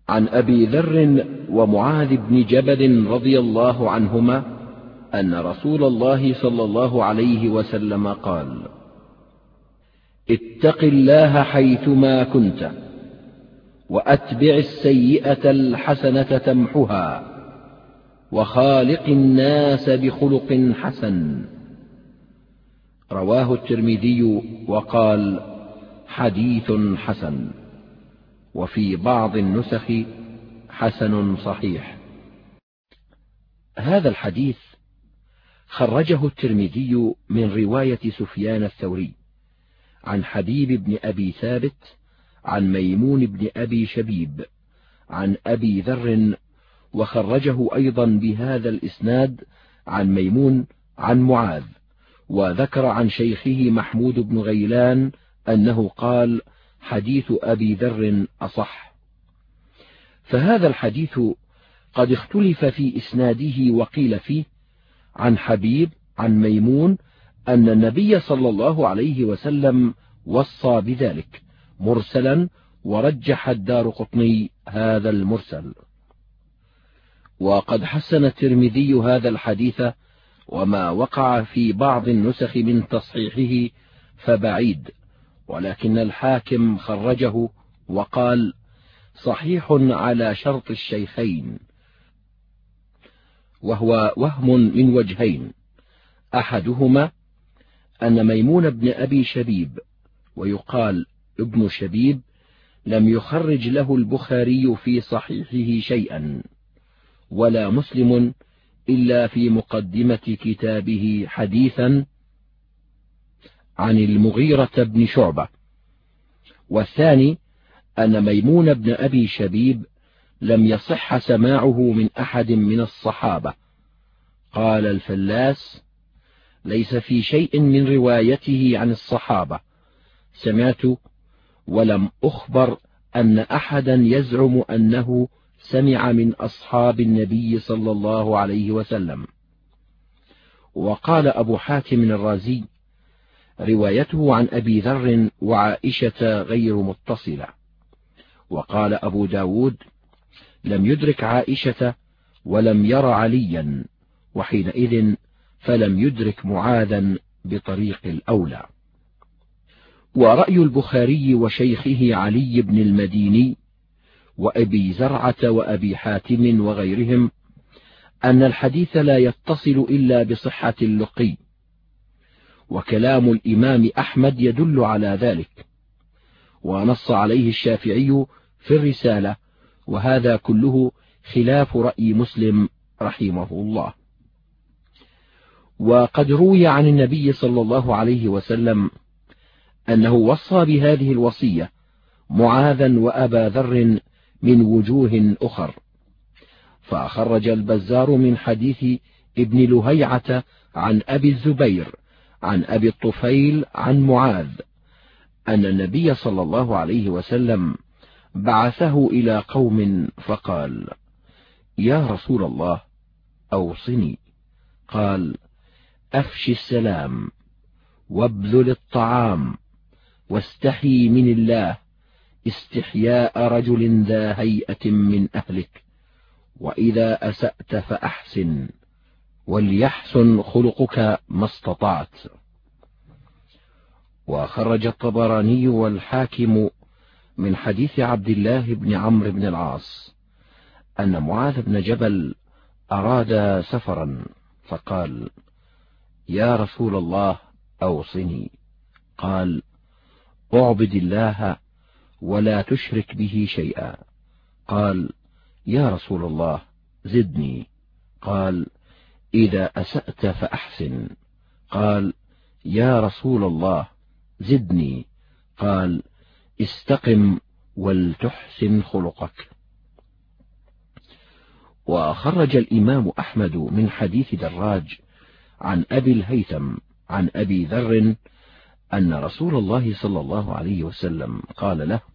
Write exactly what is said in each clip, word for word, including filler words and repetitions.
عن أبي ذر ومعاذ بن جبل رضي الله عنهما أن رسول الله صلى الله عليه وسلم قال: اتق الله حيثما كنت، وأتبع السيئة الحسنة تمحها، وخالق الناس بخلق حسن. رواه الترمذي وقال: حديث حسن. وفي بعض النسخ: حسن صحيح. هذا الحديث خرجه الترمذي من رواية سفيان الثوري عن حبيب بن أبي ثابت عن ميمون بن أبي شبيب عن أبي ذر، وخرجه أيضا بهذا الإسناد عن ميمون عن معاذ، وذكر عن شيخه محمود بن غيلان أنه قال: حديث أبي ذر أصح. فهذا الحديث قد اختلف في إسناده، وقيل فيه عن حبيب عن ميمون أن النبي صلى الله عليه وسلم وصى بذلك مرسلا، ورجح الدارقطني هذا المرسل. وقد حسن الترمذي هذا الحديث، وما وقع في بعض النسخ من تصحيحه فبعيد، ولكن الحاكم خرجه وقال: صحيح على شرط الشيخين. وهو وهم من وجهين: أحدهما أن ميمون بن أبي شبيب، ويقال ابن شبيب، لم يخرج له البخاري في صحيحه شيئا، ولا مسلم إلا في مقدمة كتابه حديثا عن المغيرة بن شعبة. والثاني أن ميمون بن أبي شبيب لم يصح سماعه من أحد من الصحابة. قال الفلاس: ليس في شيء من روايته عن الصحابة سمعت، ولم أخبر أن أحدا يزعم أنه سمع من أصحاب النبي صلى الله عليه وسلم. وقال أبو حاتم الرازي: روايته عن أبي ذر وعائشة غير متصلة. وقال أبو داود: لم يدرك عائشة ولم ير عليا، وحينئذ فلم يدرك معاذا بطريق الأولى. ورأي البخاري وشيخه علي بن المديني وأبي زرعة وأبي حاتم وغيرهم أن الحديث لا يتصل إلا بصحة اللقي، وكلام الإمام أحمد يدل على ذلك، ونص عليه الشافعي في الرسالة، وهذا كله خلاف رأي مسلم رحمه الله. وقد روي عن النبي صلى الله عليه وسلم أنه وصى بهذه الوصية معاذا وأبا ذر من وجوه أخر. فأخرج البزار من حديث ابن لهيعة عن أبي الزبير عن أبي الطفيل عن معاذ أن النبي صلى الله عليه وسلم بعثه إلى قوم فقال: يا رسول الله أوصني. قال: أفش السلام، وابذل الطعام، واستحي من الله استحياء رجل ذا هيئة من أهلك، وإذا أسأت فأحسن، وليحسن خلقك ما استطعت. وخرج الطبراني والحاكم من حديث عبد الله بن عمرو بن العاص أن معاذ بن جبل أراد سفرا، فقال: يا رسول الله أوصني. قال: اعبد الله ولا تشرك به شيئا. قال: يا رسول الله زدني. قال: إذا أسأت فأحسن. قال: يا رسول الله زدني. قال: استقم ولتحسن خلقك. وخرج الإمام أحمد من حديث دراج عن أبي الهيثم عن أبي ذر أن رسول الله صلى الله عليه وسلم قال له: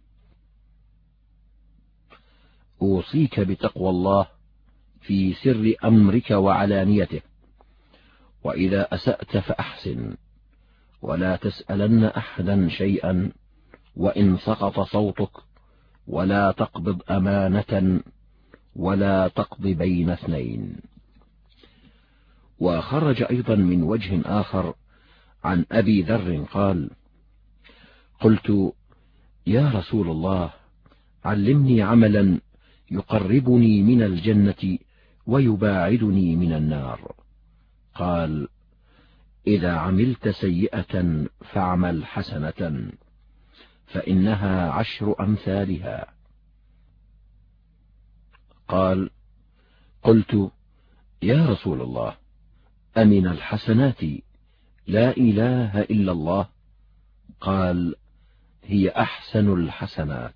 أوصيك بتقوى الله في سر أمرك وعلانيته، وإذا أسأت فأحسن، ولا تسألن أحدا شيئا، وإن سقط صوتك ولا تقبض أمانة ولا تقض بين اثنين. وخرج أيضا من وجه آخر عن أبي ذر قال: قلت: يا رسول الله، علمني عملا يقربني من الجنة ويباعدني من النار. قال: إذا عملت سيئة فاعمل حسنة فإنها عشر أمثالها. قال: قلت: يا رسول الله، أمن الحسنات لا إله إلا الله؟ قال: هي أحسن الحسنات.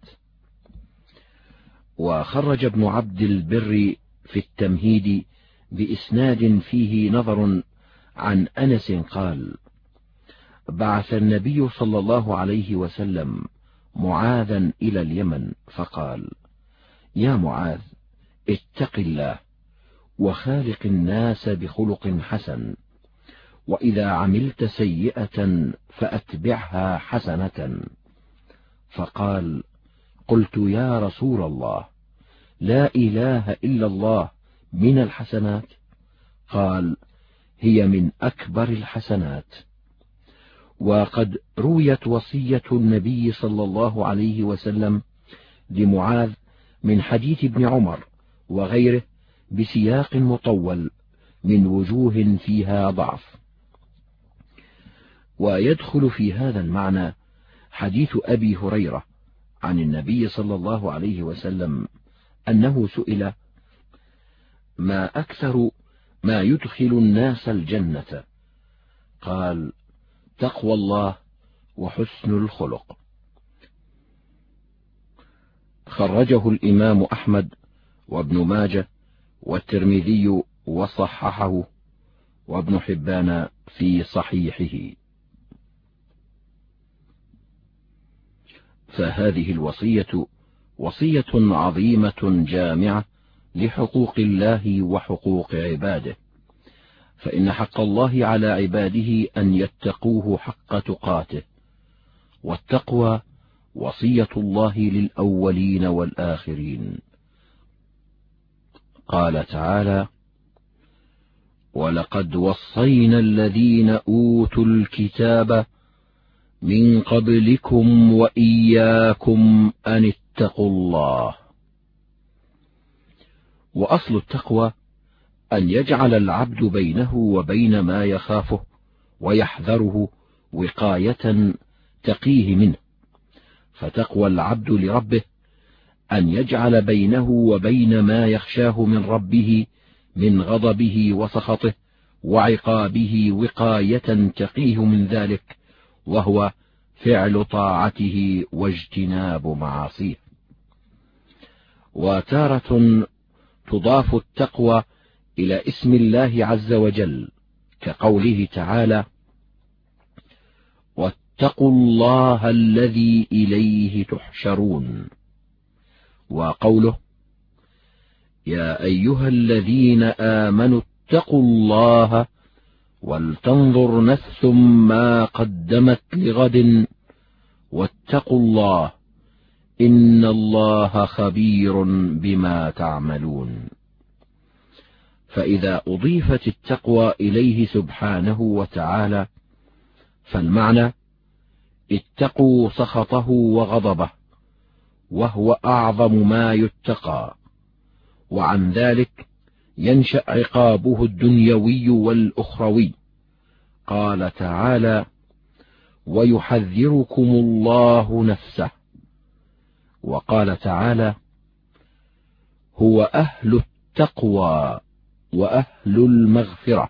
وخرج ابن عبد البر في التمهيد بإسناد فيه نظر عن أنس قال: بعث النبي صلى الله عليه وسلم معاذا إلى اليمن فقال: يا معاذ، اتق الله وخالق الناس بخلق حسن، وإذا عملت سيئة فأتبعها حسنة. فقال: قلت: يا رسول الله، لا إله إلا الله من الحسنات؟ قال: هي من أكبر الحسنات. وقد رويت وصية النبي صلى الله عليه وسلم لمعاذ من حديث ابن عمر وغيره بسياق مطول من وجوه فيها ضعف. ويدخل في هذا المعنى حديث أبي هريرة عن النبي صلى الله عليه وسلم أنه سئل: ما أكثر ما يدخل الناس الجنة؟ قال: تقوى الله وحسن الخلق. خرجه الإمام أحمد وابن ماجه والترمذي وصححه وابن حبان في صحيحه. فهذه الوصية وصية عظيمة جامعة لحقوق الله وحقوق عباده، فإن حق الله على عباده أن يتقوه حق تقاته، والتقوى وصية الله للأولين والآخرين. قال تعالى: ولقد وصينا الذين أوتوا الكتاب من قبلكم وإياكم أن اتقوا الله. وأصل التقوى أن يجعل العبد بينه وبين ما يخافه ويحذره وقاية تقيه منه، فتقوى العبد لربه أن يجعل بينه وبين ما يخشاه من ربه من غضبه وسخطه وعقابه وقاية تقيه من ذلك، وهو فعل طاعته واجتناب معاصيه. وتارة تضاف التقوى إلى اسم الله عز وجل كقوله تعالى: واتقوا الله الذي إليه تحشرون، وقوله: يا أيها الذين آمنوا اتقوا الله ولتنظر نفس ما قدمت لغد واتقوا الله إن الله خبير بما تعملون. فإذا أضيفت التقوى إليه سبحانه وتعالى فالمعنى: اتقوا سخطه وغضبه، وهو أعظم ما يتقى، وعن ذلك ينشأ عقابه الدنيوي والأخروي. قال تعالى: ويحذركم الله نفسه. وقال تعالى: هو أهل التقوى وأهل المغفرة.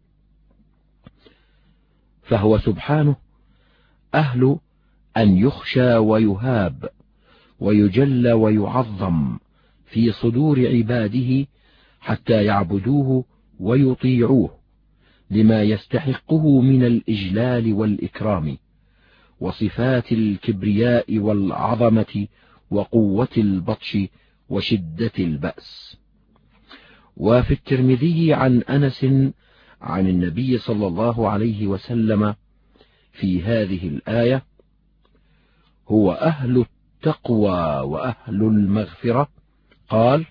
فهو سبحانه أهل أن يخشى ويهاب ويجل ويعظم في صدور عباده حتى يعبدوه ويطيعوه لما يستحقه من الإجلال والإكرام وصفات الكبرياء والعظمة وقوة البطش وشدة البأس. وفي الترمذي عن أنس عن النبي صلى الله عليه وسلم في هذه الآية: هو أهل التقوى وأهل المغفرة؟ قال: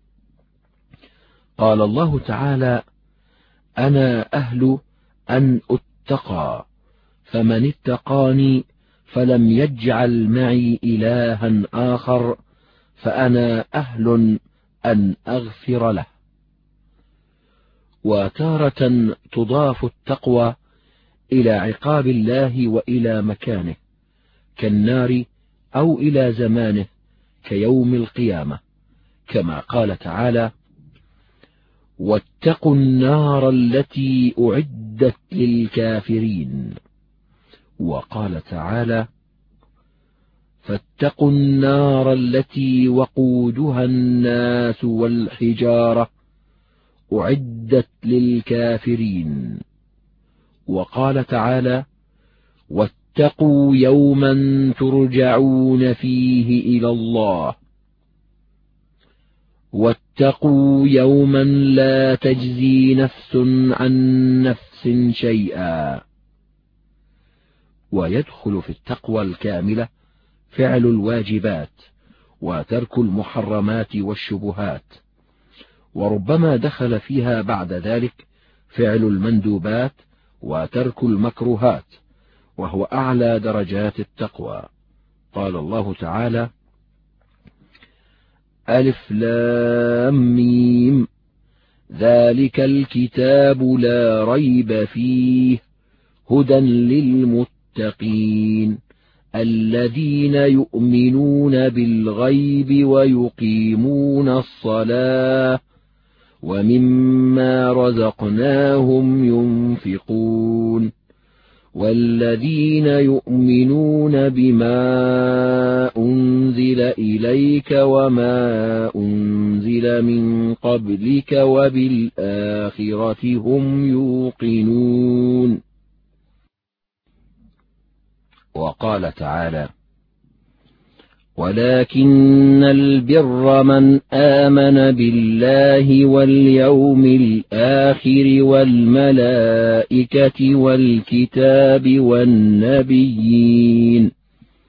قال الله تعالى: أنا أهل أن أتقى، فمن اتقاني فلم يجعل معي إلها آخر فأنا أهل أن أغفر له. وتارة تضاف التقوى إلى عقاب الله وإلى مكانه كالنار، أو إلى زمانه كيوم القيامة، كما قال تعالى: واتقوا النار التي أعدت للكافرين. وقال تعالى: فاتقوا النار التي وقودها الناس والحجارة أعدت للكافرين. وقال تعالى: واتقوا يوما ترجعون فيه إلى الله، واتقوا يوما لا تجزي نفس عن نفس شيئا. ويدخل في التقوى الكاملة فعل الواجبات وترك المحرمات والشبهات، وربما دخل فيها بعد ذلك فعل المندوبات وترك المكروهات، وهو أعلى درجات التقوى. قال الله تعالى: ألف لام ميم، ذلك الكتاب لا ريب فيه هدى للمتقين الذين يؤمنون بالغيب ويقيمون الصلاة ومما رزقناهم ينفقون والذين يؤمنون بما أنزل إليك وما أنزل من قبلك وبالآخرة هم يوقنون. وقال تعالى: ولكن البر من آمن بالله واليوم الآخر والملائكة والكتاب والنبيين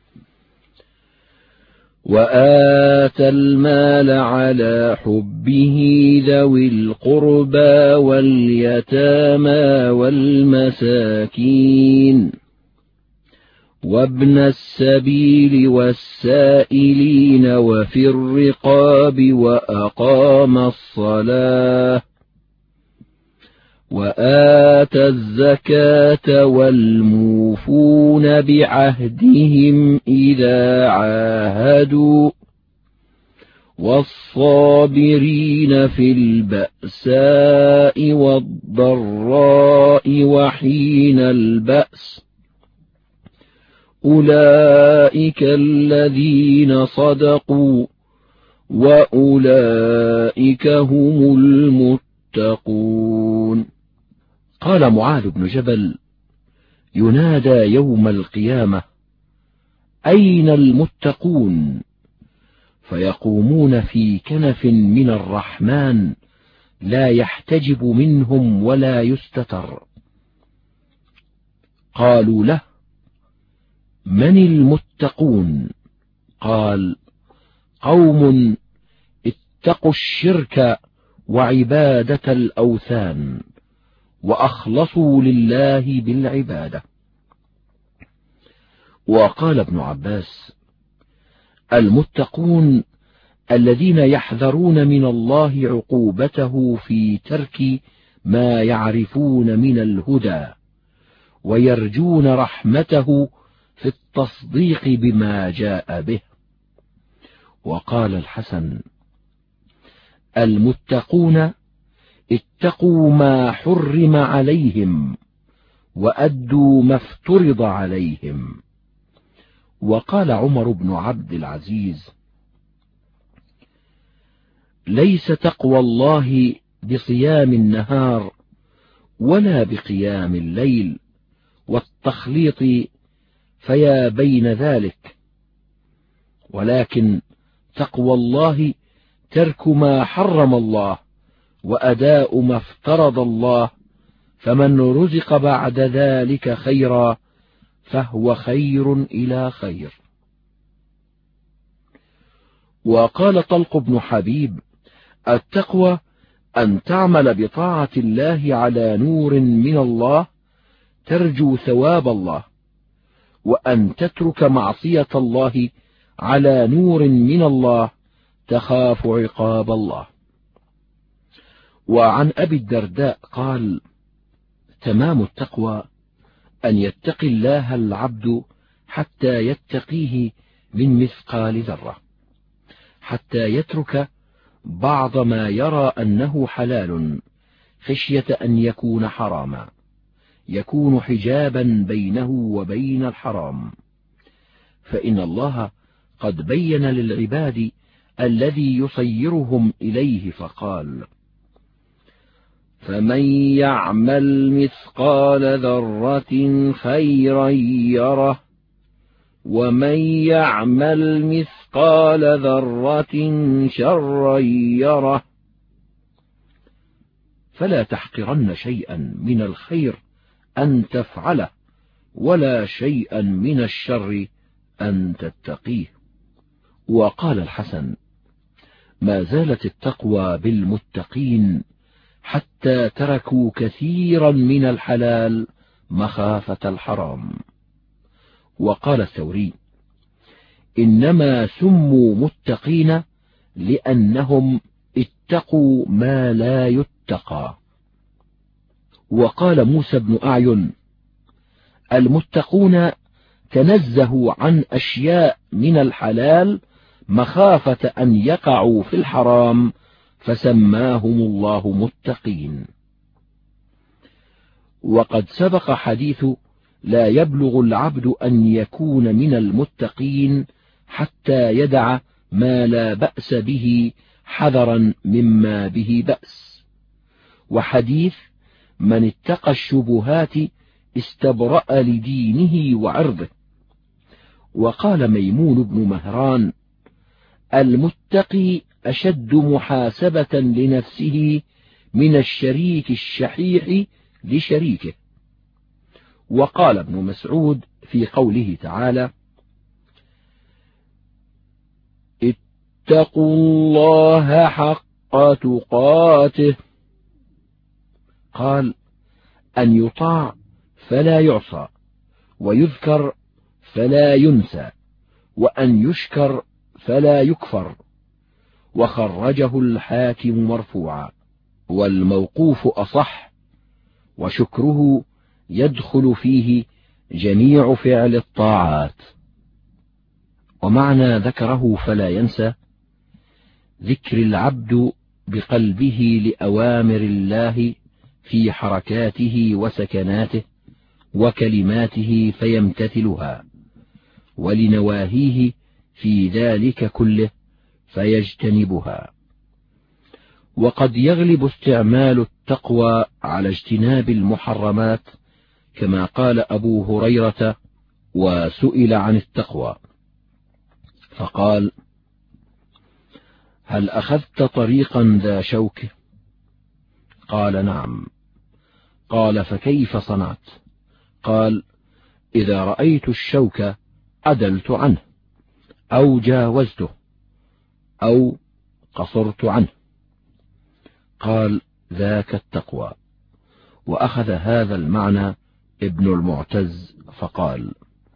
وآتى المال على حبه ذوي القربى واليتامى والمساكين وابن السبيل والسائلين وفي الرقاب وأقام الصلاة وآتى الزكاة والموفون بعهدهم إذا عاهدوا والصابرين في البأساء والضراء وحين البأس أولئك الذين صدقوا وأولئك هم المتقون. قال معاذ بن جبل: ينادى يوم القيامة: أين المتقون؟ فيقومون في كنف من الرحمن لا يحتجب منهم ولا يستتر. قالوا له: من المتقون؟ قال: قوم اتقوا الشرك وعبادة الأوثان وأخلصوا لله بالعبادة. وقال ابن عباس: المتقون الذين يحذرون من الله عقوبته في ترك ما يعرفون من الهدى ويرجون رحمته في التصديق بما جاء به. وقال الحسن: المتقون اتقوا ما حرم عليهم وأدوا ما افترض عليهم. وقال عمر بن عبد العزيز: ليس تقوى الله بصيام النهار ولا بقيام الليل والتخليط فيا بين ذلك، ولكن تقوى الله ترك ما حرم الله وأداء ما افترض الله، فمن رزق بعد ذلك خيرا فهو خير إلى خير. وقال طلق بن حبيب: التقوى أن تعمل بطاعة الله على نور من الله ترجو ثواب الله، وأن تترك معصية الله على نور من الله تخاف عقاب الله. وعن أبي الدرداء قال: تمام التقوى أن يتقي الله العبد حتى يتقيه من مثقال ذرة، حتى يترك بعض ما يرى أنه حلال خشية أن يكون حراما، يكون حجابا بينه وبين الحرام. فإن الله قد بين للعباد الذي يصيرهم إليه فقال: فمن يعمل مثقال ذرة خيرا يره، ومن يعمل مثقال ذرة شرا يره. فلا تحقرن شيئا من الخير أن تفعله، ولا شيئا من الشر أن تتقيه. وقال الحسن: ما زالت التقوى بالمتقين حتى تركوا كثيرا من الحلال مخافة الحرام. وقال الثوري: إنما سموا متقين لأنهم اتقوا ما لا يتقى. وقال موسى بن أعين: المتقون تنزهوا عن أشياء من الحلال مخافة أن يقعوا في الحرام فسماهم الله متقين. وقد سبق حديث: لا يبلغ العبد أن يكون من المتقين حتى يدع ما لا بأس به حذرا مما به بأس. وحديث: من اتقى الشبهات استبرأ لدينه وعرضه. وقال ميمون بن مهران: المتقي أشد محاسبة لنفسه من الشريك الشحيح لشريكه. وقال ابن مسعود في قوله تعالى: اتقوا الله حق تقاته، قال: أن يطاع فلا يعصى، ويذكر فلا ينسى، وأن يشكر فلا يكفر. وخرجه الحاكم مرفوعا، والموقوف أصح، وشكره يدخل فيه جميع فعل الطاعات. ومعنى ذكره فلا ينسى ذكر العبد بقلبه لأوامر الله في حركاته وسكناته وكلماته فيمتثلها، ولنواهيه في ذلك كله فيجتنبها. وقد يغلب استعمال التقوى على اجتناب المحرمات، كما قال أبو هريرة: وسئل عن التقوى فقال: هل أخذت طريقا ذا شوك؟ قال: نعم. قال: فكيف صنعت؟ قال: إذا رأيت الشوك عدلت عنه، أو جاوزته، أو قصرت عنه. قال: ذاك التقوى. وأخذ هذا المعنى ابن المعتز فقال: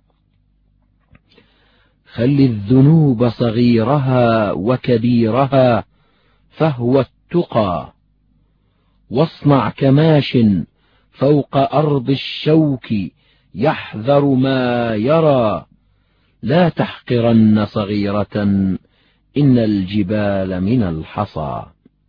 خل الذنوب صغيرها وكبيرها فهو التقى، واصنع كماش فوق أرض الشوك يحذر ما يرى، لا تحقرن صغيرة إن الجبال من الحصى.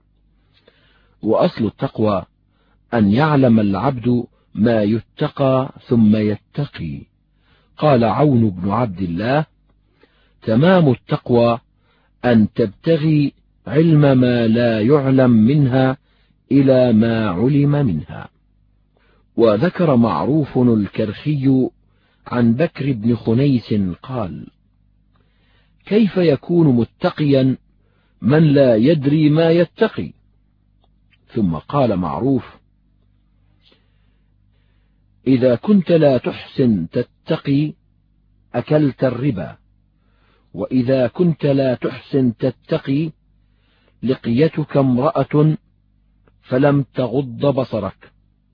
وأصل التقوى أن يعلم العبد ما يتقى ثم يتقي. قال عون بن عبد الله: تمام التقوى أن تبتغي علم ما لا يعلم منها إلى ما علم منها. وذكر معروف الكرخي عن بكر بن خنيس قال: كيف يكون متقيا من لا يدري ما يتقي؟ ثم قال معروف: إذا كنت لا تحسن تتقي أكلت الربا، وإذا كنت لا تحسن تتقي لقيتك امرأة فلم تغض بصرك،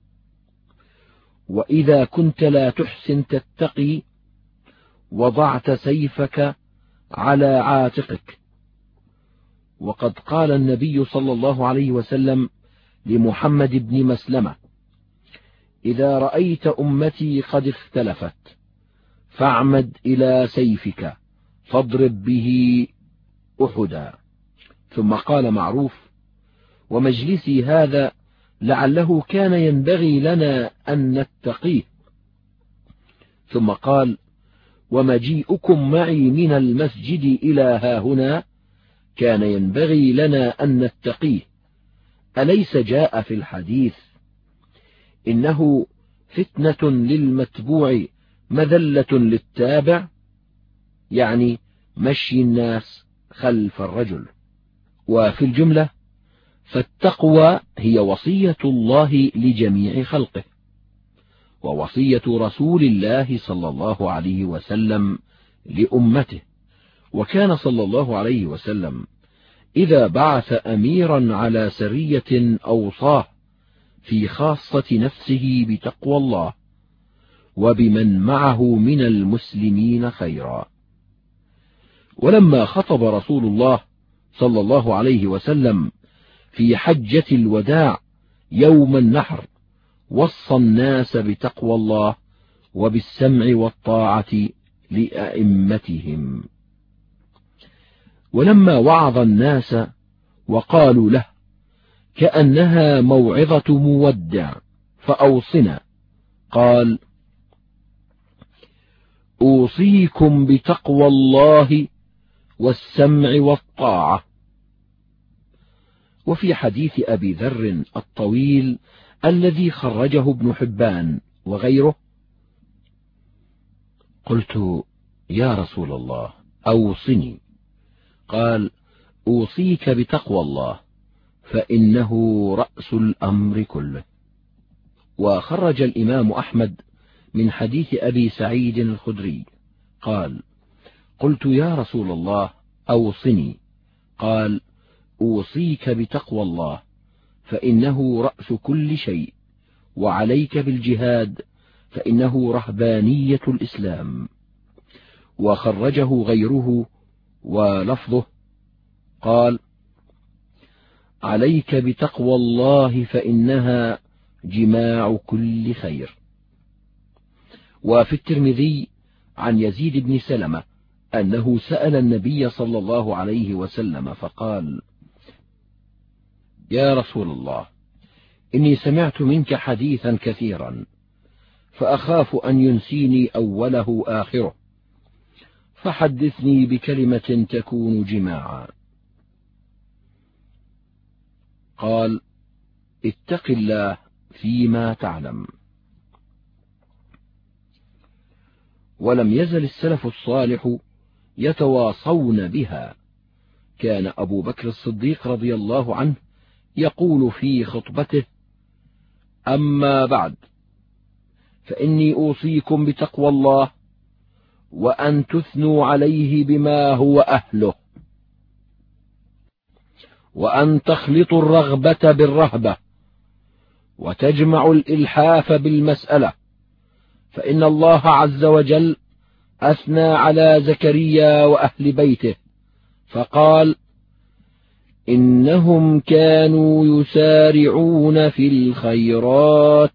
وإذا كنت لا تحسن تتقي وضعت سيفك على عاتقك. وقد قال النبي صلى الله عليه وسلم لمحمد بن مسلمة: إذا رأيت أمتي قد اختلفت فاعمد إلى سيفك فاضرب به أحدا. ثم قال معروف: ومجلسي هذا لعله كان ينبغي لنا أن نتقيه. ثم قال: ومجيئكم معي من المسجد إلى هاهنا كان ينبغي لنا أن نتقيه. أليس جاء في الحديث: إنه فتنة للمتبوع مذلة للتابع، يعني مشي الناس خلف الرجل. وفي الجملة فالتقوى هي وصية الله لجميع خلقه، ووصية رسول الله صلى الله عليه وسلم لأمته. وكان صلى الله عليه وسلم إذا بعث أميرا على سرية أوصاه في خاصة نفسه بتقوى الله وبمن معه من المسلمين خيرا. ولما خطب رسول الله صلى الله عليه وسلم في حجة الوداع يوم النحر وصى الناس بتقوى الله وبالسمع والطاعة لأئمتهم. ولما وعظ الناس وقالوا له كأنها موعظة مودع فأوصنا، قال: أوصيكم بتقوى الله والسمع والطاعة. وفي حديث أبي ذر الطويل الذي خرجه ابن حبان وغيره: قلت: يا رسول الله أوصني. قال: أوصيك بتقوى الله فإنه رأس الأمر كله. وخرج الإمام أحمد من حديث أبي سعيد الخدري قال: قلت: يا رسول الله أوصني. قال: أوصيك بتقوى الله فإنه رأس كل شيء، وعليك بالجهاد فإنه رهبانية الإسلام. وخرجه غيره ولفظه قال: عليك بتقوى الله فإنها جماع كل خير. وفي الترمذي عن يزيد بن سلمة أنه سأل النبي صلى الله عليه وسلم فقال: يا رسول الله، إني سمعت منك حديثا كثيرا فأخاف أن ينسيني أوله آخره، فحدثني بكلمة تكون جماعا. قال: اتق الله فيما تعلم. ولم يزل السلف الصالح يتواصون بها. كان أبو بكر الصديق رضي الله عنه يقول في خطبته: أما بعد، فإني أوصيكم بتقوى الله وأن تثنوا عليه بما هو أهله، وأن تخلطوا الرغبة بالرهبة، وتجمعوا الإلحاف بالمسألة، فإن الله عز وجل أثنى على زكريا وأهل بيته فقال: إنهم كانوا يسارعون في الخيرات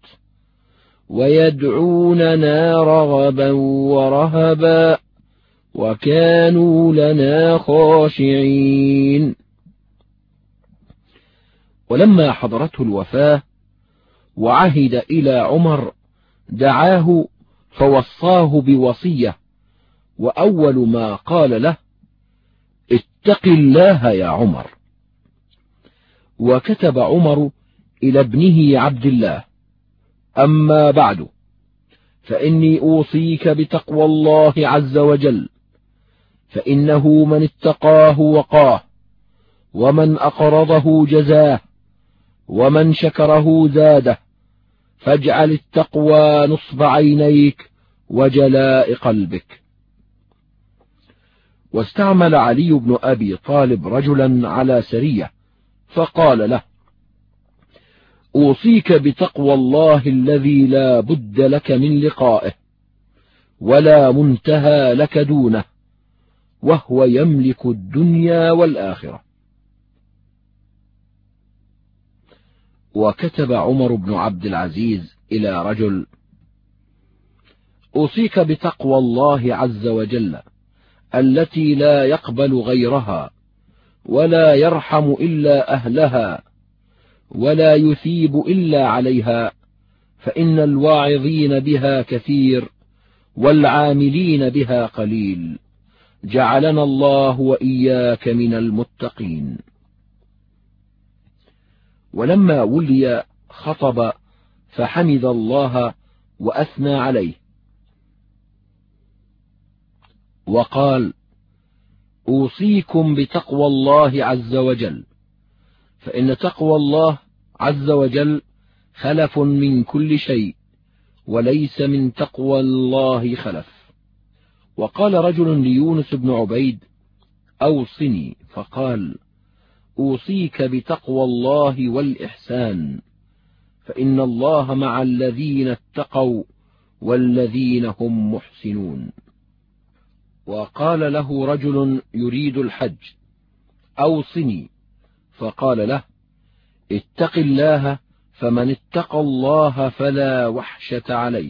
ويدعوننا رغبا ورهبا وكانوا لنا خاشعين. ولما حضرته الوفاة وعهد إلى عمر دعاه فوصاه بوصية، وأول ما قال له: اتق الله يا عمر. وكتب عمر إلى ابنه عبد الله: أما بعد، فإني أوصيك بتقوى الله عز وجل، فإنه من اتقاه وقاه، ومن أقرضه جزاه، ومن شكره زاده، فاجعل التقوى نصب عينيك وجلاء قلبك. واستعمل علي بن أبي طالب رجلا على سرية فقال له: أوصيك بتقوى الله الذي لا بد لك من لقائه ولا منتهى لك دونه، وهو يملك الدنيا والآخرة. وكتب عمر بن عبد العزيز إلى رجل: أوصيك بتقوى الله عز وجل التي لا يقبل غيرها ولا يرحم إلا أهلها ولا يثيب إلا عليها، فإن الواعظين بها كثير والعاملين بها قليل، جعلنا الله وإياك من المتقين. ولما ولي خطب فحمد الله وأثنى عليه وقال: أوصيكم بتقوى الله عز وجل، فإن تقوى الله عز وجل خلف من كل شيء، وليس من تقوى الله خلف. وقال رجل ليونس بن عبيد: أوصني، فقال: أوصيك بتقوى الله والإحسان، فإن الله مع الذين اتقوا والذين هم محسنون. وقال له رجل يريد الحج: أوصني، فقال له: اتق الله، فمن اتقى الله فلا وحشة عليه.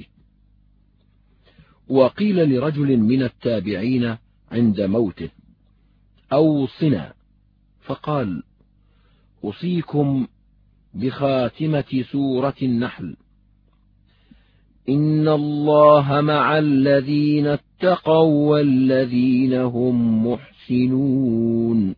وقيل لرجل من التابعين عند موته: أوصنا، فقال: أوصيكم بخاتمة سورة النحل: إن الله مع الذين اتقوا والذين هم محسنون.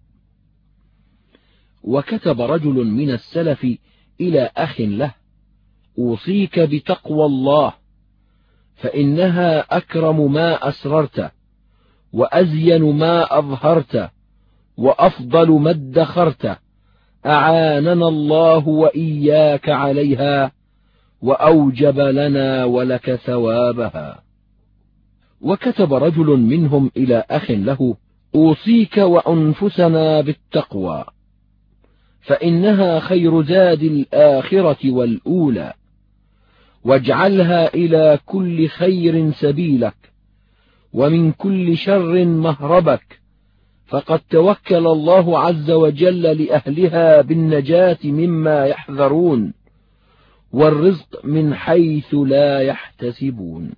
وكتب رجل من السلف إلى أخ له: أوصيك بتقوى الله، فإنها أكرم ما أسررت وأزين ما أظهرت وأفضل ما ادخرت، أعاننا الله وإياك عليها وأوجب لنا ولك ثوابها. وكتب رجل منهم إلى أخ له: أوصيك وأنفسنا بالتقوى، فإنها خير زاد الآخرة والأولى، واجعلها إلى كل خير سبيلك ومن كل شر مهربك، فقد توكل الله عز وجل لأهلها بالنجاة مما يحذرون والرزق من حيث لا يحتسبون.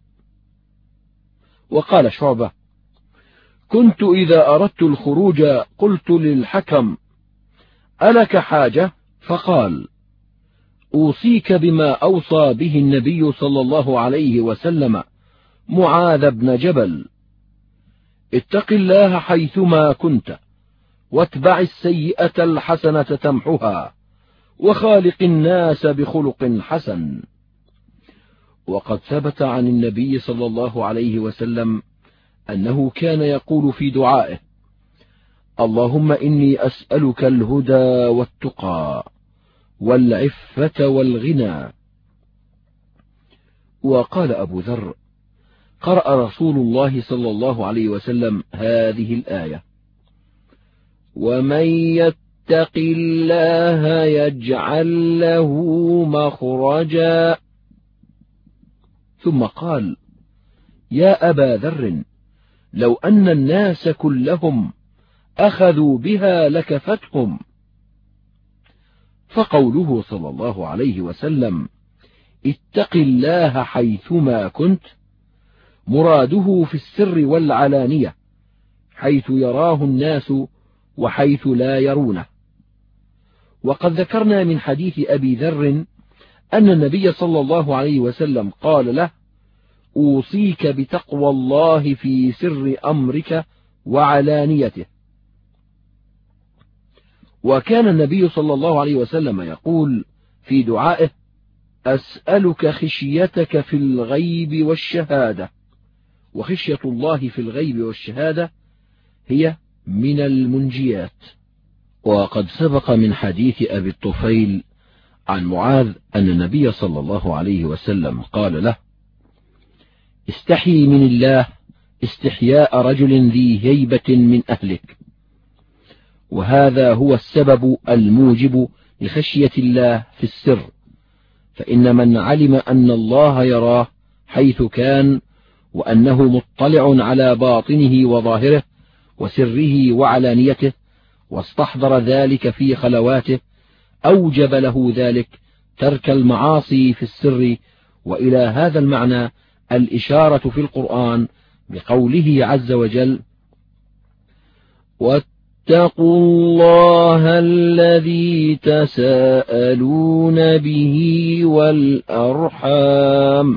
وقال شعبة: كنت إذا أردت الخروج قلت للحكم: ألك حاجة؟ فقال: أوصيك بما أوصى به النبي صلى الله عليه وسلم معاذ بن جبل: اتق الله حيثما كنت، واتبع السيئة الحسنة تمحها، وخالق الناس بخلق حسن. وقد ثبت عن النبي صلى الله عليه وسلم أنه كان يقول في دعائه: اللهم إني أسألك الهدى والتقى والعفة والغنى. وقال أبو ذر: قرأ رسول الله صلى الله عليه وسلم هذه الآية: ومن يتق الله يجعل له مخرجا. ثم قال: يا أبا ذر، لو أن الناس كلهم أخذوا بها لكفتهم. فقوله صلى الله عليه وسلم: اتق الله حيثما كنت، مراده في السر والعلانية، حيث يراه الناس وحيث لا يرونه. وقد ذكرنا من حديث أبي ذر أن النبي صلى الله عليه وسلم قال له: أوصيك بتقوى الله في سر أمرك وعلانيته. وكان النبي صلى الله عليه وسلم يقول في دعائه: أسألك خشيتك في الغيب والشهادة. وخشية الله في الغيب والشهادة هي من المنجيات. وقد سبق من حديث أبي الطفيل عن معاذ أن النبي صلى الله عليه وسلم قال له: استحي من الله استحياء رجل ذي هيبة من أهلك، وهذا هو السبب الموجب لخشية الله في السر، فإن من علم أن الله يراه حيث كان، وأنه مطلع على باطنه وظاهره وسره وعلانيته، واستحضر ذلك في خلواته، أوجب له ذلك ترك المعاصي في السر. وإلى هذا المعنى الإشارة في القرآن بقوله عز وجل: واتقوا الله الذي تساءلون به والأرحام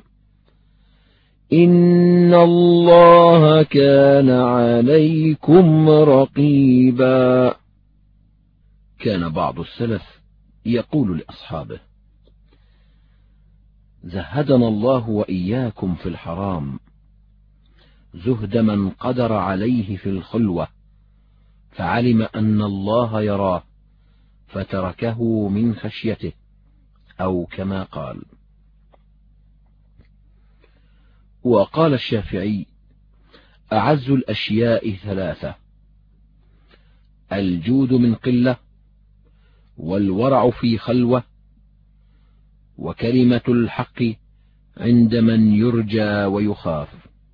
إن الله كان عليكم رقيبا. كان بعض السلف يقول لأصحابه: زهدنا الله وإياكم في الحرام زهد من قدر عليه في الخلوة، فعلم أن الله يراه فتركه من خشيته، أو كما قال. وقال الشافعي: أعز الأشياء ثلاثة: الجود من قلة، والورع في خلوة، وكلمة الحق عند من يرجى ويخاف.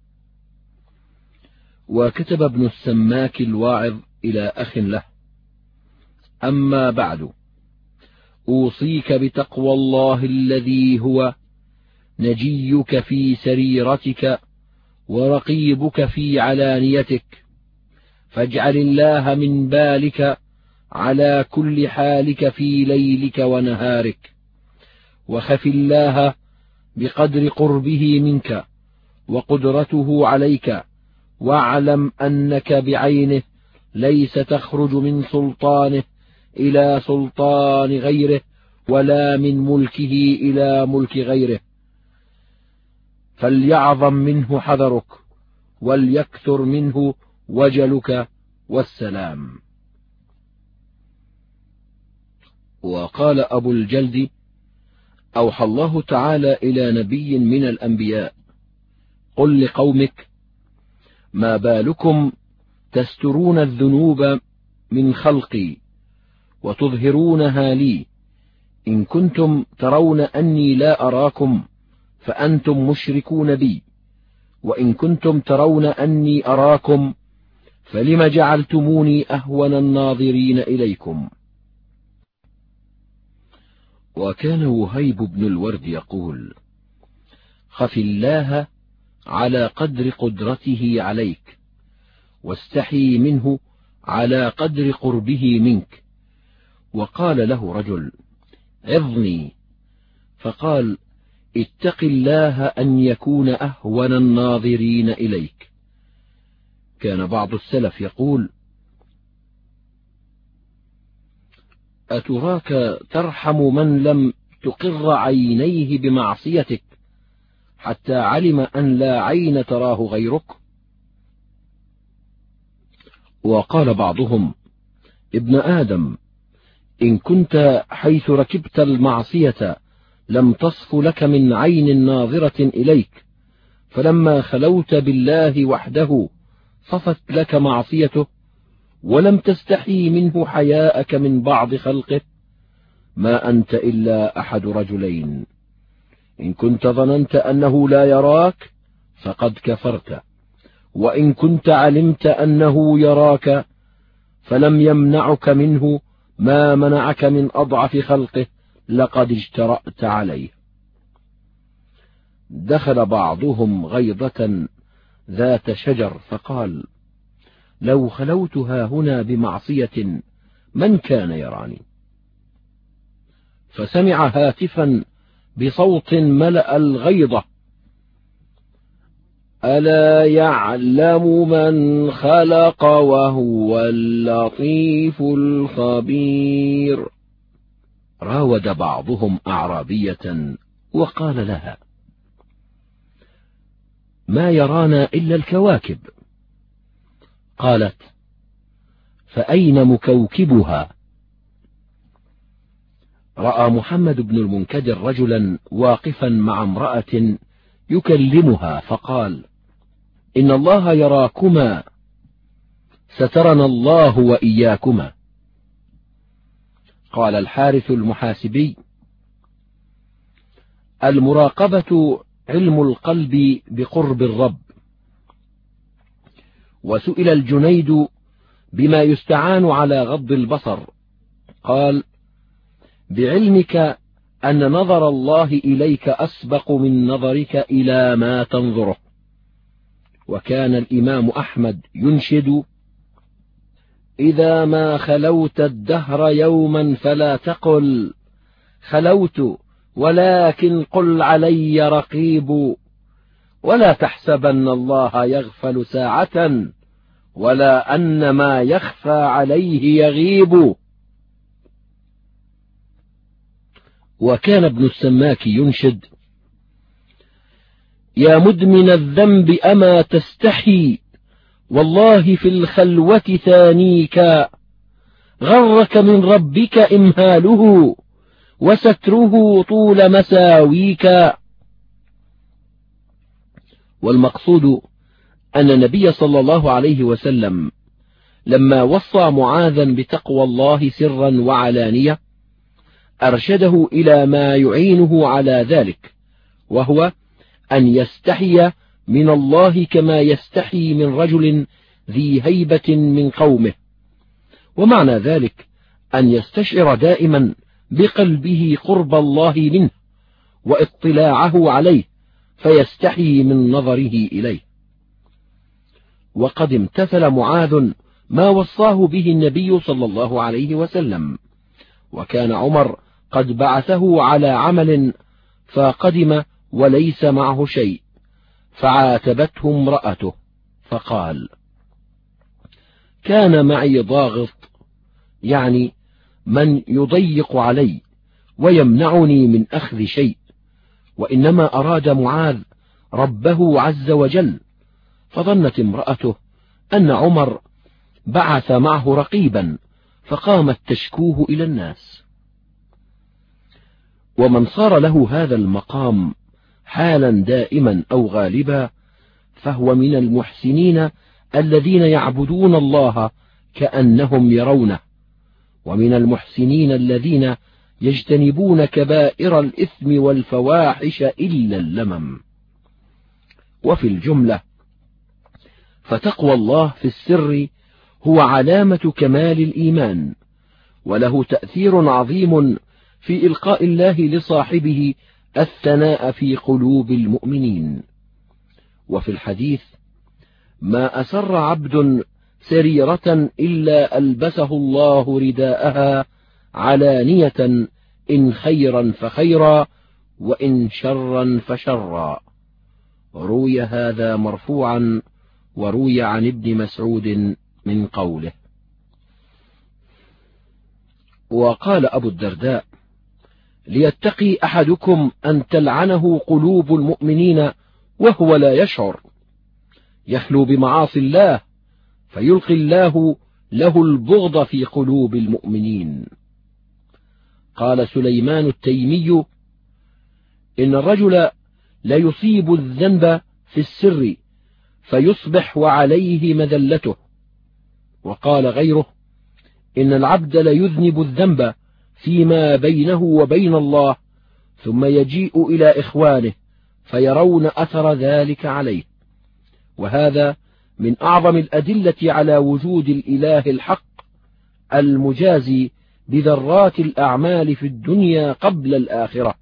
وكتب ابن السماك الواعظ إلى أخ له: أما بعد، أوصيك بتقوى الله الذي هو نجيك في سريرتك ورقيبك في علانيتك، فاجعل الله من بالك على كل حالك في ليلك ونهارك، وخف الله بقدر قربه منك وقدرته عليك، واعلم أنك بعينه ليس تخرج من سلطانه إلى سلطان غيره، ولا من ملكه إلى ملك غيره، فليعظم منه حذرك وليكثر منه وجلك والسلام. وقال أبو الجلد: أوحى الله تعالى إلى نبي من الأنبياء: قل لقومك ما بالكم تسترون الذنوب من خلقي وتظهرونها لي، إن كنتم ترون أني لا أراكم فأنتم مشركون بي، وإن كنتم ترون أني أراكم فلم جعلتموني أهون الناظرين إليكم. وكان وهيب بن الورد يقول: خف الله على قدر قدرته عليك، واستحي منه على قدر قربه منك. وقال له رجل: عظني، فقال: اتق الله أن يكون أهون الناظرين إليك. كان بعض السلف يقول: أتراك ترحم من لم تقر عينيه بمعصيتك حتى علم أن لا عين تراه غيرك؟ وقال بعضهم: ابن آدم، إن كنت حيث ركبت المعصية لم تصف لك من عين ناظرة إليك، فلما خلوت بالله وحده صفت لك معصيته، ولم تستحي منه حياءك من بعض خلقه، ما أنت إلا أحد رجلين: إن كنت ظننت أنه لا يراك فقد كفرت، وإن كنت علمت أنه يراك فلم يمنعك منه ما منعك من أضعف خلقه لقد اجترأت عليه. دخل بعضهم غيضة ذات شجر فقال: لو خلوت هاهنا بمعصية من كان يراني؟ فسمع هاتفا بصوت ملأ الغيضة: ألا يعلم من خلق وهو اللطيف الخبير. راود بعضهم أعرابية وقال لها: ما يرانا إلا الكواكب. قالت: فأين مكوكبها؟ رأى محمد بن المنكدر رجلا واقفا مع امرأة يكلمها، فقال: إن الله يراكما سترنا الله وإياكما. قال الحارث المحاسبي: المراقبة علم القلب بقرب الرب. وسئل الجنيد بما يستعان على غض البصر، قال: بعلمك أن نظر الله إليك أسبق من نظرك إلى ما تنظره. وكان الإمام أحمد ينشد: إذا ما خلوت الدهر يوما فلا تقل خلوت، ولكن قل علي رقيب، ولا تحسبن الله يغفل ساعة، ولا أن ما يخفى عليه يغيب. وكان ابن السماك ينشد: يا مدمن الذنب أما تستحي، والله في الخلوة ثانيك، غرك من ربك إمهاله، وستره طول مساويك. والمقصود أن النبي صلى الله عليه وسلم لما وصى معاذا بتقوى الله سرا وعلانية أرشده إلى ما يعينه على ذلك، وهو أن يستحي من الله كما يستحي من رجل ذي هيبة من قومه. ومعنى ذلك أن يستشعر دائما بقلبه قرب الله منه واطلاعه عليه، فيستحي من نظره إليه. وقد امتثل معاذ ما وصاه به النبي صلى الله عليه وسلم، وكان عمر قد بعثه على عمل فقدم وليس معه شيء، فعاتبته امرأته فقال: كان معي ضاغط، يعني من يضيق علي ويمنعني من أخذ شيء، وإنما أراد معاذ ربه عز وجل. فظنت امرأته أن عمر بعث معه رقيبا، فقامت تشكوه إلى الناس. ومن صار له هذا المقام حالا دائما أو غالبا فهو من المحسنين الذين يعبدون الله كأنهم يرونه، ومن المحسنين الذين يجتنبون كبائر الإثم والفواحش إلا اللمم. وفي الجملة فتقوى الله في السر هو علامة كمال الإيمان، وله تأثير عظيم في إلقاء الله لصاحبه الثناء في قلوب المؤمنين. وفي الحديث: ما أسر عبد سريرة إلا ألبسه الله رداءها علانية، إن خيرا فخيرا، وإن شرا فشرا. روي هذا مرفوعا، وروي عن ابن مسعود من قوله. وقال أبو الدرداء: ليتقي أحدكم أن تلعنه قلوب المؤمنين وهو لا يشعر، يخلو بمعاصي الله فيلقي الله له البغض في قلوب المؤمنين. قال سليمان التيمي: إن الرجل ليصيب الذنب في السر فيصبح وعليه مذلته. وقال غيره: إن العبد ليذنب الذنب فيما بينه وبين الله، ثم يجيء إلى إخوانه فيرون أثر ذلك عليه. وهذا من أعظم الأدلة على وجود الإله الحق المجازي بذرات الأعمال في الدنيا قبل الآخرة.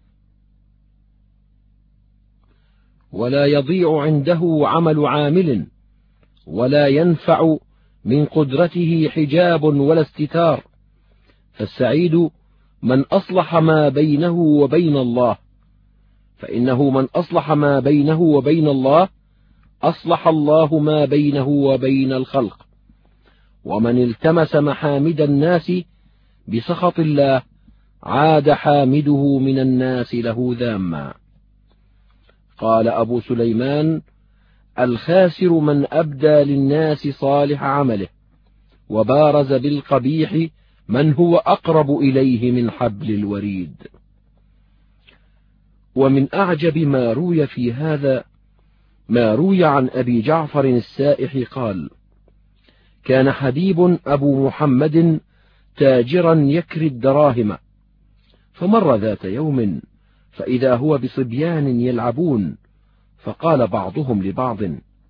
ولا يضيع عنده عمل عامل، ولا ينفع من قدرته حجاب ولا استتار. فالسعيد من أصلح ما بينه وبين الله، فإنه من أصلح ما بينه وبين الله أصلح الله ما بينه وبين الخلق. ومن التمس محامد الناس بسخط الله عاد حامده من الناس له ذاما. قال أبو سليمان: الخاسر من أبدى للناس صالح عمله، وبارز بالقبيح من هو أقرب إليه من حبل الوريد. ومن أعجب ما روي في هذا ما روي عن أبي جعفر السائح قال: كان حبيب أبو محمد تاجرا يكري الدراهم، فمر ذات يوم فإذا هو بصبيان يلعبون، فقال بعضهم لبعض: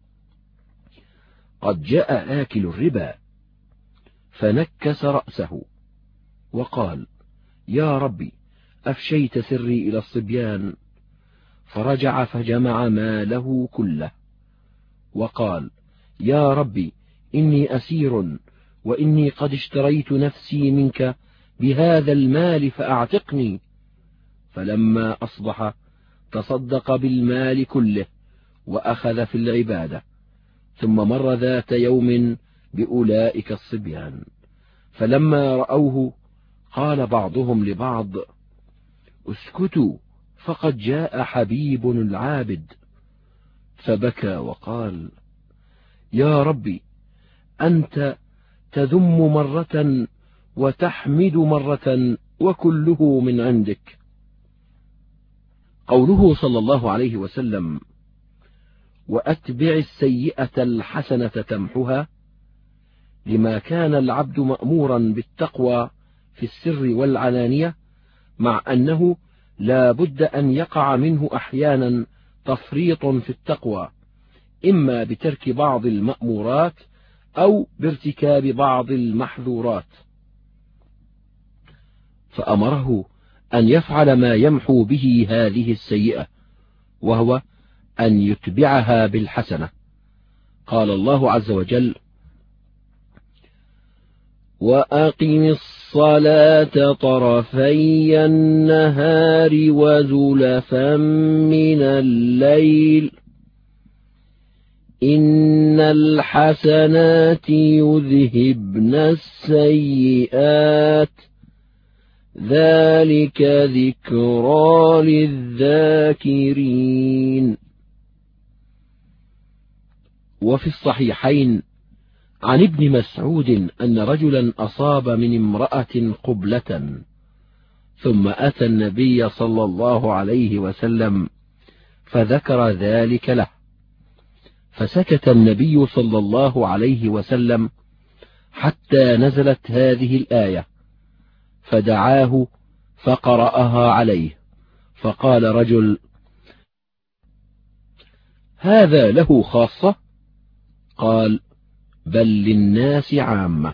قد جاء آكل الربا، فنكس رأسه وقال: يا ربي، أفشيت سري إلى الصبيان. فرجع فجمع ماله كله وقال: يا ربي، إني أسير، وإني قد اشتريت نفسي منك بهذا المال فأعتقني. فلما أصبح تصدق بالمال كله وأخذ في العبادة. ثم مر ذات يوم بأولئك الصبيان، فلما رأوه قال بعضهم لبعض: اسكتوا، فقد جاء حبيب العابد. فبكى وقال: يا ربي، أنت تذم مرة وتحمد مرة، وكله من عندك. قوله صلى الله عليه وسلم: وأتبع السيئة الحسنة تمحها، لما كان العبد مأمورا بالتقوى في السر والعلانية، مع أنه لا بد أن يقع منه أحيانا تفريط في التقوى، إما بترك بعض المأمورات أو بارتكاب بعض المحظورات، فأمره أن يفعل ما يمحو به هذه السيئة، وهو أن يتبعها بالحسنة. قال الله عز وجل: وأقم الصلاة طرفي النهار وزلفا من الليل إن الحسنات يذهبن السيئات ذلك ذكرى للذاكرين. وفي الصحيحين عن ابن مسعود أن رجلا أصاب من امرأة قبلة، ثم أتى النبي صلى الله عليه وسلم فذكر ذلك له، فسكت النبي صلى الله عليه وسلم حتى نزلت هذه الآية، فدعاه فقرأها عليه، فقال رجل: هذا له خاصة؟ قال: بل للناس عامة.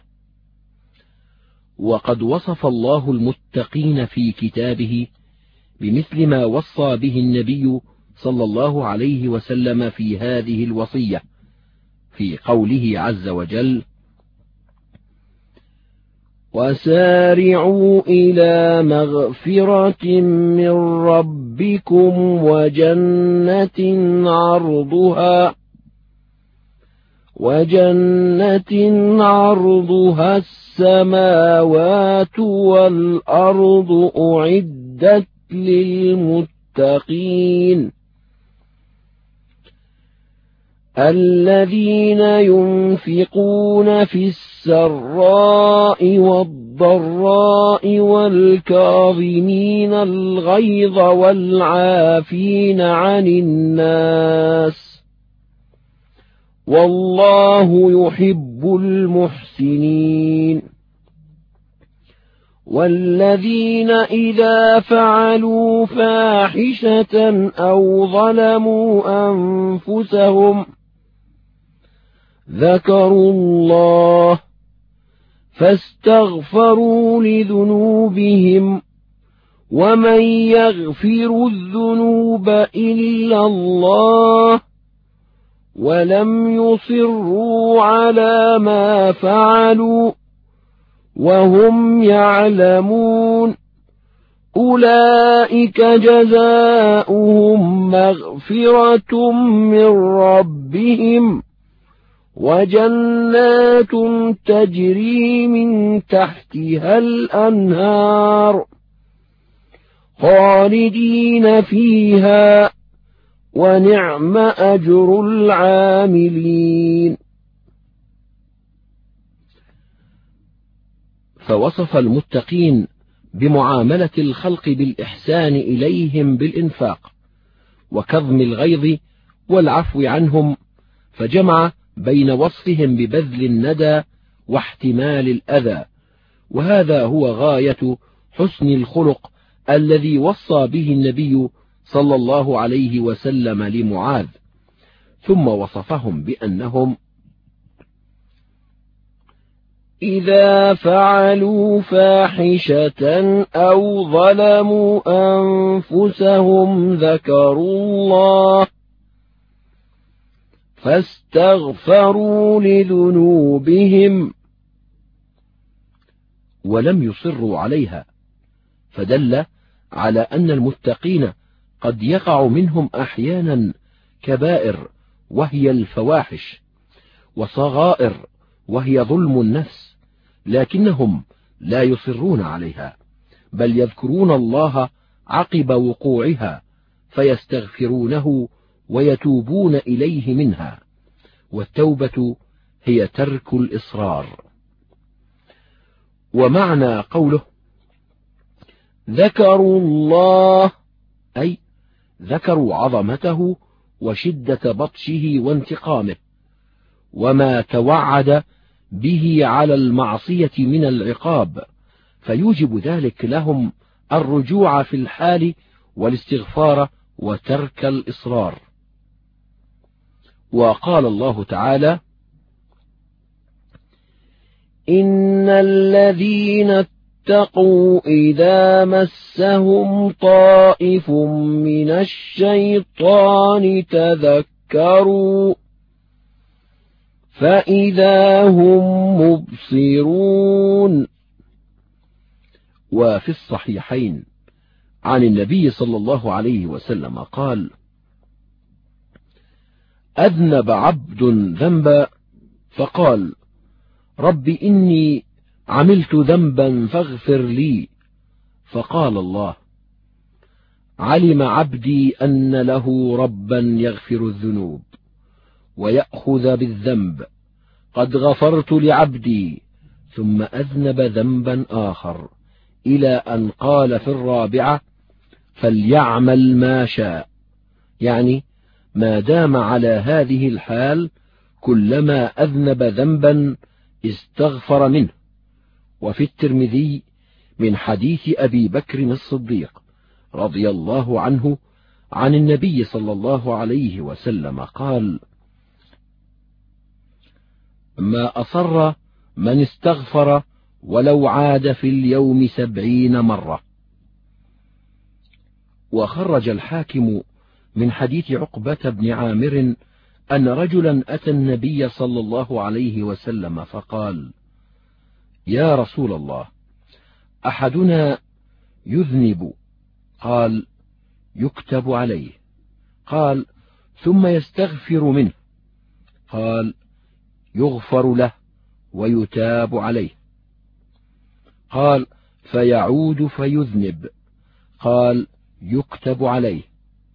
وقد وصف الله المتقين في كتابه بمثل ما وصى به النبي صلى الله عليه وسلم في هذه الوصية، في قوله عز وجل: وسارعوا إلى مغفرة من ربكم وجنة عرضها وجنة عرضها السماوات والأرض أعدت للمتقين الذين ينفقون في السراء والضراء والكاظمين الغيظ والعافين عن الناس والله يحب المحسنين. والذين إذا فعلوا فاحشة أو ظلموا أنفسهم ذكروا الله فاستغفروا لذنوبهم ومن يغفر الذنوب إلا الله ولم يصروا على ما فعلوا وهم يعلمون أولئك جزاؤهم مغفرة من ربهم وجنات تجري من تحتها الأنهار خالدين فيها ونعم أجر العاملين. فوصف المتقين بمعاملة الخلق بالإحسان إليهم بالإنفاق وكظم الغيظ والعفو عنهم، فجمع بين وصفهم ببذل الندى واحتمال الأذى، وهذا هو غاية حسن الخلق الذي وصى به النبي صلى الله عليه وسلم لمعاذ. ثم وصفهم بأنهم إذا فعلوا فاحشة أو ظلموا أنفسهم ذكروا الله فاستغفروا لذنوبهم ولم يصروا عليها، فدل على أن المتقين قد يقع منهم أحيانا كبائر وهي الفواحش، وصغائر وهي ظلم النفس، لكنهم لا يصرون عليها، بل يذكرون الله عقب وقوعها فيستغفرونه ويتوبون إليه منها، والتوبة هي ترك الإصرار. ومعنى قوله ذكروا الله أي ذكروا عظمته وشدة بطشه وانتقامه وما توعد به على المعصية من العقاب، فيوجب ذلك لهم الرجوع في الحال والاستغفار وترك الإصرار. وقال الله تعالى إن الذين اتقوا إذا مسهم طائف من الشيطان تذكروا فإذا هم مبصرون. وفي الصحيحين عن النبي صلى الله عليه وسلم قال أذنب عبد ذنبا فقال رب إني عملت ذنبا فاغفر لي، فقال الله علم عبدي أن له ربا يغفر الذنوب ويأخذ بالذنب، قد غفرت لعبدي، ثم أذنب ذنبا آخر، إلى أن قال في الرابعة فليعمل ما شاء، يعني ما دام على هذه الحال كلما أذنب ذنبا استغفر منه. وفي الترمذي من حديث أبي بكر الصديق رضي الله عنه عن النبي صلى الله عليه وسلم قال ما أصر من استغفر ولو عاد في اليوم سبعين مرة. وخرج الحاكم من حديث عقبة بن عامر أن رجلا أتى النبي صلى الله عليه وسلم فقال يا رسول الله أحدنا يذنب، قال يكتب عليه، قال ثم يستغفر منه، قال يغفر له ويتاب عليه، قال فيعود فيذنب، قال يكتب عليه،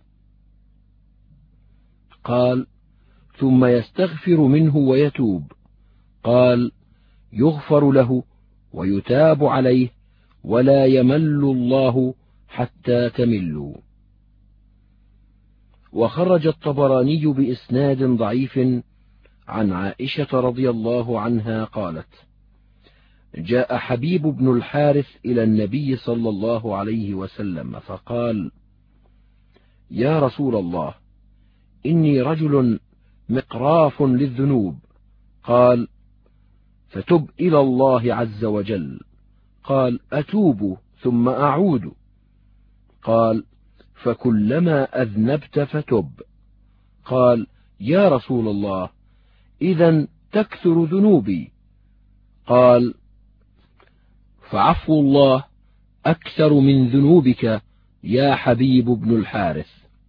قال ثم يستغفر منه ويتوب، قال يغفر له ويتاب عليه ولا يمل الله حتى تملوا. وخرج الطبراني بإسناد ضعيف عن عائشة رضي الله عنها قالت جاء حبيب بن الحارث إلى النبي صلى الله عليه وسلم فقال يا رسول الله إني رجل مقراف للذنوب، قال فتب إلى الله عز وجل، قال أتوب ثم أعود، قال فكلما أذنبت فتب، قال يا رسول الله إذن تكثر ذنوبي، قال فعفو الله أكثر من ذنوبك يا حبيب بن الحارث.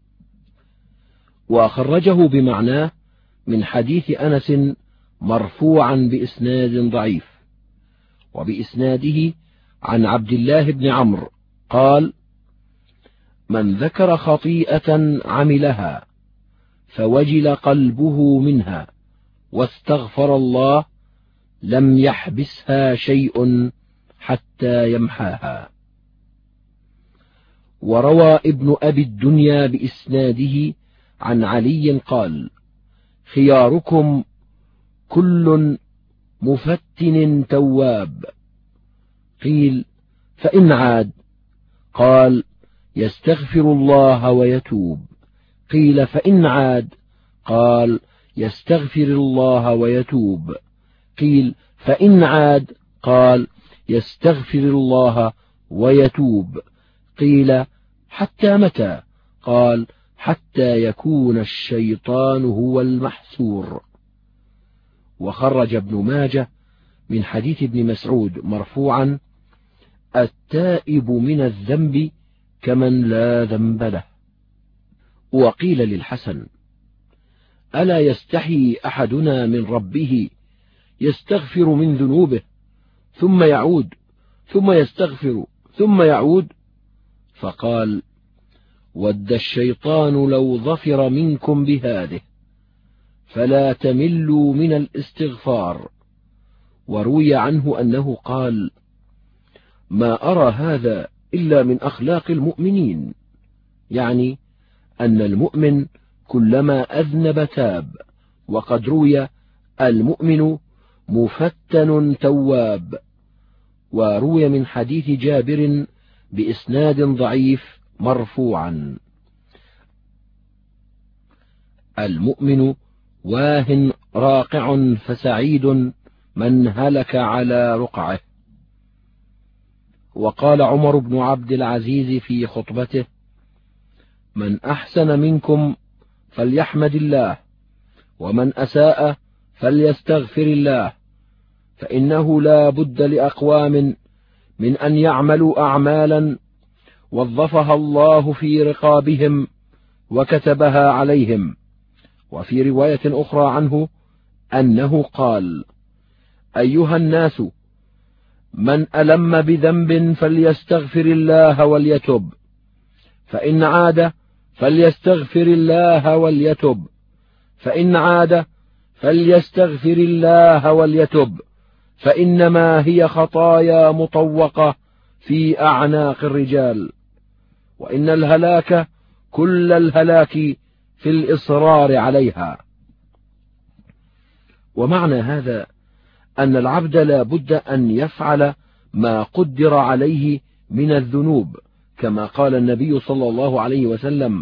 وخرجه بمعناه من حديث أنس مرفوعا بإسناد ضعيف، وبإسناده عن عبد الله بن عمرو قال من ذكر خطيئة عملها فوجل قلبه منها واستغفر الله لم يحبسها شيء حتى يمحاها. وروى ابن أبي الدنيا بإسناده عن علي قال: خياركم كل مفتن تواب. قيل: فإن عاد؟ قال: يستغفر الله ويتوب. قيل: فإن عاد؟ قال: يستغفر الله ويتوب. قيل: فإن عاد؟ قال: يستغفر الله ويتوب. قيل: حتى متى؟ قال: حتى يكون الشيطان هو المحسور. وخرج ابن ماجه من حديث ابن مسعود مرفوعا: التائب من الذنب كمن لا ذنب له. وقيل للحسن: ألا يستحي أحدنا من ربه يستغفر من ذنوبه ثم يعود ثم يستغفر ثم يعود؟ فقال: ود الشيطان لو ظفر منكم بهذه فلا تملوا من الاستغفار. وروي عنه أنه قال: ما أرى هذا إلا من أخلاق المؤمنين، يعني أن المؤمن كلما أذنب تاب. وقد روي: المؤمن مفتن تواب. وروي من حديث جابر بإسناد ضعيف مرفوعا: المؤمن واه راقع فسعيد من هلك على رقعه. وقال عمر بن عبد العزيز في خطبته: من أحسن منكم فليحمد الله، ومن أساء فليستغفر الله، فإنه لا بد لأقوام من أن يعملوا أعمالا وظفها الله في رقابهم وكتبها عليهم. وفي رواية أخرى عنه أنه قال: أيها الناس، من ألم بذنب فليستغفر الله وليتب، فإن عاد فليستغفر الله وليتب، فإن عاد فليستغفر الله وليتب، فإنما هي خطايا مطوقة في أعناق الرجال، وإن الهلاك كل الهلاك في الإصرار عليها. ومعنى هذا أن العبد لا بد أن يفعل ما قدر عليه من الذنوب، كما قال النبي صلى الله عليه وسلم: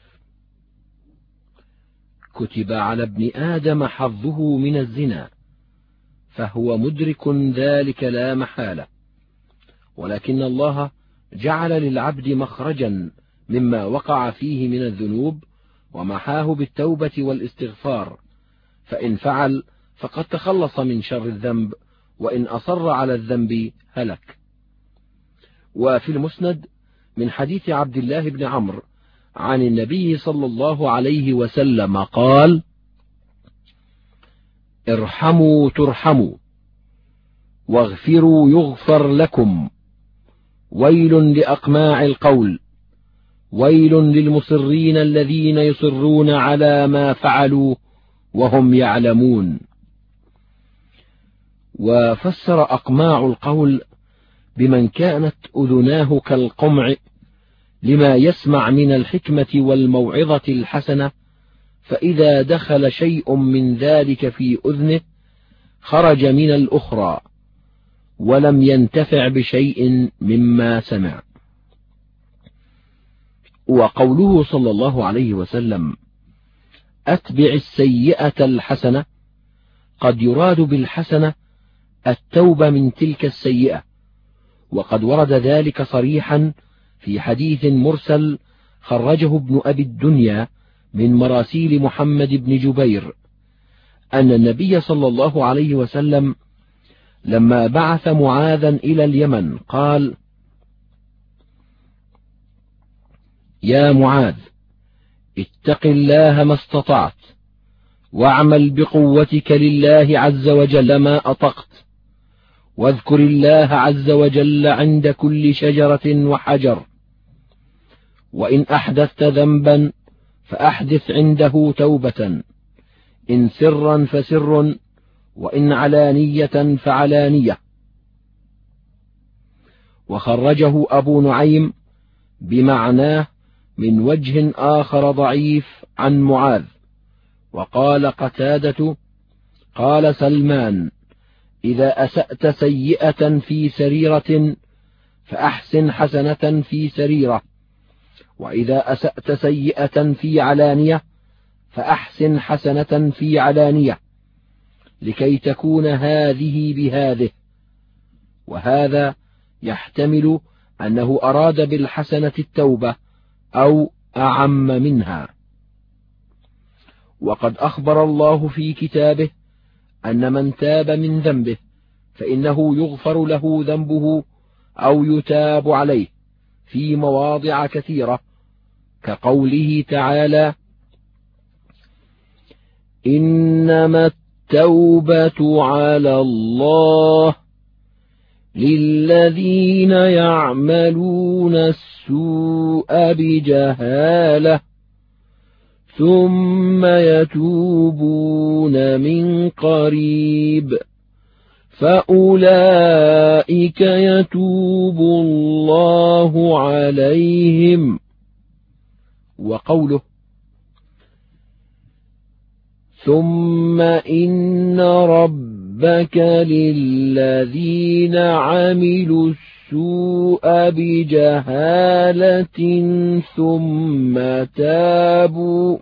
كتب على ابن آدم حظه من الزنا، فهو مدرك ذلك لا محالة، ولكن الله جعل للعبد مخرجا مما وقع فيه من الذنوب ومحاه بالتوبة والاستغفار، فإن فعل فقد تخلص من شر الذنب، وإن أصر على الذنب هلك. وفي المسند من حديث عبد الله بن عمرو عن النبي صلى الله عليه وسلم قال: ارحموا ترحموا، واغفروا يغفر لكم، ويل لأقماع القول، ويل للمصرين الذين يصرون على ما فعلوا وهم يعلمون. وفسر أقماع القول بمن كانت أذناه كالقمع لما يسمع من الحكمة والموعظة الحسنة، فإذا دخل شيء من ذلك في أذنه خرج من الأخرى ولم ينتفع بشيء مما سمع. وقوله صلى الله عليه وسلم: أتبع السيئة الحسنة، قد يراد بالحسنة التوبة من تلك السيئة، وقد ورد ذلك صريحا في حديث مرسل خرجه ابن أبي الدنيا من مراسيل محمد بن جبير، أن النبي صلى الله عليه وسلم لما بعث معاذا إلى اليمن قال: يا معاذ، اتق الله ما استطعت، واعمل بقوتك لله عز وجل ما أطقت، واذكر الله عز وجل عند كل شجرة وحجر، وإن أحدثت ذنبا فأحدث عنده توبة، إن سرا فسر، وإن علانية فعلانية. وخرجه أبو نعيم بمعناه من وجه آخر ضعيف عن معاذ. وقال قتادة قال سلمان: إذا أسأت سيئة في سريرة فأحسن حسنة في سريرة، وإذا أسأت سيئة في علانية فأحسن حسنة في علانية، لكي تكون هذه بهذه. وهذا يحتمل أنه أراد بالحسنة التوبة أو أعم منها. وقد أخبر الله في كتابه أن من تاب من ذنبه فإنه يغفر له ذنبه أو يتاب عليه في مواضع كثيرة، كقوله تعالى: إنما التوبة على الله للذين يعملون السوء بجهالة ثم يتوبون من قريب فأولئك يتوب الله عليهم. وقوله: ثم إن ربك للذين عملوا السوء بجهالة ثم تابوا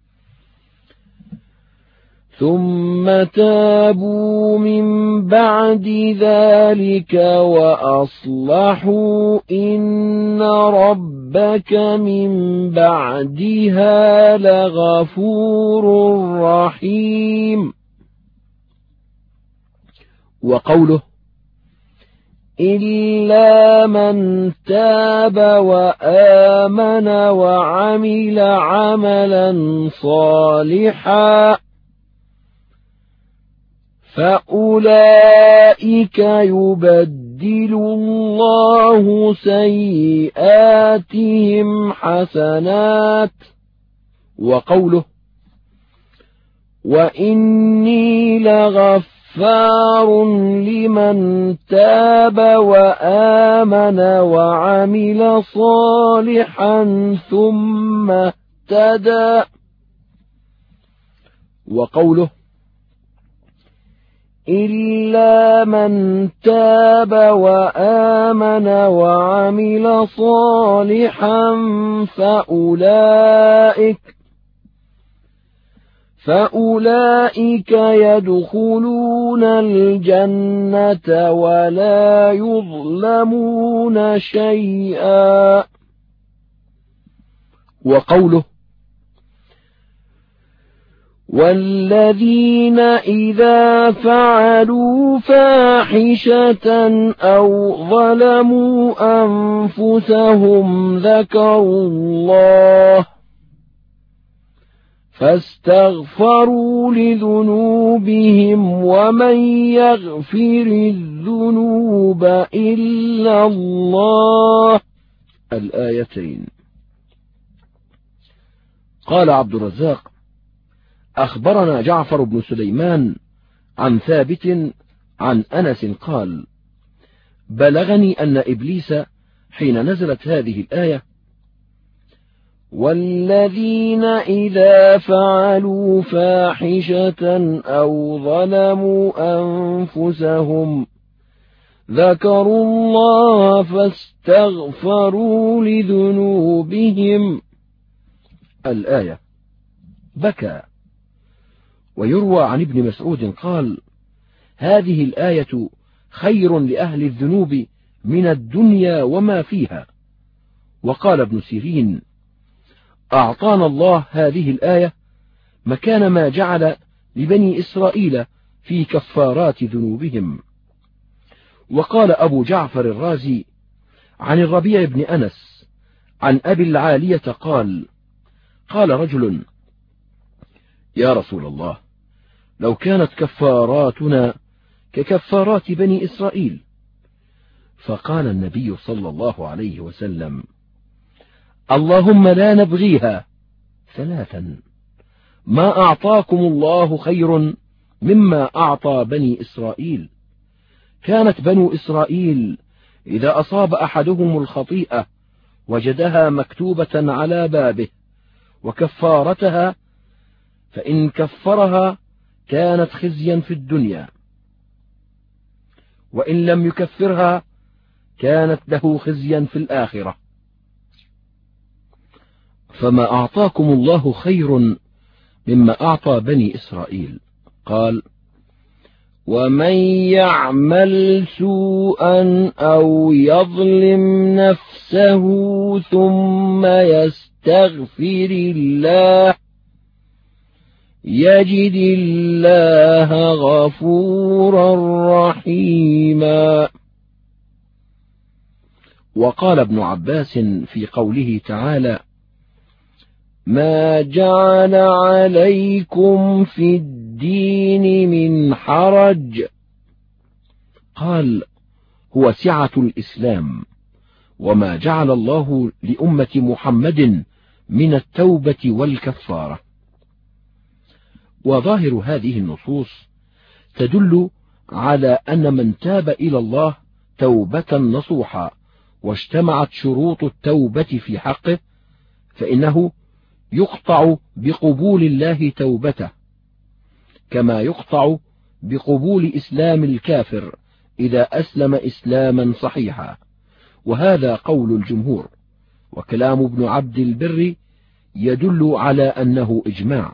ثم تابوا من بعد ذلك وأصلحوا إن ربك من بعدها لغفور رحيم. وقوله: إلا من تاب وآمن وعمل عملا صالحا فأولئك يبدل الله سيئاتهم حسنات. وقوله: وإني لغفار لمن تاب وآمن وعمل صالحا ثم اهتدى. وقوله: إلا من تاب وآمن وعمل صالحا فأولئك فأولئك يدخلون الجنة ولا يظلمون شيئا. وقوله: والذين إذا فعلوا فاحشة أو ظلموا أنفسهم ذكروا الله فاستغفروا لذنوبهم ومن يغفر الذنوب إلا الله. الآيتين. قال عبد الرزاق: أخبرنا جعفر بن سليمان عن ثابت عن أنس قال: بلغني أن إبليس حين نزلت هذه الآية: والذين إذا فعلوا فاحشة أو ظلموا أنفسهم ذكروا الله فاستغفروا لذنوبهم الآية بكى. ويروى عن ابن مسعود قال: هذه الآية خير لأهل الذنوب من الدنيا وما فيها. وقال ابن سيرين: أعطانا الله هذه الآية مكان ما جعل لبني إسرائيل في كفارات ذنوبهم. وقال أبو جعفر الرازي عن الربيع بن أنس عن أبي العالية قال: قال رجل: يا رسول الله، لو كانت كفاراتنا ككفارات بني إسرائيل. فقال النبي صلى الله عليه وسلم: اللهم لا نبغيها ثلاثا: ما أعطاكم الله خير مما أعطى بني إسرائيل. كانت بنو إسرائيل إذا أصاب أحدهم الخطيئة وجدها مكتوبة على بابه، وكفارتها فإن كفرها كانت خزيا في الدنيا، وإن لم يكفرها كانت له خزيا في الآخرة. فما أعطاكم الله خير مما أعطى بني إسرائيل. قال: ومن يعمل سوءا أو يظلم نفسه ثم يستغفر الله يجد الله غفورا رحيما. وقال ابن عباس في قوله تعالى: ما جعل عليكم في الدين من حرج، قال: هو سعة الإسلام، وما جعل الله لأمة محمد من التوبة والكفارة. وظاهر هذه النصوص تدل على أن من تاب إلى الله توبة نصوحا واجتمعت شروط التوبة في حقه فإنه يقطع بقبول الله توبته، كما يقطع بقبول إسلام الكافر إذا أسلم إسلاما صحيحا. وهذا قول الجمهور، وكلام ابن عبد البر يدل على أنه إجماع.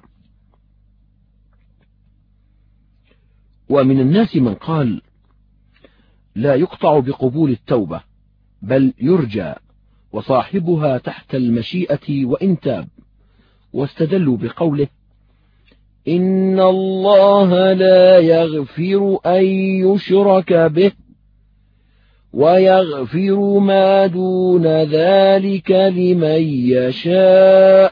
ومن الناس من قال: لا يقطع بقبول التوبة بل يرجى، وصاحبها تحت المشيئة وإن تاب، واستدلوا بقوله: إن الله لا يغفر أن يشرك به ويغفر ما دون ذلك لمن يشاء،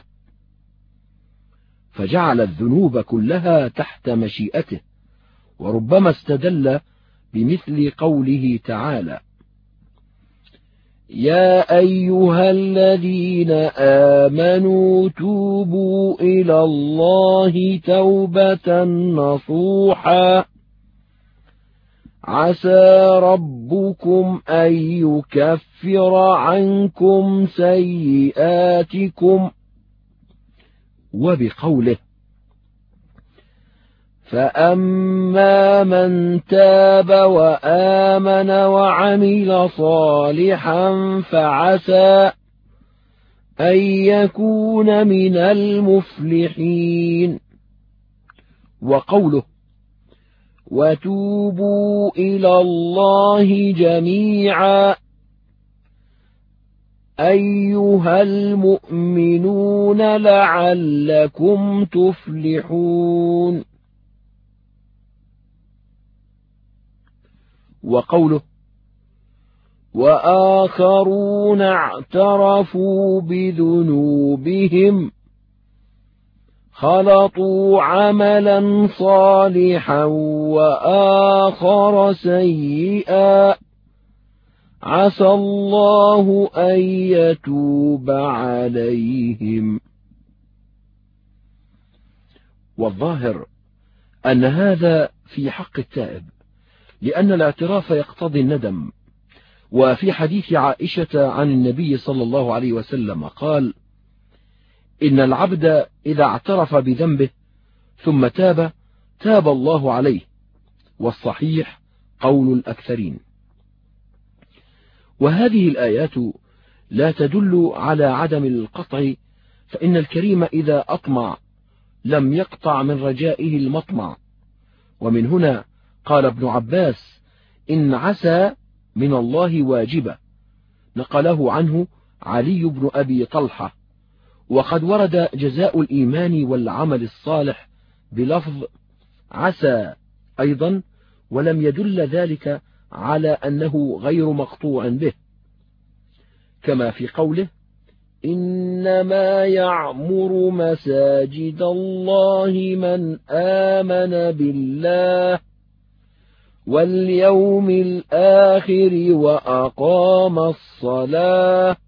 فجعل الذنوب كلها تحت مشيئته. وربما استدل بمثل قوله تعالى: يا أيها الذين آمنوا توبوا إلى الله توبة نصوحا عسى ربكم أن يكفر عنكم سيئاتكم. وبقوله: فأما من تاب وآمن وعمل صالحا فعسى أن يكون من المفلحين. وقوله: وتوبوا إلى الله جميعا أيها المؤمنون لعلكم تفلحون. وقوله: وآخرون اعترفوا بذنوبهم خلطوا عملا صالحا وآخر سيئا عسى الله أن يتوب عليهم. والظاهر أن هذا في حق التائب، لأن الاعتراف يقتضي الندم. وفي حديث عائشة عن النبي صلى الله عليه وسلم قال: إن العبد إذا اعترف بذنبه ثم تاب تاب الله عليه. والصحيح قول الأكثرين. وهذه الآيات لا تدل على عدم القطع، فإن الكريم إذا أطمع لم يقطع من رجائه المطمع. ومن هنا قال ابن عباس: إن عسى من الله واجبة، نقله عنه علي بن أبي طلحة. وقد ورد جزاء الإيمان والعمل الصالح بلفظ عسى أيضا، ولم يدل ذلك على أنه غير مقطوع به، كما في قوله: إنما يعمر مساجد الله من آمن بالله واليوم الآخر وأقام الصلاة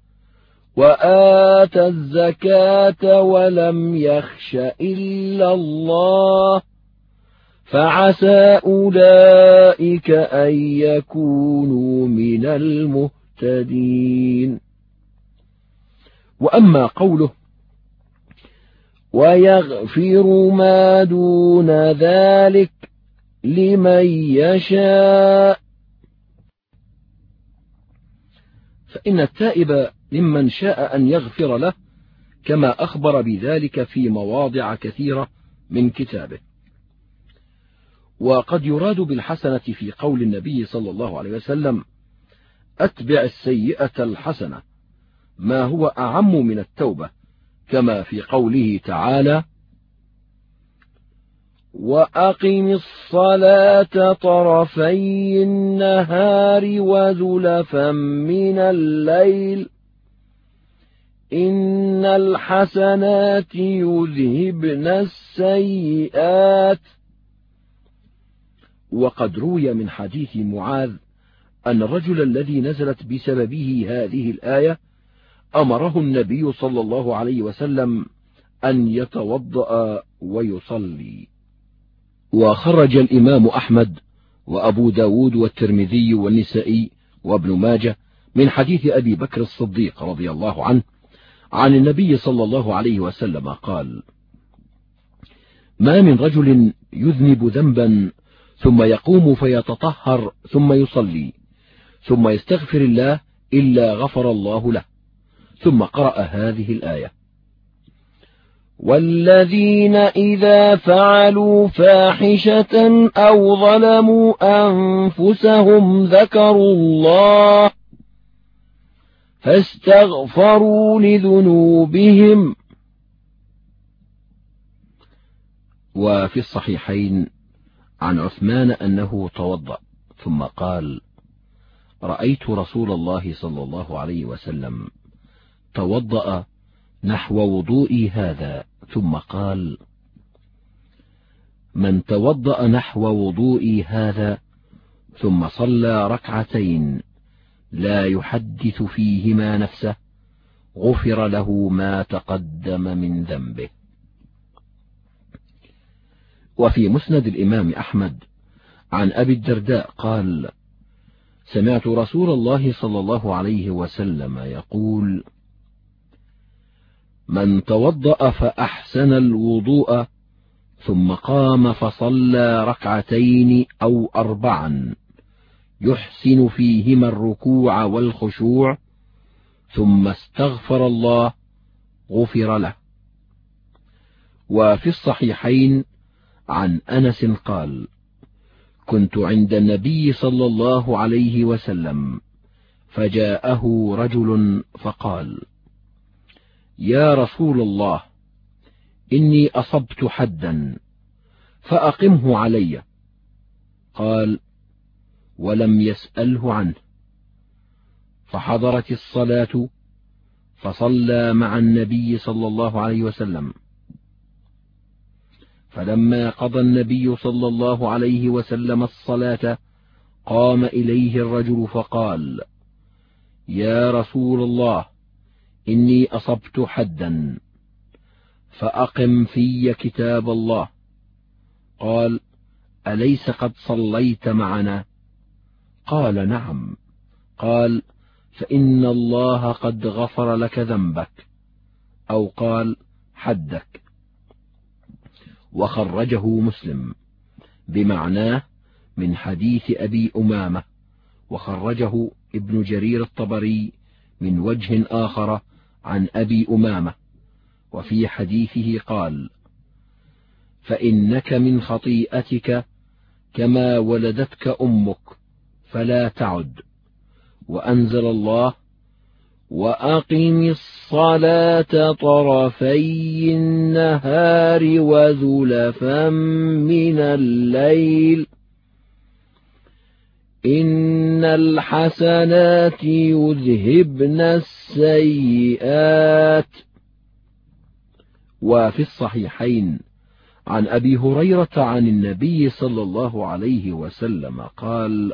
وآتى الزكاة ولم يخش إلا الله فعسى أولئك أن يكونوا من المهتدين. وأما قوله ويغفر ما دون ذلك لمن يشاء، فإن التائب ممن شاء أن يغفر له، كما أخبر بذلك في مواضع كثيرة من كتابه. وقد يراد بالحسنة في قول النبي صلى الله عليه وسلم أتبع السيئة الحسنة ما هو أعم من التوبة، كما في قوله تعالى وأقم الصلاة طرفي النهار وزلفا من الليل إن الحسنات يذهبن السيئات. وقد روي من حديث معاذ أن الرجل الذي نزلت بسببه هذه الآية أمره النبي صلى الله عليه وسلم أن يتوضأ ويصلي. وخرج الإمام أحمد وأبو داود والترمذي والنسائي وابن ماجه من حديث أبي بكر الصديق رضي الله عنه عن النبي صلى الله عليه وسلم قال ما من رجل يذنب ذنبا ثم يقوم فيتطهر ثم يصلي ثم يستغفر الله إلا غفر الله له. ثم قرأ هذه الآية والذين إذا فعلوا فاحشة أو ظلموا أنفسهم ذكروا الله فاستغفروا لذنوبهم. وفي الصحيحين عن عثمان أنه توضأ ثم قال رأيت رسول الله صلى الله عليه وسلم توضأ نحو وضوئي هذا ثم قال من توضأ نحو وضوئي هذا ثم صلى ركعتين لا يحدث فيهما نفسه غفر له ما تقدم من ذنبه. وفي مسند الإمام أحمد عن أبي الدرداء قال سمعت رسول الله صلى الله عليه وسلم يقول من توضأ فأحسن الوضوء ثم قام فصلى ركعتين أو أربعا يحسن فيهما الركوع والخشوع ثم استغفر الله غفر له. وفي الصحيحين عن أنس قال كنت عند النبي صلى الله عليه وسلم فجاءه رجل فقال يا رسول الله إني أصبت حدا فأقمه علي. قال ولم يسأله عنه فحضرت الصلاة فصلى مع النبي صلى الله عليه وسلم. فلما قضى النبي صلى الله عليه وسلم الصلاة قام إليه الرجل فقال يا رسول الله إني أصبت حدا فأقم في كتاب الله. قال أليس قد صليت معنا؟ قال نعم. قال فإن الله قد غفر لك ذنبك، أو قال حدك. وخرجه مسلم بمعناه من حديث أبي أمامة، وخرجه ابن جرير الطبري من وجه آخر عن أبي أمامة. وفي حديثه قال فإنك من خطيئتك كما ولدتك أمك فلا تعد. وأنزل الله وأقم الصلاة طرفي النهار وزلفا من الليل إن الحسنات يذهبن السيئات. وفي الصحيحين عن أبي هريرة عن النبي صلى الله عليه وسلم قال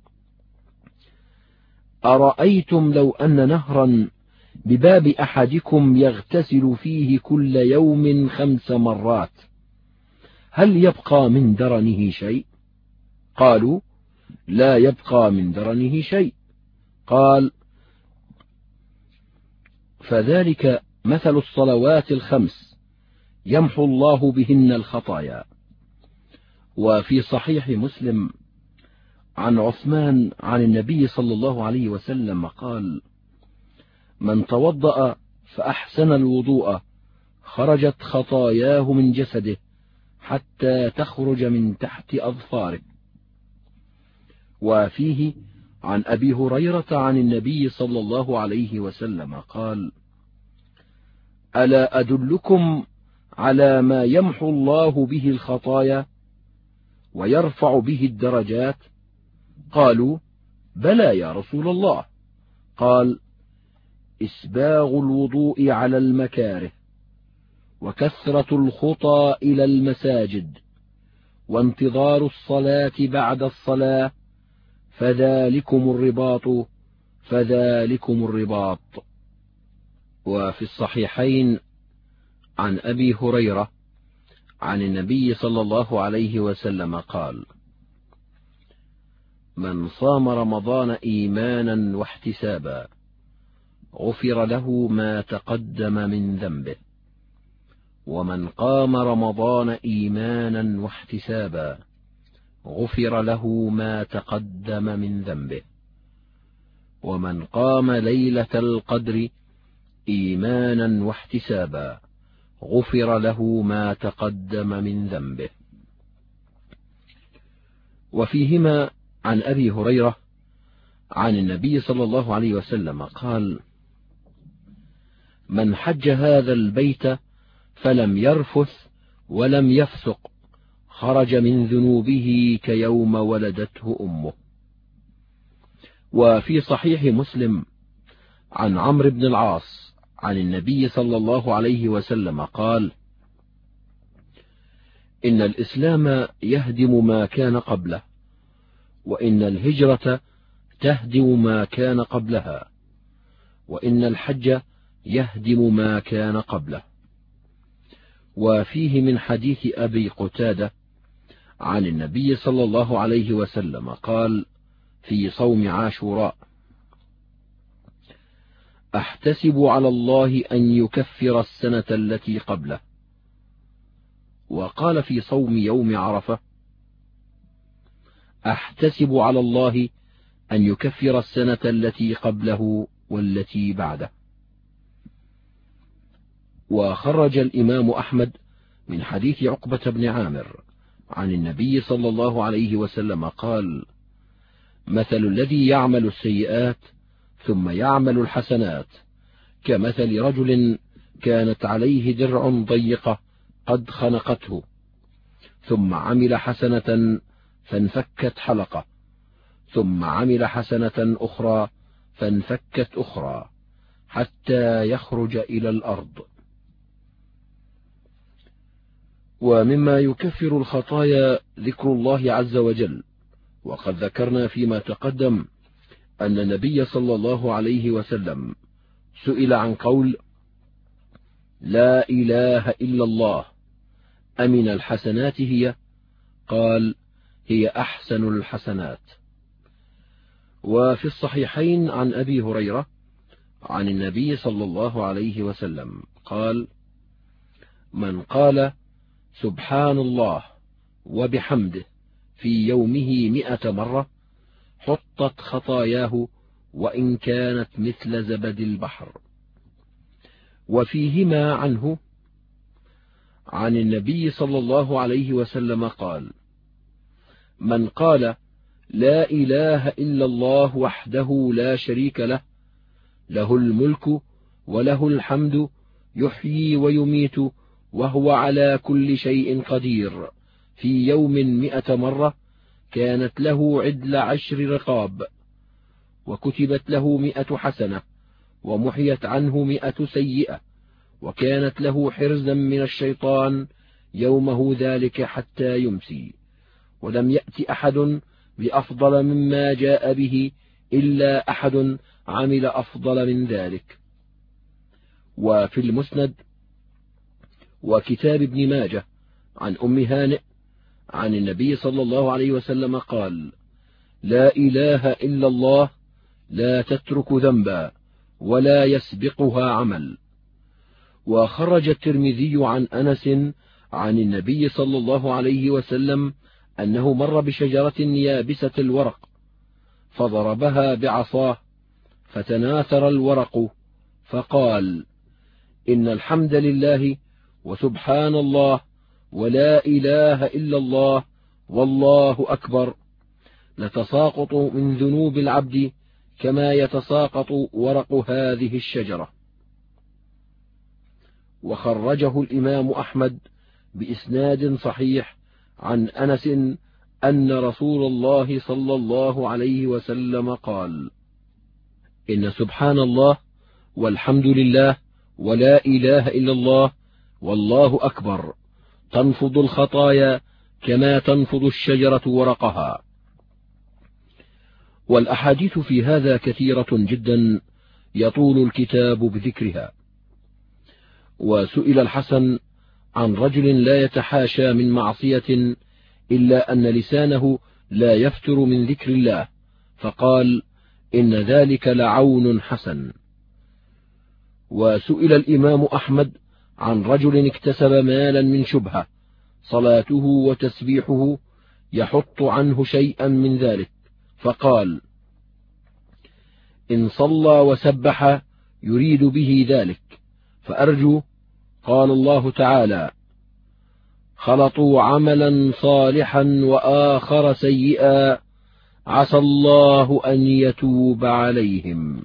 أرأيتم لو أن نهرا بباب أحدكم يغتسل فيه كل يوم خمس مرات هل يبقى من درنه شيء؟ قالوا لا يبقى من درنه شيء. قال فذلك مثل الصلوات الخمس يمحو الله بهن الخطايا. وفي صحيح مسلم عن عثمان عن النبي صلى الله عليه وسلم قال: من توضأ فأحسن الوضوء خرجت خطاياه من جسده حتى تخرج من تحت أظفاره. وفيه عن أبي هريرة عن النبي صلى الله عليه وسلم قال: ألا أدلكم على ما يمحو الله به الخطايا ويرفع به الدرجات؟ قالوا: بلى يا رسول الله. قال: إسباغ الوضوء على المكاره، وكثرة الخطى إلى المساجد، وانتظار الصلاة بعد الصلاة، فذلكم الرباط فذلكم الرباط. وفي الصحيحين عن أبي هريرة عن النبي صلى الله عليه وسلم قال: من صام رمضان إيمانا واحتسابا غفر له ما تقدم من ذنبه، ومن قام رمضان إيمانا واحتسابا غفر له ما تقدم من ذنبه، ومن قام ليلة القدر إيمانا واحتسابا غفر له ما تقدم من ذنبه. وفيهما عن أبي هريرة عن النبي صلى الله عليه وسلم قال: من حج هذا البيت فلم يرفث ولم يفسق خرج من ذنوبه كيوم ولدته أمه. وفي صحيح مسلم عن عمرو بن العاص عن النبي صلى الله عليه وسلم قال: إن الإسلام يهدم ما كان قبله، وإن الهجرة تهدم ما كان قبلها، وإن الحج يهدم ما كان قبله. وفيه من حديث أبي قتادة عن النبي صلى الله عليه وسلم قال في صوم عاشوراء: أحتسب على الله أن يكفر السنة التي قبله. وقال في صوم يوم عرفة: أحتسب على الله أن يكفر السنة التي قبله والتي بعده. وخرج الإمام أحمد من حديث عقبة بن عامر عن النبي صلى الله عليه وسلم قال: مثل الذي يعمل السيئات ثم يعمل الحسنات كمثل رجل كانت عليه درع ضيقة قد خنقته، ثم عمل حسنة فانفكت حلقة، ثم عمل حسنة أخرى فانفكت أخرى، حتى يخرج إلى الأرض. ومما يكفر الخطايا ذكر الله عز وجل. وقد ذكرنا فيما تقدم أن النبي صلى الله عليه وسلم سئل عن قول: لا إله إلا الله أمن الحسنات هي؟ قال: هي أحسن الحسنات. وفي الصحيحين عن أبي هريرة عن النبي صلى الله عليه وسلم قال: من قال سبحان الله وبحمده في يومه مئة مرة حطت خطاياه وإن كانت مثل زبد البحر. وفيهما عنه عن النبي صلى الله عليه وسلم قال: من قال لا إله إلا الله وحده لا شريك له، له الملك وله الحمد يحيي ويميت وهو على كل شيء قدير، في يوم مئة مرة كانت له عدل عشر رقاب، وكتبت له مئة حسنة، ومحيت عنه مئة سيئة، وكانت له حرزا من الشيطان يومه ذلك حتى يمسي. ولم يأت أحد بأفضل مما جاء به إلا أحد عمل أفضل من ذلك. وفي المسند وكتاب ابن ماجه عن أم هانئ عن النبي صلى الله عليه وسلم قال: لا إله إلا الله لا تترك ذنبا ولا يسبقها عمل. وخرج الترمذي عن أنس عن النبي صلى الله عليه وسلم أنه مر بشجرة يابسة الورق فضربها بعصاه فتناثر الورق، فقال: إن الحمد لله وسبحان الله ولا إله إلا الله والله أكبر لتساقط من ذنوب العبد كما يتساقط ورق هذه الشجرة. وخرجه الإمام أحمد بإسناد صحيح عن أنس أن رسول الله صلى الله عليه وسلم قال: إن سبحان الله والحمد لله ولا إله إلا الله والله أكبر تنفض الخطايا كما تنفض الشجرة ورقها. والأحاديث في هذا كثيرة جدا يطول الكتاب بذكرها. وسئل الحسن عن رجل لا يتحاشى من معصية إلا أن لسانه لا يفتر من ذكر الله، فقال: إن ذلك لعون حسن. وسئل الإمام أحمد عن رجل اكتسب مالا من شبهة صلاته وتسبيحه يحط عنه شيئا من ذلك، فقال: إن صلى وسبح يريد به ذلك فأرجو. قال الله تعالى: خلطوا عملا صالحا وآخر سيئا عسى الله أن يتوب عليهم.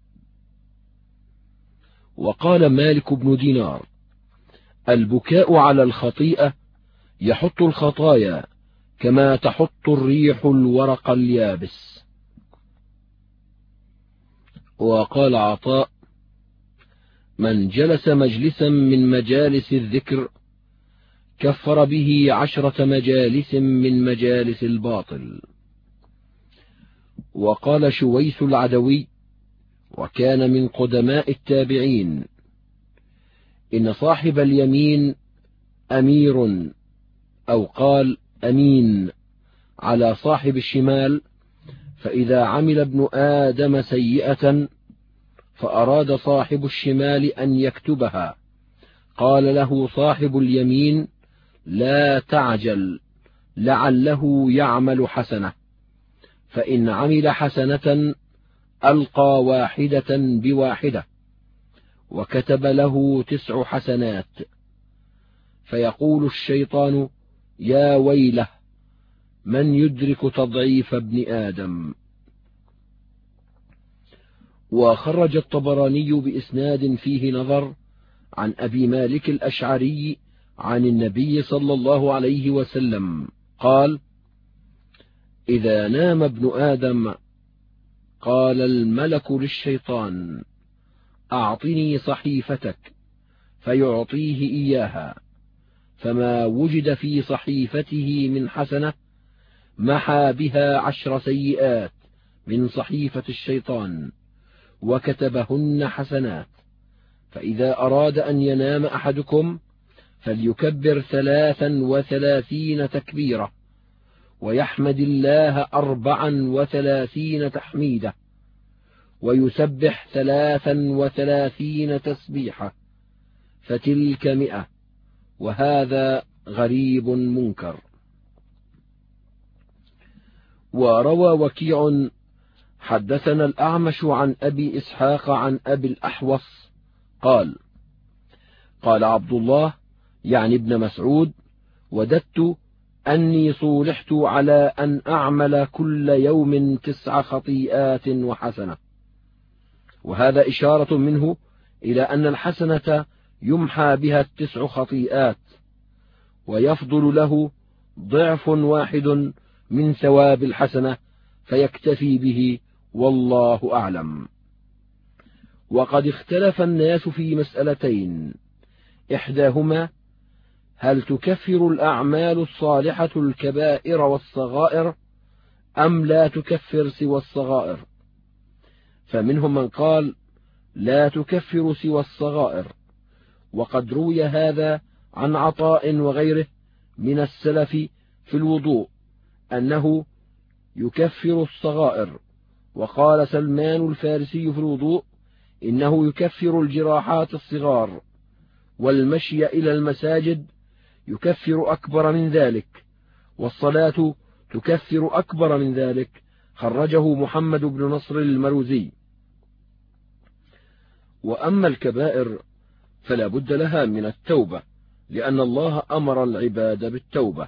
وقال مالك بن دينار: البكاء على الخطيئة يحط الخطايا كما تحط الريح الورق اليابس. وقال عطاء: من جلس مجلسا من مجالس الذكر كفر به عشرة مجالس من مجالس الباطل. وقال شويس العدوي وكان من قدماء التابعين: إن صاحب اليمين أمير، أو قال أمين، على صاحب الشمال، فإذا عمل ابن آدم سيئة فأراد صاحب الشمال أن يكتبها قال له صاحب اليمين: لا تعجل لعله يعمل حسنة، فإن عمل حسنة ألقى واحدة بواحدة وكتب له تسع حسنات، فيقول الشيطان: يا ويله من يدرك تضعيف ابن آدم. وخرج الطبراني بإسناد فيه نظر عن أبي مالك الأشعري عن النبي صلى الله عليه وسلم قال: إذا نام ابن آدم قال الملك للشيطان: أعطني صحيفتك، فيعطيه إياها، فما وجد في صحيفته من حسنة محى بها عشر سيئات من صحيفة الشيطان وكتبهن حسنات. فإذا أراد أن ينام أحدكم فليكبر ثلاثا وثلاثين تكبيرة ويحمد الله أربعا وثلاثين تحميدة ويسبح ثلاثا وثلاثين تسبيحة، فتلك مئة، وهذا غريب منكر. وروى وكيع حدثنا الأعمش عن أبي إسحاق عن أبي الأحوص قال: قال عبد الله يعني ابن مسعود: وددت أني صولحت على أن أعمل كل يوم تسع خطيئات وحسنة. وهذا إشارة منه إلى أن الحسنة يمحى بها التسع خطيئات ويفضل له ضعف واحد من ثواب الحسنة فيكتفي به، والله أعلم. وقد اختلف الناس في مسألتين: إحداهما هل تكفر الأعمال الصالحة الكبائر والصغائر أم لا تكفر سوى الصغائر؟ فمنهم من قال لا تكفر سوى الصغائر، وقد روي هذا عن عطاء وغيره من السلف في الوضوء أنه يكفر الصغائر. وقال سلمان الفارسي في الوضوء: إنه يكفر الجراحات الصغار، والمشي إلى المساجد يكفر أكبر من ذلك، والصلاة تكفر أكبر من ذلك. خرجه محمد بن نصر المروزي. وأما الكبائر فلا بد لها من التوبة، لأن الله أمر العباد بالتوبة،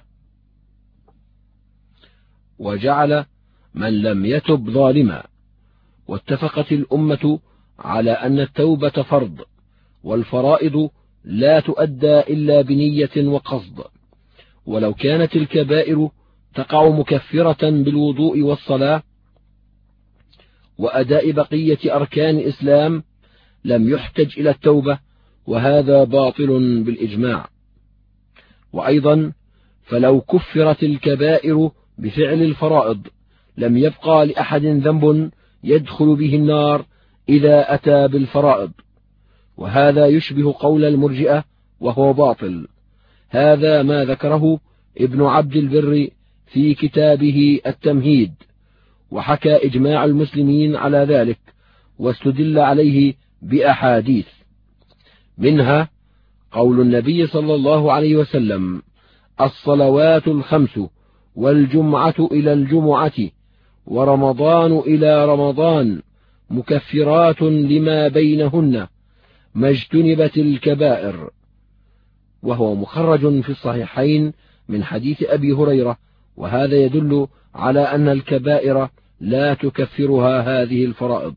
وجعل من لم يتب ظالما. واتفقت الأمة على أن التوبة فرض، والفرائض لا تؤدى إلا بنية وقصد. ولو كانت الكبائر تقع مكفرة بالوضوء والصلاة وأداء بقية أركان الإسلام لم يحتج إلى التوبة، وهذا باطل بالإجماع. وأيضا فلو كفرت الكبائر بفعل الفرائض لم يبقى لأحد ذنب يدخل به النار إذا أتى بالفرائض، وهذا يشبه قول المرجئة وهو باطل. هذا ما ذكره ابن عبد البر في كتابه التمهيد، وحكى إجماع المسلمين على ذلك، واستدل عليه بأحاديث، منها قول النبي صلى الله عليه وسلم: الصلوات الخمس والجمعة إلى الجمعة ورمضان إلى رمضان مكفرات لما بينهن ما اجتنبت الكبائر، وهو مخرج في الصحيحين من حديث أبي هريرة. وهذا يدل على أن الكبائر لا تكفرها هذه الفرائض.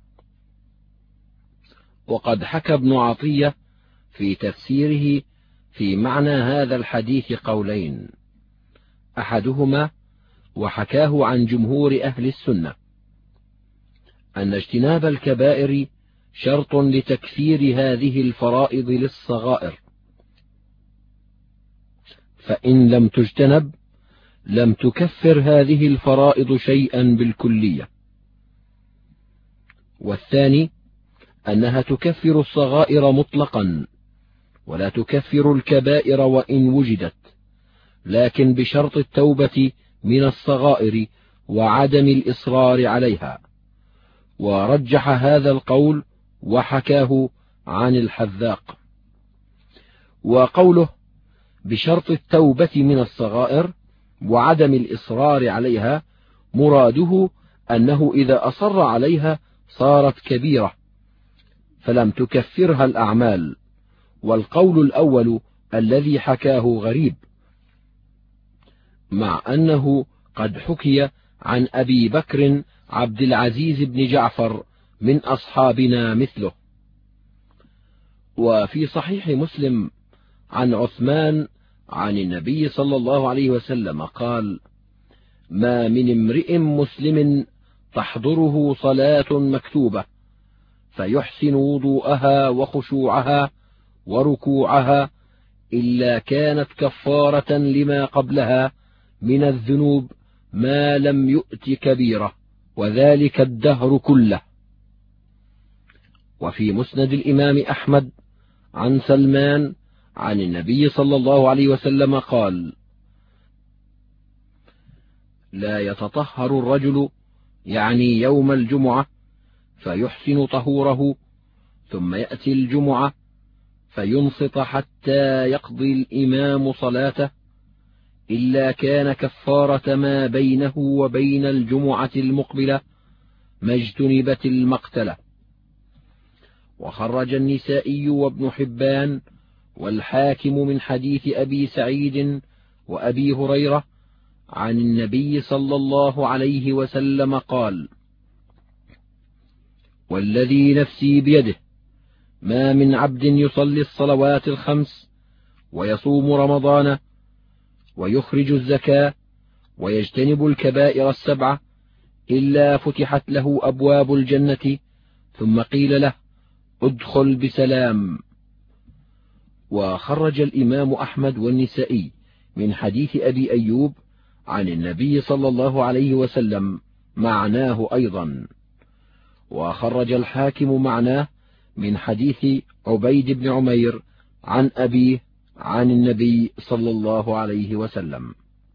وقد حكى ابن عطية في تفسيره في معنى هذا الحديث قولين، أحدهما وحكاه عن جمهور أهل السنة أن اجتناب الكبائر شرط لتكفير هذه الفرائض للصغائر، فإن لم تجتنب لم تكفر هذه الفرائض شيئا بالكلية. والثاني أنها تكفر الصغائر مطلقا، ولا تكفر الكبائر وإن وجدت، لكن بشرط التوبة من الصغائر وعدم الإصرار عليها. ورجح هذا القول وحكاه عن الحذاق. وقوله بشرط التوبة من الصغائر وعدم الإصرار عليها مراده أنه إذا أصر عليها صارت كبيرة فلم تكفرها الأعمال، والقول الأول الذي حكاه غريب، مع أنه قد حكي عن أبي بكر عبد العزيز بن جعفر من أصحابنا مثله. وفي صحيح مسلم عن عثمان عن النبي صلى الله عليه وسلم قال: ما من امرئ مسلم تحضره صلاة مكتوبة فيحسن وضوءها وخشوعها وركوعها إلا كانت كفارة لما قبلها من الذنوب ما لم يؤت كبيرة، وذلك الدهر كله. وفي مسند الإمام أحمد عن سلمان عن النبي صلى الله عليه وسلم قال: لا يتطهر الرجل يعني يوم الجمعة فيحسن طهوره ثم يأتي الجمعة فينصت حتى يقضي الإمام صلاته إلا كان كفارة ما بينه وبين الجمعة المقبلة ما اجتنبت المقتلة. وخرج النسائي وابن حبان والحاكم من حديث أبي سعيد وأبي هريرة عن النبي صلى الله عليه وسلم قال: والذي نفسي بيده ما من عبد يصلي الصلوات الخمس ويصوم رمضان ويخرج الزكاة ويجتنب الكبائر السبعة إلا فتحت له أبواب الجنة ثم قيل له: ادخل بسلام. وخرج الإمام أحمد والنسائي من حديث أبي أيوب عن النبي صلى الله عليه وسلم معناه أيضا. وخرج الحاكم معناه من حديث عبيد بن عمير عن أبيه عن النبي صلى الله عليه وسلم.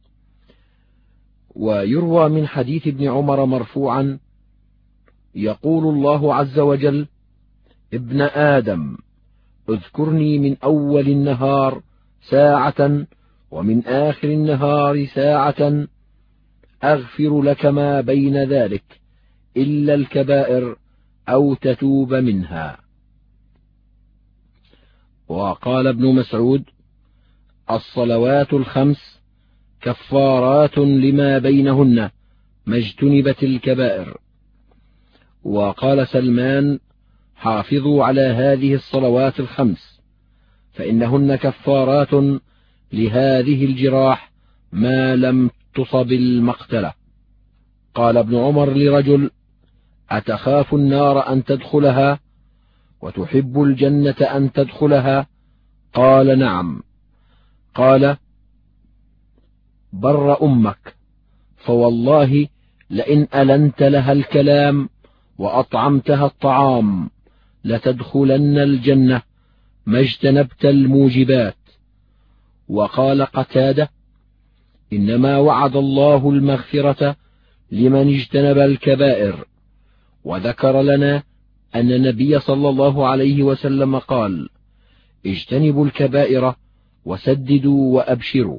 ويروى من حديث ابن عمر مرفوعا: يقول الله عز وجل: ابن آدم، اذكرني من أول النهار ساعة ومن آخر النهار ساعة، أغفر لك ما بين ذلك إلا الكبائر أو تتوب منها. وقال ابن مسعود: الصلوات الخمس كفارات لما بينهن ما اجتنبت الكبائر. وقال سلمان: حافظوا على هذه الصلوات الخمس فإنهن كفارات لهذه الجراح ما لم تصب المقتلة. قال ابن عمر لرجل: أتخاف النار أن تدخلها وتحب الجنة أن تدخلها؟ قال: نعم. قال: بر أمك، فوالله لئن ألنت لها الكلام وأطعمتها الطعام لتدخلن الجنة ما اجتنبت الموجبات. وقال قتادة: إنما وعد الله المغفرة لمن اجتنب الكبائر. وذكر لنا أن النبي صلى الله عليه وسلم قال: اجتنبوا الكبائر وسددوا وأبشروا.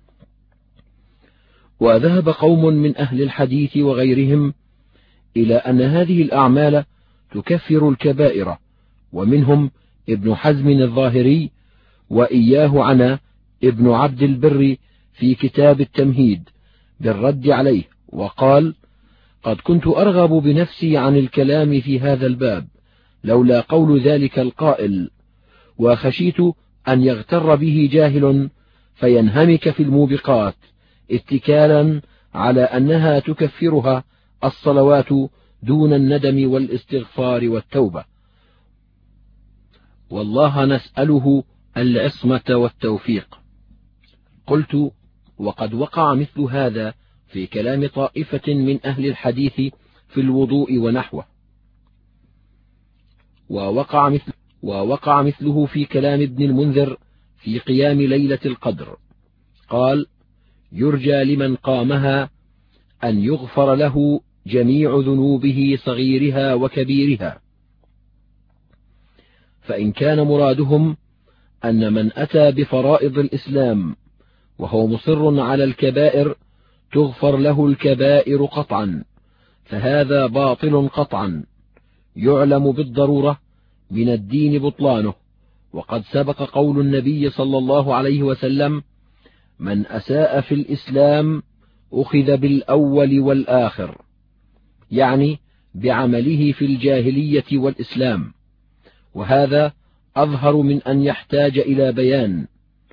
وذهب قوم من أهل الحديث وغيرهم إلى أن هذه الأعمال تكفر الكبائر، ومنهم ابن حزم الظاهري، وإياه عنا ابن عبد البر في كتاب التمهيد بالرد عليه، وقال: قد كنت أرغب بنفسي عن الكلام في هذا الباب لولا قول ذلك القائل، وخشيت أن يغتر به جاهل فينهمك في الموبقات اتكالا على أنها تكفرها الصلوات دون الندم والاستغفار والتوبة، والله نسأله العصمة والتوفيق. قلت: وقد وقع مثل هذا في كلام طائفة من أهل الحديث في الوضوء ونحوه، ووقع, مثل ووقع مثله في كلام ابن المنذر في قيام ليلة القدر. قال: يرجى لمن قامها أن يغفر له جميع ذنوبه صغيرها وكبيرها. فإن كان مرادهم أن من أتى بفرائض الإسلام وهو مصر على الكبائر تغفر له الكبائر قطعا، فهذا باطل قطعا، يعلم بالضرورة من الدين بطلانه. وقد سبق قول النبي صلى الله عليه وسلم: من أساء في الإسلام أخذ بالأول والآخر، يعني بعمله في الجاهلية والإسلام، وهذا أظهر من أن يحتاج إلى بيان.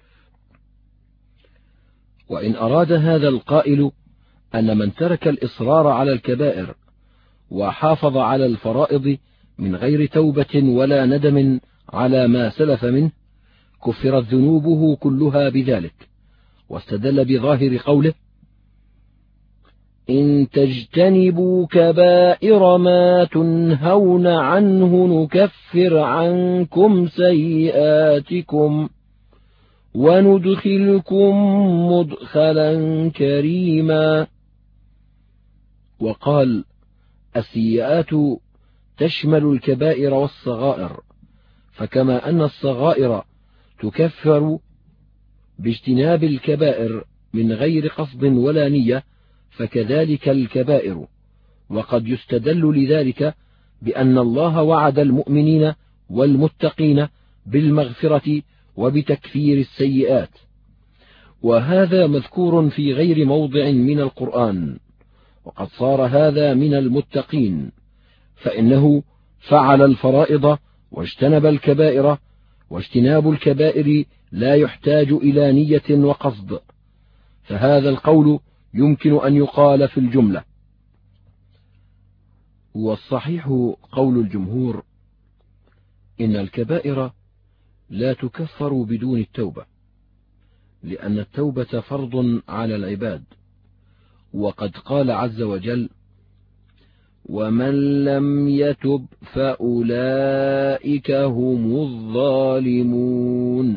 وإن أراد هذا القائل أن من ترك الإصرار على الكبائر وحافظ على الفرائض من غير توبة ولا ندم على ما سلف منه كفرت ذنوبه كلها بذلك، واستدل بظاهر قوله: إن تجتنبوا كبائر ما تنهون عنه نكفر عنكم سيئاتكم وندخلكم مدخلا كريما. وقال: السيئات تشمل الكبائر والصغائر، فكما أن الصغائر تكفر باجتناب الكبائر من غير قصد ولا نية، فكذلك الكبائر. وقد يستدل لذلك بأن الله وعد المؤمنين والمتقين بالمغفرة وبتكفير السيئات، وهذا مذكور في غير موضع من القرآن، وقد صار هذا من المتقين، فإنه فعل الفرائض واجتنب الكبائر، واجتناب الكبائر لا يحتاج إلى نية وقصد، فهذا القول يمكن أن يقال في الجملة. والصحيح قول الجمهور: إن الكبائر لا تكفر بدون التوبة، لأن التوبة فرض على العباد، وقد قال عز وجل: ومن لم يتب فأولئك هم الظالمون.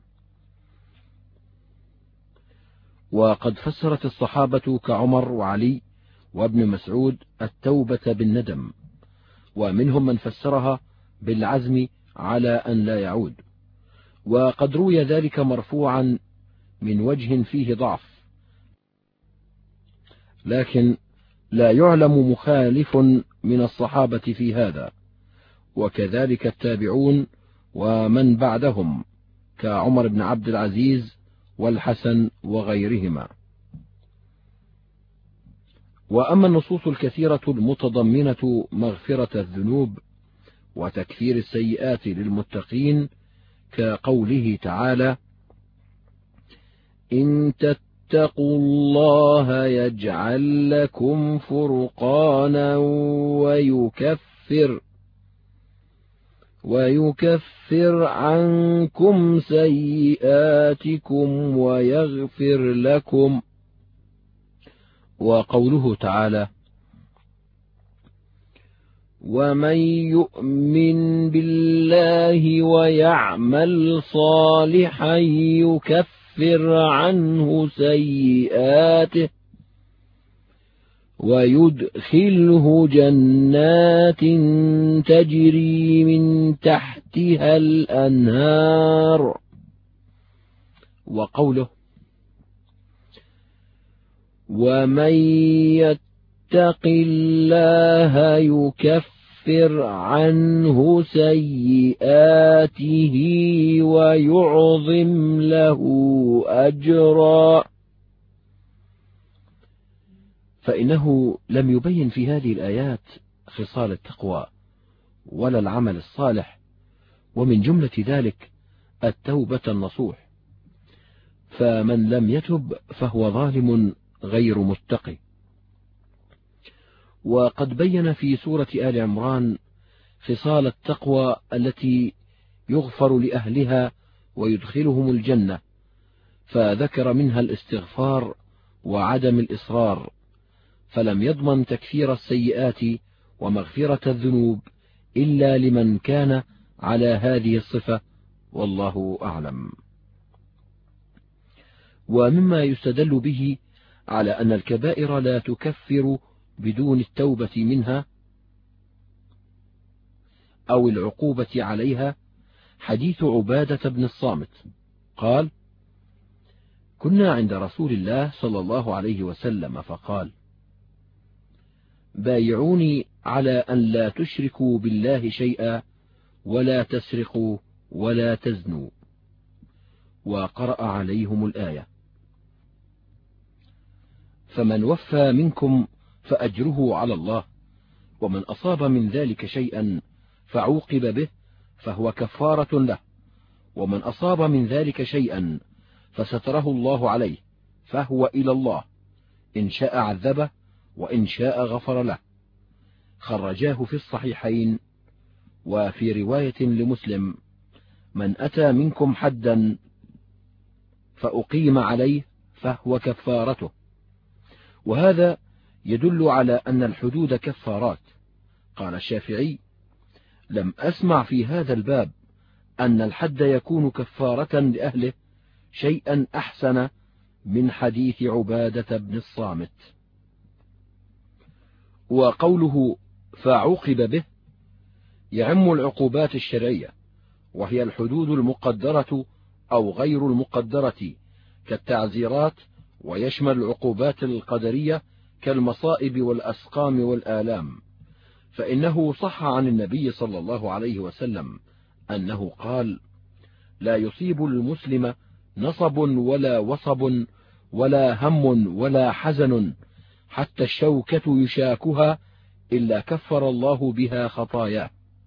وقد فسرت الصحابة كعمر وعلي وابن مسعود التوبة بالندم، ومنهم من فسرها بالعزم على أن لا يعود. وقد روي ذلك مرفوعا من وجه فيه ضعف، لكن لا يعلم مخالف من الصحابة في هذا، وكذلك التابعون ومن بعدهم كعمر بن عبد العزيز والحسن وغيرهما. وأما النصوص الكثيرة المتضمنة مغفرة الذنوب وتكفير السيئات للمتقين كقوله تعالى: إن تتقوا الله يجعل لكم فرقانا ويكفر ويكفر عنكم سيئاتكم ويغفر لكم. وقوله تعالى: ومن يؤمن بالله ويعمل صالحا يكفر عنه سيئاته ويدخله جنات تجري من تحتها الأنهار. وقوله: ومن يتق الله يكفر عنه سيئاته ويعظم له أجرا. فإنه لم يبين في هذه الآيات خصال التقوى ولا العمل الصالح، ومن جملة ذلك التوبة النصوح، فمن لم يتب فهو ظالم غير متقي. وقد بين في سورة آل عمران خصال التقوى التي يغفر لأهلها ويدخلهم الجنة، فذكر منها الاستغفار وعدم الإصرار، فلم يضمن تكفير السيئات ومغفرة الذنوب إلا لمن كان على هذه الصفة، والله أعلم. ومما يستدل به على أن الكبائر لا تكفر بدون التوبة منها أو العقوبة عليها حديث عبادة بن الصامت قال: كنا عند رسول الله صلى الله عليه وسلم فقال: بايعوني على أن لا تشركوا بالله شيئا ولا تسرقوا ولا تزنوا، وقرأ عليهم الآية: فمن وفى منكم فأجره على الله، ومن أصاب من ذلك شيئا فعوقب به فهو كفارة له، ومن أصاب من ذلك شيئا فستره الله عليه فهو إلى الله، إن شاء عذبه وإن شاء غفر له. خرجاه في الصحيحين. وفي رواية لمسلم: من أتى منكم حدا فأقيم عليه فهو كفارته. وهذا يدل على أن الحدود كفارات. قال الشافعي: لم أسمع في هذا الباب أن الحد يكون كفارة لأهله شيئا أحسن من حديث عبادة بن الصامت. وقوله فعوقب به يعم العقوبات الشرعية، وهي الحدود المقدرة أو غير المقدرة كالتعزيرات، ويشمل العقوبات القدرية كالمصائب والأسقام والآلام. فإنه صح عن النبي صلى الله عليه وسلم أنه قال: لا يصيب المسلم نصب ولا وصب ولا هم ولا حزن حتى الشوكة يشاكها إلا كفر الله بها خطاياه.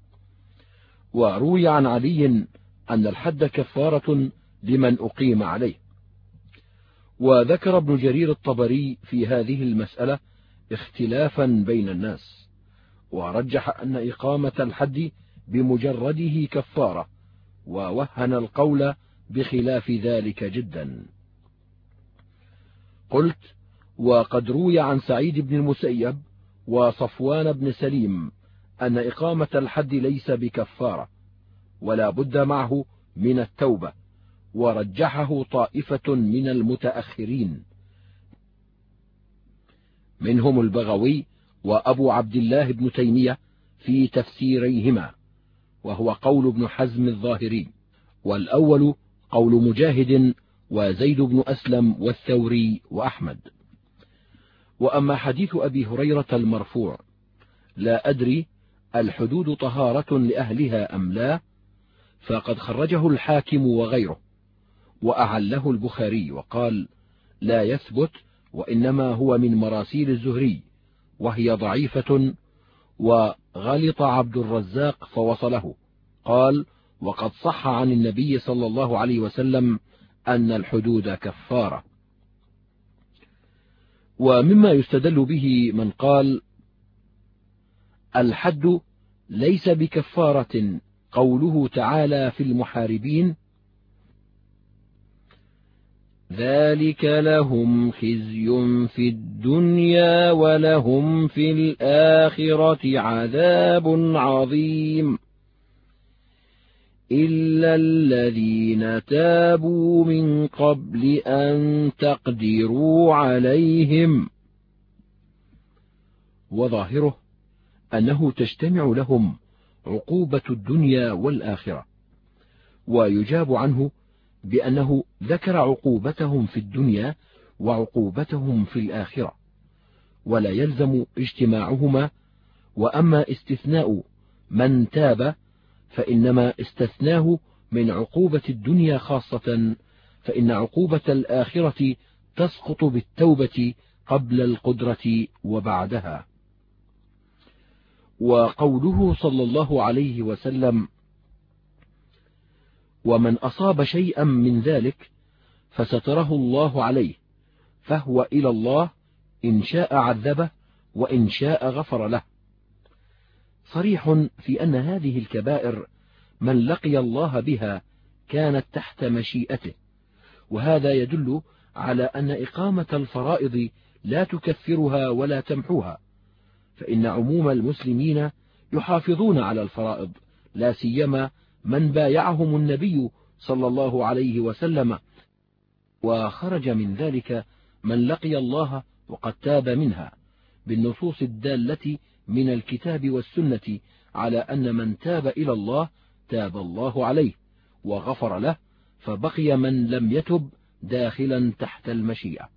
وروي عن علي أن الحد كفارة لمن أقيم عليه. وذكر ابن جرير الطبري في هذه المسألة اختلافا بين الناس، ورجح أن إقامة الحد بمجرده كفارة، ووهن القول بخلاف ذلك جدا. قلت: وقد روي عن سعيد بن المسيب وصفوان بن سليم أن إقامة الحد ليس بكفارة ولا بد معه من التوبة، ورجحه طائفة من المتأخرين منهم البغوي وأبو عبد الله بن تيمية في تفسيريهما. وهو قول ابن حزم الظاهري، والأول قول مجاهد وزيد بن أسلم والثوري وأحمد. وأما حديث أبي هريرة المرفوع لا أدري الحدود طهارة لأهلها أم لا، فقد خرجه الحاكم وغيره، وأعله البخاري وقال لا يثبت، وإنما هو من مراسيل الزهري وهي ضعيفة، وغلط عبد الرزاق فوصله، قال وقد صح عن النبي صلى الله عليه وسلم أن الحدود كفارة. ومما يستدل به من قال الحد ليس بكفارة قوله تعالى في المحاربين ذلك لهم خزي في الدنيا ولهم في الآخرة عذاب عظيم إلا الذين تابوا من قبل أن تقدروا عليهم. وظاهره أنه تجتمع لهم عقوبة الدنيا والآخرة، ويجاب عنه بأنه ذكر عقوبتهم في الدنيا وعقوبتهم في الآخرة، ولا يلزم اجتماعهما. وأما استثناء من تاب فإنما استثناه من عقوبة الدنيا خاصة، فإن عقوبة الآخرة تسقط بالتوبة قبل القدرة وبعدها. وقوله صلى الله عليه وسلم ومن أصاب شيئا من ذلك فستره الله عليه فهو إلى الله إن شاء عذبه وإن شاء غفر له، صريح في أن هذه الكبائر من لقي الله بها كانت تحت مشيئته، وهذا يدل على أن إقامة الفرائض لا تكفرها ولا تمحوها، فإن عموم المسلمين يحافظون على الفرائض، لا سيما من بايعهم النبي صلى الله عليه وسلم، وخرج من ذلك من لقي الله وقد تاب منها، بالنصوص الدالة من الكتاب والسنة على أن من تاب إلى الله تاب الله عليه وغفر له، فبقي من لم يتب داخلا تحت المشيئة.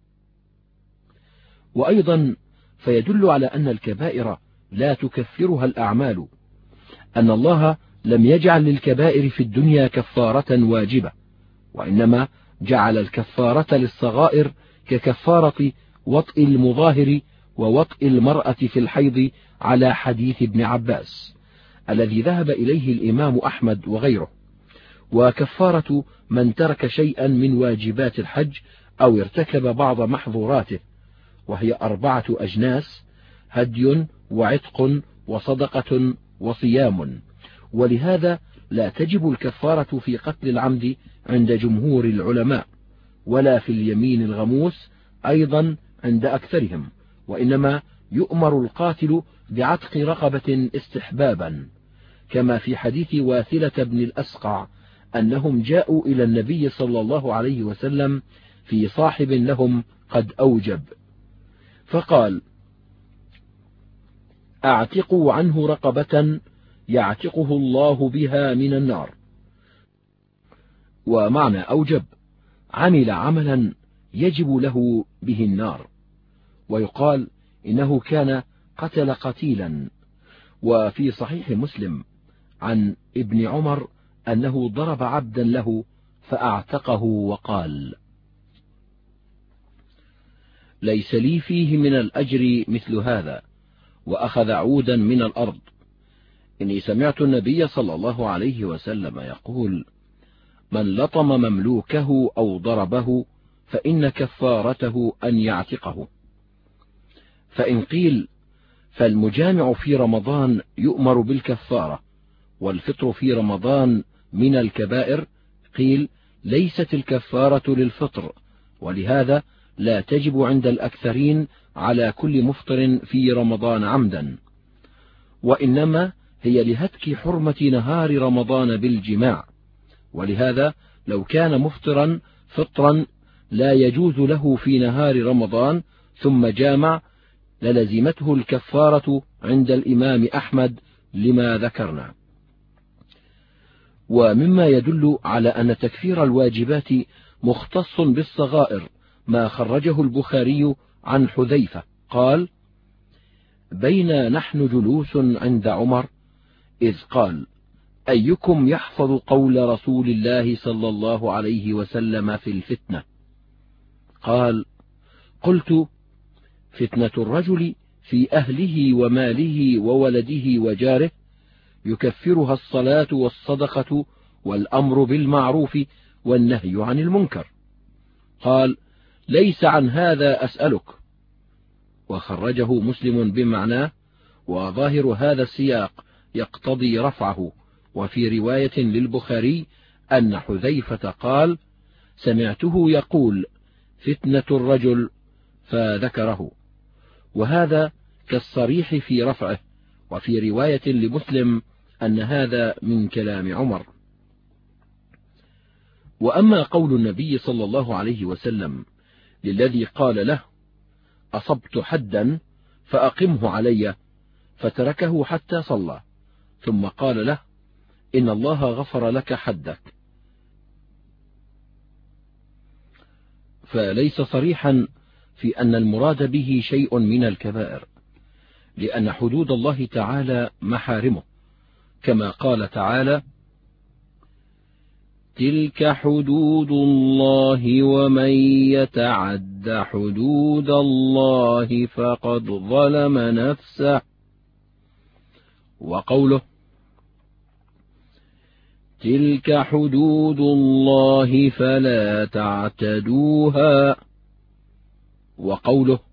وأيضا فيدل على أن الكبائر لا تكفرها الأعمال، أن الله لم يجعل للكبائر في الدنيا كفارة واجبة، وإنما جعل الكفارة للصغائر ككفارة وطئ المظاهر ووطئ المرأة في الحيض على حديث ابن عباس الذي ذهب إليه الإمام أحمد وغيره. وكفارة من ترك شيئا من واجبات الحج أو ارتكب بعض محظوراته، وهي أربعة أجناس: هدي وعتق وصدقة وصيام. ولهذا لا تجب الكفارة في قتل العمد عند جمهور العلماء، ولا في اليمين الغموس أيضا عند أكثرهم، وإنما يؤمر القاتل بعتق رقبة استحبابا، كما في حديث واثلة بن الأسقع أنهم جاءوا إلى النبي صلى الله عليه وسلم في صاحب لهم قد أوجب، فقال أعتقوا عنه رقبة يعتقه الله بها من النار. ومعنى أوجب عمل عملا يجب له به النار، ويقال إنه كان قتل قتيلا. وفي صحيح مسلم عن ابن عمر أنه ضرب عبدا له فأعتقه وقال ليس لي فيه من الأجر مثل هذا، وأخذ عودا من الأرض. إني سمعت النبي صلى الله عليه وسلم يقول من لطم مملوكه أو ضربه فإن كفارته أن يعتقه. فإن قيل فالمجامع في رمضان يؤمر بالكفارة والفطر في رمضان من الكبائر، قيل ليست الكفارة للفطر، ولهذا لا تجب عند الأكثرين على كل مفطر في رمضان عمدا، وإنما هي لهتك حرمة نهار رمضان بالجماع. ولهذا لو كان مفطرا فطرا لا يجوز له في نهار رمضان ثم جامع للزمته الكفارة عند الإمام أحمد لما ذكرنا. ومما يدل على أن تكفير الواجبات مختص بالصغائر ما خرجه البخاري عن حذيفة قال: بين نحن جلوس عند عمر إذ قال: أيكم يحفظ قول رسول الله صلى الله عليه وسلم في الفتنة؟ قال: قلت: فتنة الرجل في أهله وماله وولده وجاره يكفرها الصلاة والصدقة والأمر بالمعروف والنهي عن المنكر. قال: ليس عن هذا أسألك. وخرجه مسلم بمعناه، وظاهر هذا السياق يقتضي رفعه. وفي رواية للبخاري أن حذيفة قال: سمعته يقول: فتنة الرجل، فذكره، وهذا كالصريح في رفعه. وفي رواية لمسلم أن هذا من كلام عمر. وأما قول النبي صلى الله عليه وسلم للذي قال له: أصبت حدا فأقمه علي، فتركه حتى صلى، ثم قال له: إن الله غفر لك حدك، فليس صريحا في أن المراد به شيء من الكبائر، لأن حدود الله تعالى محارمه، كما قال تعالى: تلك حدود الله ومن يتعد حدود الله فقد ظلم نفسه. وقوله: تلك حدود الله فلا تعتدوها. وقوله: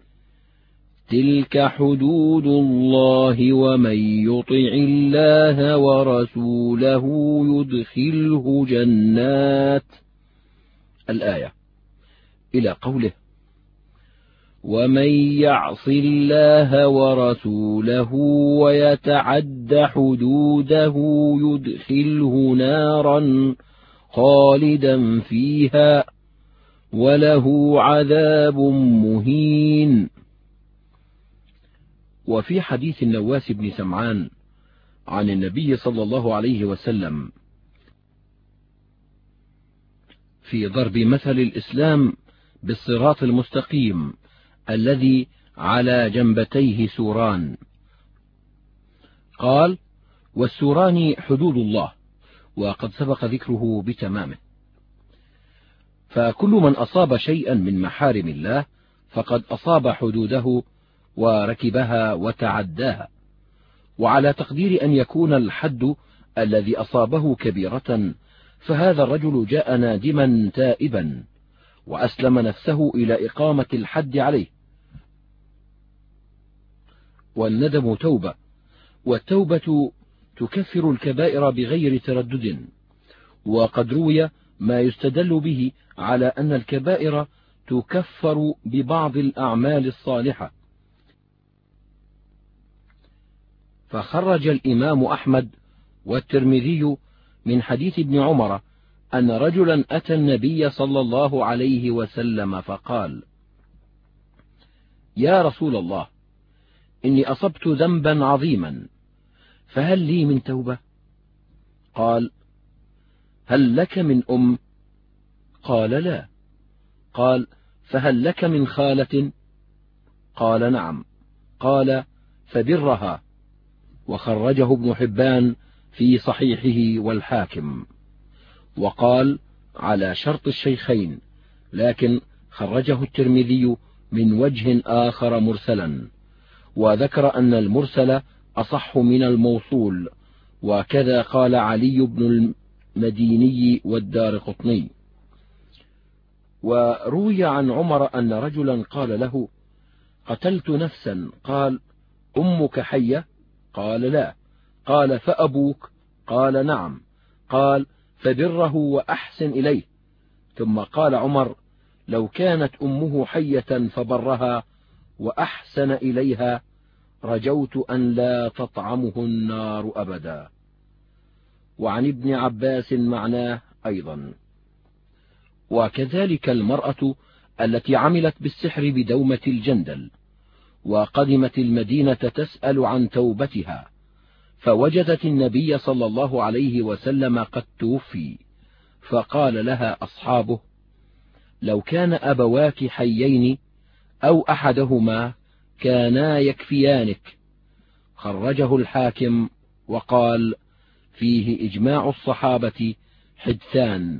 تلك حدود الله ومن يطع الله ورسوله يدخله جنات. الآية إلى قوله: ومن يعص الله ورسوله ويتعد حدوده يدخله نارا خالدا فيها وله عذاب مهين. وفي حديث النواس بن سمعان عن النبي صلى الله عليه وسلم في ضرب مثل الإسلام بالصراط المستقيم الذي على جنبتيه سوران، قال: والسوران حدود الله، وقد سبق ذكره بتمامه. فكل من أصاب شيئا من محارم الله فقد أصاب حدوده وركبها وتعداها. وعلى تقدير أن يكون الحد الذي أصابه كبيرة، فهذا الرجل جاء نادما تائبا وأسلم نفسه إلى إقامة الحد عليه. والندم توبة، والتوبة تكفر الكبائر بغير تردد. وقد روي ما يستدل به على أن الكبائر تكفر ببعض الأعمال الصالحة. فخرج الإمام أحمد والترمذي من حديث ابن عمر أن رجلا أتى النبي صلى الله عليه وسلم فقال: يا رسول الله، إني أصبت ذنبا عظيما، فهل لي من توبة؟ قال: هل لك من أم؟ قال: لا. قال: فهل لك من خالة؟ قال: نعم. قال: فبرها. وخرجه ابن حبان في صحيحه والحاكم، وقال: على شرط الشيخين، لكن خرجه الترمذي من وجه آخر مرسلا، وذكر أن المرسل أصح من الموصول، وكذا قال علي بن المديني والدارقطني. وروي عن عمر أن رجلا قال له: قتلت نفسا. قال: أمك حية؟ قال: لا. قال: فأبوك؟ قال: نعم. قال: فبره وأحسن إليه. ثم قال عمر: لو كانت أمه حية فبرها وأحسن إليها رجوت أن لا تطعمه النار أبدا. وعن ابن عباس معناه أيضا. وكذلك المرأة التي عملت بالسحر بدومة الجندل وقدمت المدينة تسأل عن توبتها، فوجدت النبي صلى الله عليه وسلم قد توفي، فقال لها أصحابه: لو كان أبواك حيين أو أحدهما كانا يكفيانك. خرجه الحاكم وقال: فيه إجماع الصحابة حدثان.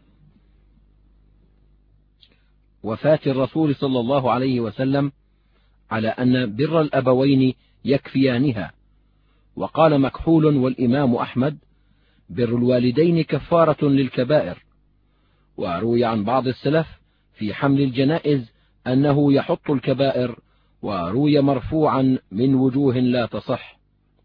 وفاة الرسول صلى الله عليه وسلم على أن بر الأبوين يكفيانها. وقال مكحول والإمام أحمد: بر الوالدين كفارة للكبائر. وروي عن بعض السلف في حمل الجنائز أنه يحط الكبائر، وروي مرفوعا من وجوه لا تصح.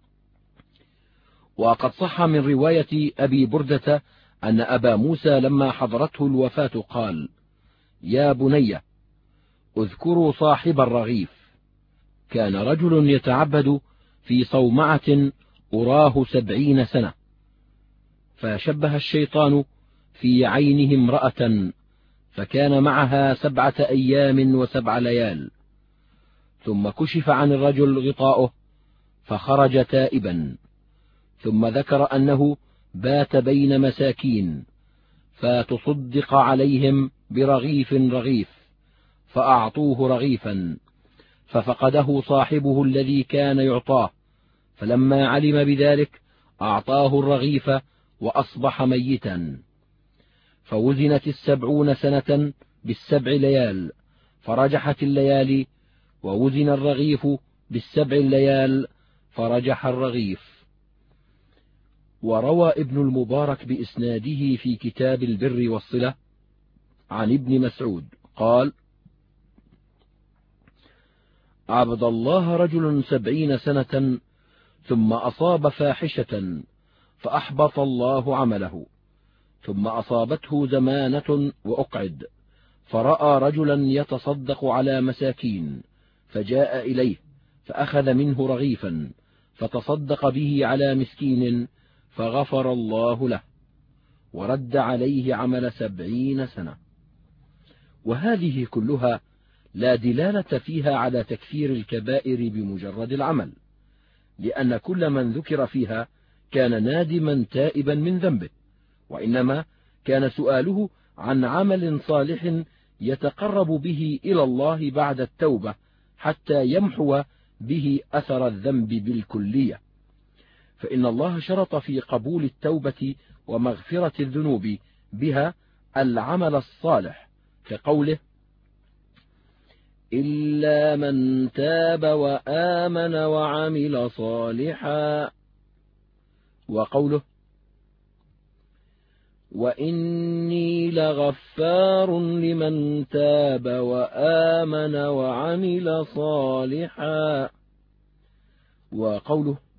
وقد صح من رواية أبي بردة أن أبا موسى لما حضرته الوفاة قال: يا بني اذكروا صاحب الرغيف. كان رجل يتعبد في صومعة أراه سبعين سنة، فشبه الشيطان في عينه امرأة، فكان معها سبعة أيام وسبع ليال، ثم كشف عن الرجل غطاؤه فخرج تائبا، ثم ذكر أنه بات بين مساكين، فتصدق عليهم برغيف رغيف، فأعطوه رغيفا، ففقده صاحبه الذي كان يعطاه، فلما علم بذلك أعطاه الرغيف وأصبح ميتا. فوزنت السبعون سنة بالسبع ليال، فرجحت الليالي، ووزن الرغيف بالسبع الليال، فرجح الرغيف. وروى ابن المبارك بإسناده في كتاب البر والصلة عن ابن مسعود قال: عبد الله رجل سبعين سنة ثم أصاب فاحشة فأحبط الله عمله، ثم أصابته زمانة وأقعد، فرأى رجلا يتصدق على مساكين، فجاء إليه فأخذ منه رغيفا فتصدق به على مسكين، فغفر الله له ورد عليه عمل سبعين سنة. وهذه كلها لا دلالة فيها على تكفير الكبائر بمجرد العمل، لأن كل من ذكر فيها كان نادما تائبا من ذنبه، وإنما كان سؤاله عن عمل صالح يتقرب به إلى الله بعد التوبة حتى يمحو به أثر الذنب بالكلية. فإن الله شرط في قبول التوبة ومغفرة الذنوب بها العمل الصالح، كقوله: إلا من تاب وآمن وعمل صالحا، وقوله: وإني لغفار لمن تاب وآمن وعمل صالحا، وقوله: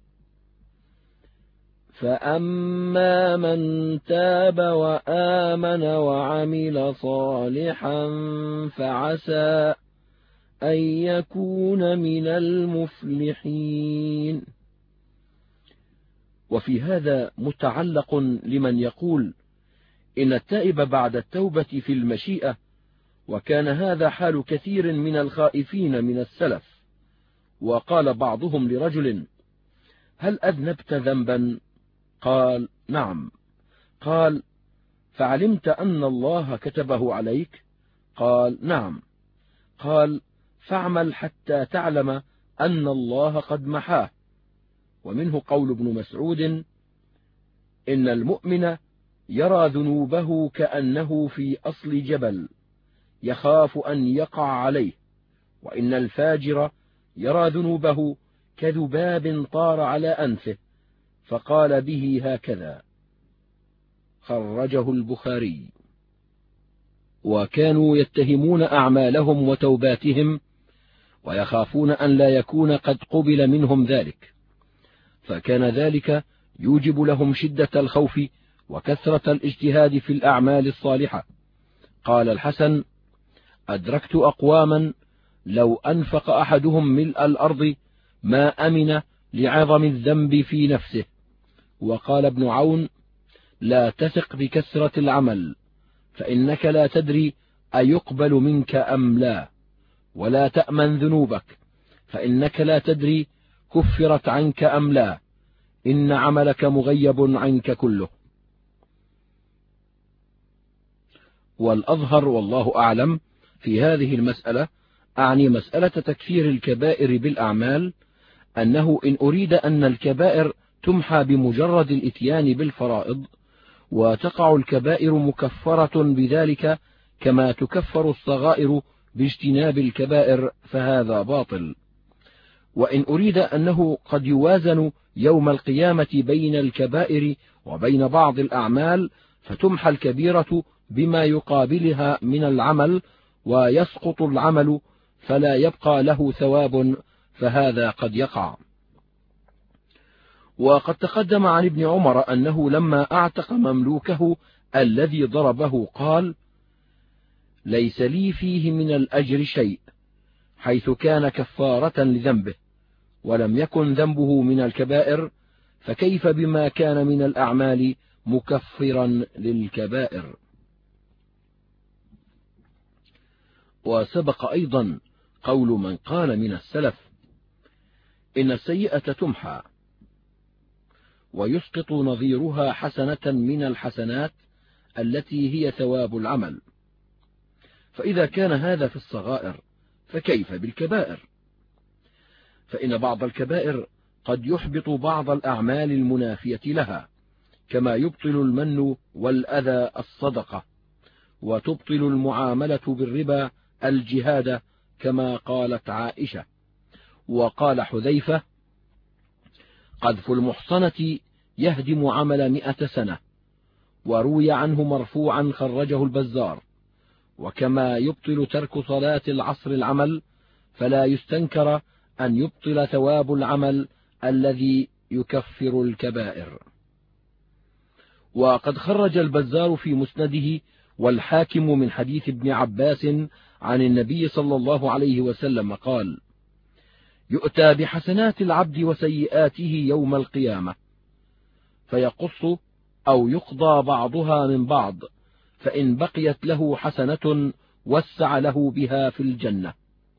فأما من تاب وآمن وعمل صالحا فعسى أن يكون من المفلحين. وفي هذا متعلق لمن يقول إن التائب بعد التوبة في المشيئة، وكان هذا حال كثير من الخائفين من السلف. وقال بعضهم لرجل: هل أذنبت ذنبا؟ قال: نعم. قال: فعلمت أن الله كتبه عليك؟ قال: نعم. قال: فاعمل حتى تعلم أن الله قد محاه. ومنه قول ابن مسعود: إن المؤمن يرى ذنوبه كأنه في أصل جبل يخاف أن يقع عليه، وإن الفاجر يرى ذنوبه كذباب طار على أنفه، فقال به هكذا. خرجه البخاري. وكانوا يتهمون أعمالهم وتوباتهم، ويخافون أن لا يكون قد قبل منهم ذلك، فكان ذلك يوجب لهم شدة الخوف وكثرة الاجتهاد في الأعمال الصالحة. قال الحسن: أدركت أقواما لو أنفق أحدهم ملء الأرض ما أمن لعظم الذنب في نفسه. وقال ابن عون: لا تثق بكثرة العمل، فإنك لا تدري أيقبل منك أم لا، ولا تأمن ذنوبك، فإنك لا تدري كفرت عنك أم لا. إن عملك مغيب عنك كله. والأظهر والله أعلم في هذه المسألة، أعني مسألة تكفير الكبائر بالأعمال، أنه إن أريد أن الكبائر تمحى بمجرد الإتيان بالفرائض، وتقع الكبائر مكفرة بذلك كما تكفر الصغائر باجتناب الكبائر، فهذا باطل. وإن أريد أنه قد يوازن يوم القيامة بين الكبائر وبين بعض الأعمال، فتمحى الكبيرة بما يقابلها من العمل، ويسقط العمل فلا يبقى له ثواب، فهذا قد يقع. وقد تقدم عن ابن عمر أنه لما أعتق مملوكه الذي ضربه قال: ليس لي فيه من الأجر شيء، حيث كان كفارة لذنبه، ولم يكن ذنبه من الكبائر، فكيف بما كان من الأعمال مكفرا للكبائر. وسبق أيضا قول من قال من السلف: إن السيئة تمحى ويسقط نظيرها حسنة من الحسنات التي هي ثواب العمل. فإذا كان هذا في الصغائر فكيف بالكبائر؟ فإن بعض الكبائر قد يحبط بعض الأعمال المنافية لها، كما يبطل المن والأذى الصدقة، وتبطل المعاملة بالربا الجهاد، كما قالت عائشة. وقال حذيفة: قذف المحصنة يهدم عمل مئة سنة. وروي عنه مرفوعا خرجه البزار: وكما يبطل ترك صلاة العصر العمل، فلا يستنكر أن يبطل ثواب العمل الذي يكفر الكبائر. وقد خرج البزار في مسنده والحاكم من حديث ابن عباس عن النبي صلى الله عليه وسلم قال: يؤتى بحسنات العبد وسيئاته يوم القيامة، فيقص أو يقضى بعضها من بعض، فإن بقيت له حسنة وسع له بها في الجنة.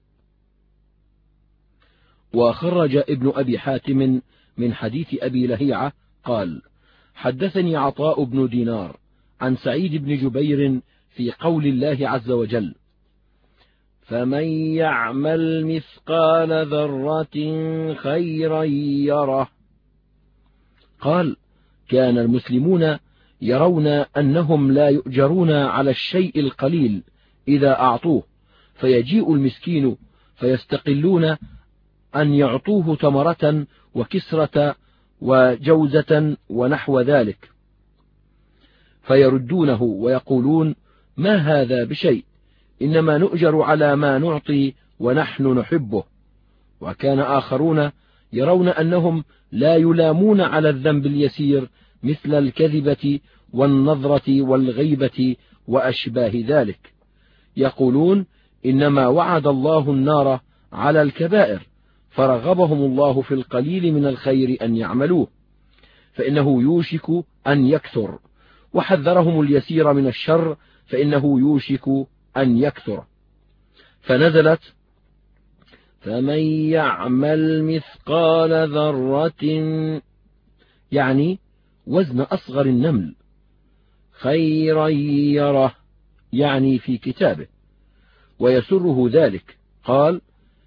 وخرج ابن أبي حاتم من حديث أبي لهيعة قال: حدثني عطاء بن دينار عن سعيد بن جبير في قول الله عز وجل: فمن يعمل مثقال ذرة خيرا يره. قال: كان المسلمون يرون أنهم لا يؤجرون على الشيء القليل إذا أعطوه، فيجيء المسكين فيستقلون أن يعطوه تمرة وكسرة وجوزة ونحو ذلك، فيردونه ويقولون: ما هذا بشيء، إنما نؤجر على ما نعطي ونحن نحبه. وكان آخرون يرون أنهم لا يلامون على الذنب اليسير مثل الكذبة والنظرة والغيبة وأشباه ذلك، يقولون: إنما وعد الله النار على الكبائر، فرغبهم الله في القليل من الخير أن يعملوه، فإنه يوشك أن يكثر، وحذرهم اليسير من الشر، فإنه يوشك أن يكثر. فنزلت: فمن يعمل مثقال ذرة، يعني وزن أصغر النمل، خيرا يره، يعني في كتابه، ويسره ذلك. قال: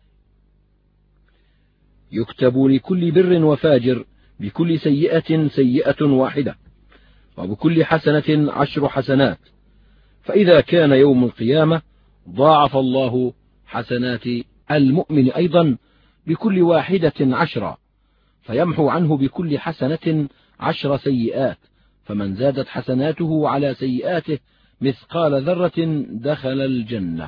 يكتب لكل بر وفاجر بكل سيئة سيئة واحدة، وبكل حسنة عشر حسنات، فإذا كان يوم القيامة ضاعف الله حسنات المؤمن أيضا بكل واحدة عشرا، فيمحو عنه بكل حسنة عشر سيئات، فمن زادت حسناته على سيئاته مثقال ذرة دخل الجنة.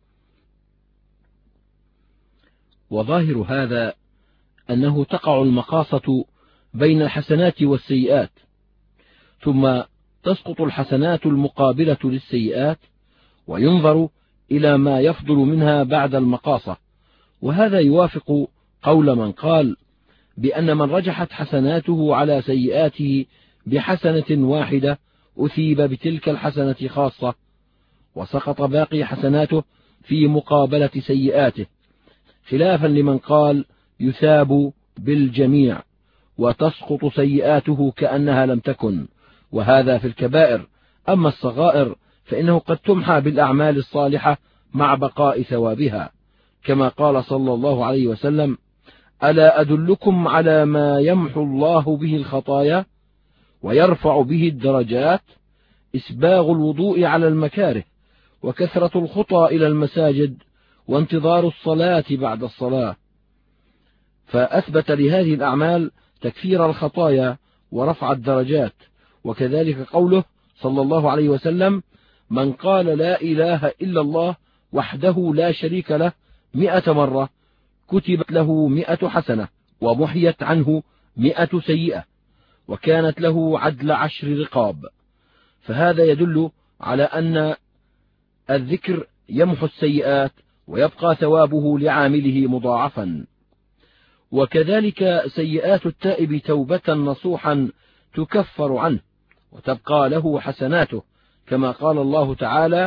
وظاهر هذا أنه تقع المقاصة بين الحسنات والسيئات، ثم تسقط الحسنات المقابلة للسيئات، وينظر إلى ما يفضل منها بعد المقاصة. وهذا يوافق قول من قال بأن من رجحت حسناته على سيئاته بحسنة واحدة أثيب بتلك الحسنة خاصة، وسقط باقي حسناته في مقابلة سيئاته، خلافا لمن قال يثاب بالجميع، وتسقط سيئاته كأنها لم تكن، وهذا في الكبائر. أما الصغائر فإنه قد تمحى بالأعمال الصالحة مع بقاء ثوابها، كما قال صلى الله عليه وسلم: ألا أدلكم على ما يمحو الله به الخطايا ويرفع به الدرجات؟ إسباغ الوضوء على المكاره، وكثرة الخطى إلى المساجد، وانتظار الصلاة بعد الصلاة. فأثبت لهذه الأعمال تكفير الخطايا ورفع الدرجات. وكذلك قوله صلى الله عليه وسلم: من قال لا إله إلا الله وحده لا شريك له مئة مرة كتبت له مئة حسنة ومحيت عنه مئة سيئة وكانت له عدل عشر رقاب. فهذا يدل على أن الذكر يمحو السيئات ويبقى ثوابه لعامله مضاعفا. وكذلك سيئات التائب توبة نصوحا تكفر عنه وتبقى له حسناته، كما قال الله تعالى: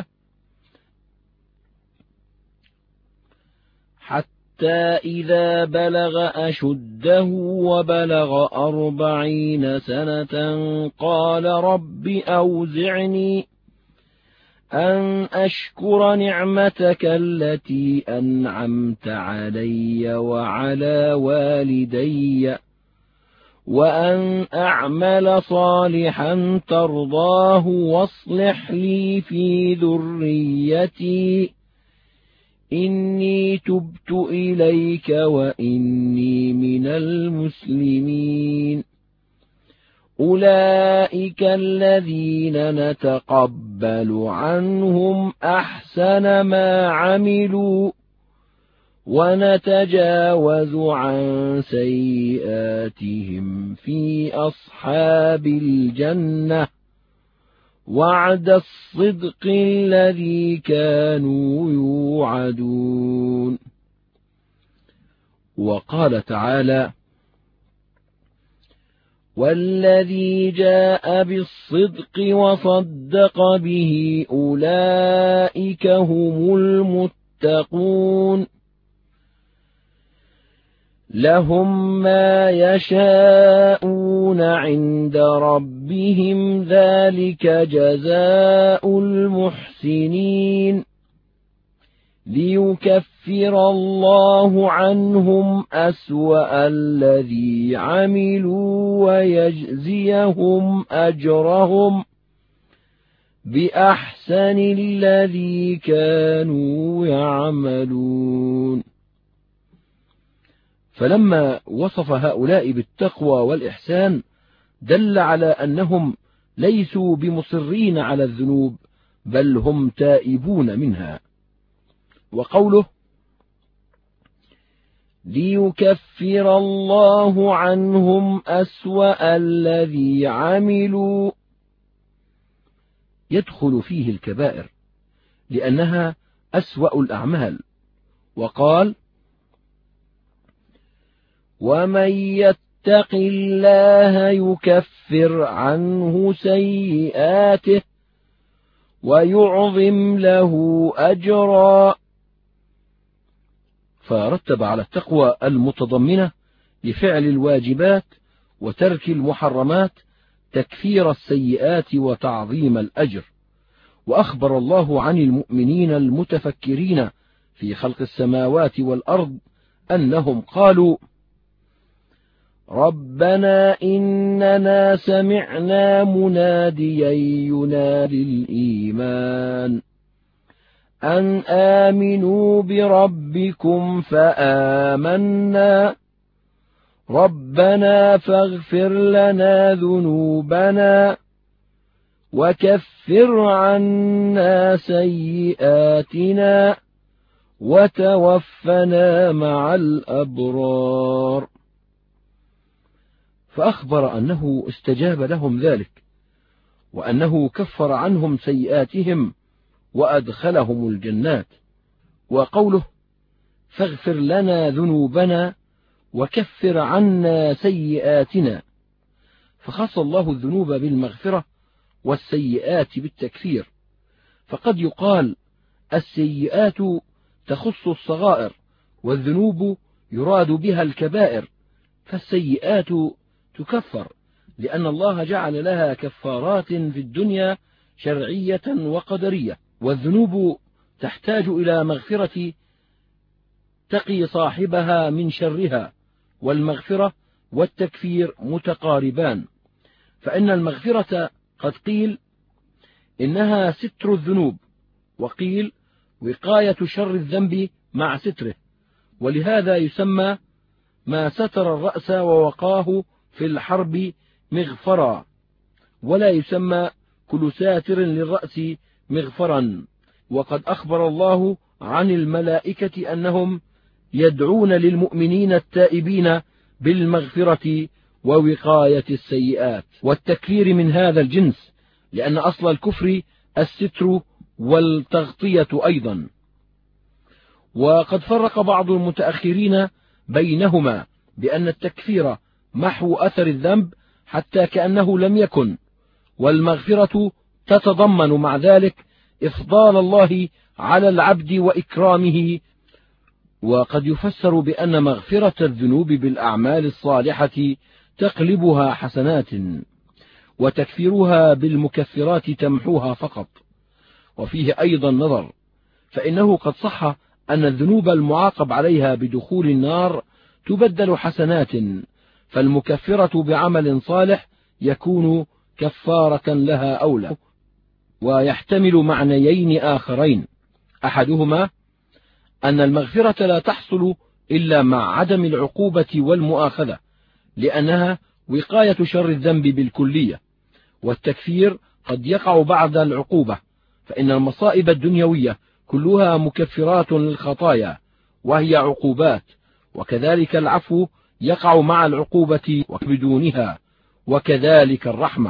حتى إذا بلغ أشده وبلغ أربعين سنة قال رب أوزعني أن أشكر نعمتك التي أنعمت علي وعلى والدي وأن أعمل صالحا ترضاه واصلح لي في ذريتي إني تبت إليك وإني من المسلمين. أولئك الذين نتقبل عنهم أحسن ما عملوا ونتجاوز عن سيئاتهم في أصحاب الجنة وعد الصدق الذي كانوا يوعدون. وقال تعالى: والذي جاء بالصدق وصدق به أولئك هم المتقون لهم ما يشاءون عند ربهم ذلك جزاء المحسنين ليكفر الله عنهم أسوأ الذي عملوا ويجزيهم أجرهم بأحسن الذي كانوا يعملون. فلما وصف هؤلاء بالتقوى والإحسان دل على أنهم ليسوا بمصرين على الذنوب بل هم تائبون منها. وقوله: ليكفر الله عنهم أسوأ الذي عملوا يدخل فيه الكبائر لأنها أسوأ الأعمال. وقال: ومن يتق الله يكفر عنه سيئاته ويعظم له أجرا. فرتب على التقوى المتضمنة لفعل الواجبات وترك المحرمات تكفير السيئات وتعظيم الأجر. وأخبر الله عن المؤمنين المتفكرين في خلق السماوات والأرض أنهم قالوا: ربنا إننا سمعنا مناديا ينادي الإيمان أن آمنوا بربكم فآمنا ربنا فاغفر لنا ذنوبنا وكفر عنا سيئاتنا وتوفنا مع الأبرار. فأخبر أنه استجاب لهم ذلك وأنه كفر عنهم سيئاتهم وأدخلهم الجنات. وقوله: فاغفر لنا ذنوبنا وكفر عنا سيئاتنا، فخص الله الذنوب بالمغفرة والسيئات بالتكفير. فقد يقال السيئات تخص الصغائر والذنوب يراد بها الكبائر، فالسيئات تكفر، لأن الله جعل لها كفارات في الدنيا شرعية وقدرية. والذنوب تحتاج إلى مغفرة تقي صاحبها من شرها، والمغفرة والتكفير متقاربان، فإن المغفرة قد قيل إنها ستر الذنوب، وقيل وقاية شر الذنب مع ستره، ولهذا يسمى ما ستر الرأس ووقاه في الحرب مغفرا، ولا يسمى كل ساتر للرأس مغفرا. وقد أخبر الله عن الملائكة أنهم يدعون للمؤمنين التائبين بالمغفرة ووقاية السيئات. والتكفير من هذا الجنس، لأن أصل الكفر الستر والتغطية أيضا. وقد فرق بعض المتأخرين بينهما بأن التكفير محو أثر الذنب حتى كأنه لم يكن، والمغفرة تتضمن مع ذلك إفضال الله على العبد وإكرامه. وقد يفسر بأن مغفرة الذنوب بالأعمال الصالحة تقلبها حسنات، وتكفيرها بالمكفرات تمحوها فقط. وفيه أيضا نظر، فإنه قد صح أن الذنوب المعاقب عليها بدخول النار تبدل حسنات، فالمكفرة بعمل صالح يكون كفارة لها أولى. ويحتمل معنيين آخرين، أحدهما أن المغفرة لا تحصل إلا مع عدم العقوبة والمؤاخذة، لأنها وقاية شر الذنب بالكلية، والتكفير قد يقع بعد العقوبة، فإن المصائب الدنيوية كلها مكفرات للخطايا وهي عقوبات، وكذلك العفو يقع مع العقوبة وبدونها، وكذلك الرحمة.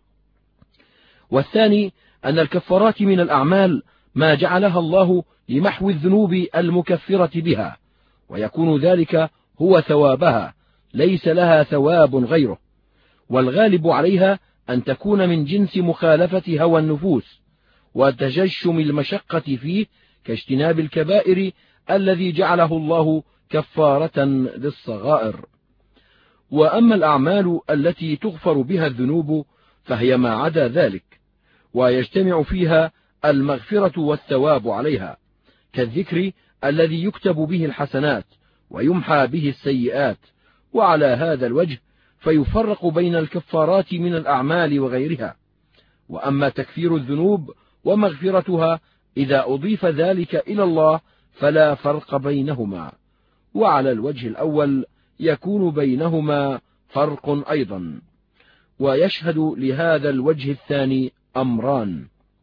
والثاني أن الكفارات من الأعمال ما جعلها الله لمحو الذنوب المكفرة بها، ويكون ذلك هو ثوابها، ليس لها ثواب غيره، والغالب عليها أن تكون من جنس مخالفة هوى النفوس وتجشم المشقة فيه، كاجتناب الكبائر الذي جعله الله كفارة للصغائر. وأما الأعمال التي تغفر بها الذنوب فهي ما عدا ذلك، ويجتمع فيها المغفرة والثواب عليها، كالذكر الذي يكتب به الحسنات ويمحى به السيئات. وعلى هذا الوجه فيفرق بين الكفارات من الأعمال وغيرها. وأما تكفير الذنوب ومغفرتها إذا أضيف ذلك إلى الله فلا فرق بينهما، وعلى الوجه الأول يكون بينهما فرق أيضا. ويشهد لهذا الوجه الثاني أمران،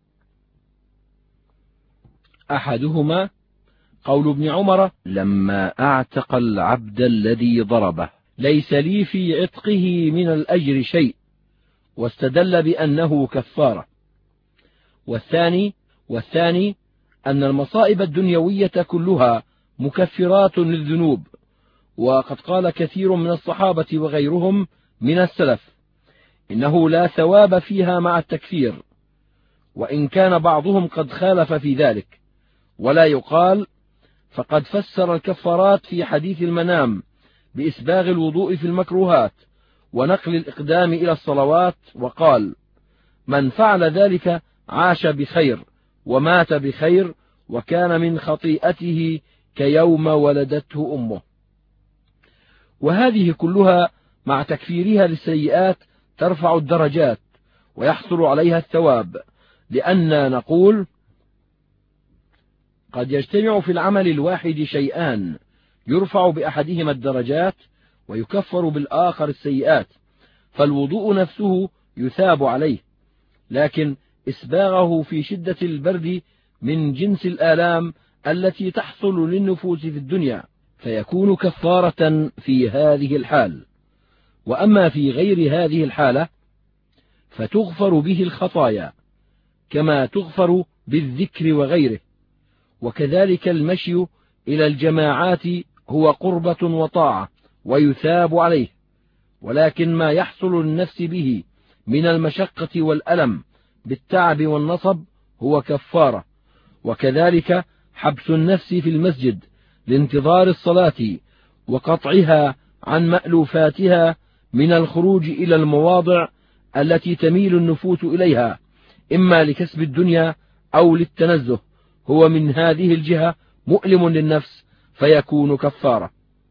أحدهما قول ابن عمر: لما أعتق العبد الذي ضربه ليس لي في عتقه من الأجر شيء، واستدل بأنه كفارة. والثاني والثاني أن المصائب الدنيوية كلها مكفرات للذنوب، وقد قال كثير من الصحابة وغيرهم من السلف إنه لا ثواب فيها مع التكفير، وإن كان بعضهم قد خالف في ذلك. ولا يقال، فقد فسر الكفارات في حديث المنام بإسباغ الوضوء في المكروهات ونقل الإقدام إلى الصلوات، وقال: من فعل ذلك عاش بخير ومات بخير، وكان من خطيئته كيوم ولدته أمه. وهذه كلها مع تكفيرها للسيئات ترفع الدرجات ويحصل عليها الثواب، لأننا نقول: قد يجتمع في العمل الواحد شيئان يرفع بأحدهما الدرجات ويكفر بالآخر السيئات، فالوضوء نفسه يثاب عليه، لكن إسباغه في شدة البرد من جنس الآلام التي تحصل للنفوس في الدنيا، فيكون كفارة في هذه الحال. وأما في غير هذه الحالة فتغفر به الخطايا كما تغفر بالذكر وغيره. وكذلك المشي إلى الجماعات هو قربة وطاعة ويثاب عليه، ولكن ما يحصل للنفس به من المشقة والألم بالتعب والنصب هو كفارة. وكذلك حبس النفس في المسجد لانتظار الصلاة وقطعها عن مألوفاتها من الخروج إلى المواضع التي تميل النفوس إليها إما لكسب الدنيا أو للتنزه هو من هذه الجهة مؤلم للنفس فيكون كفارة.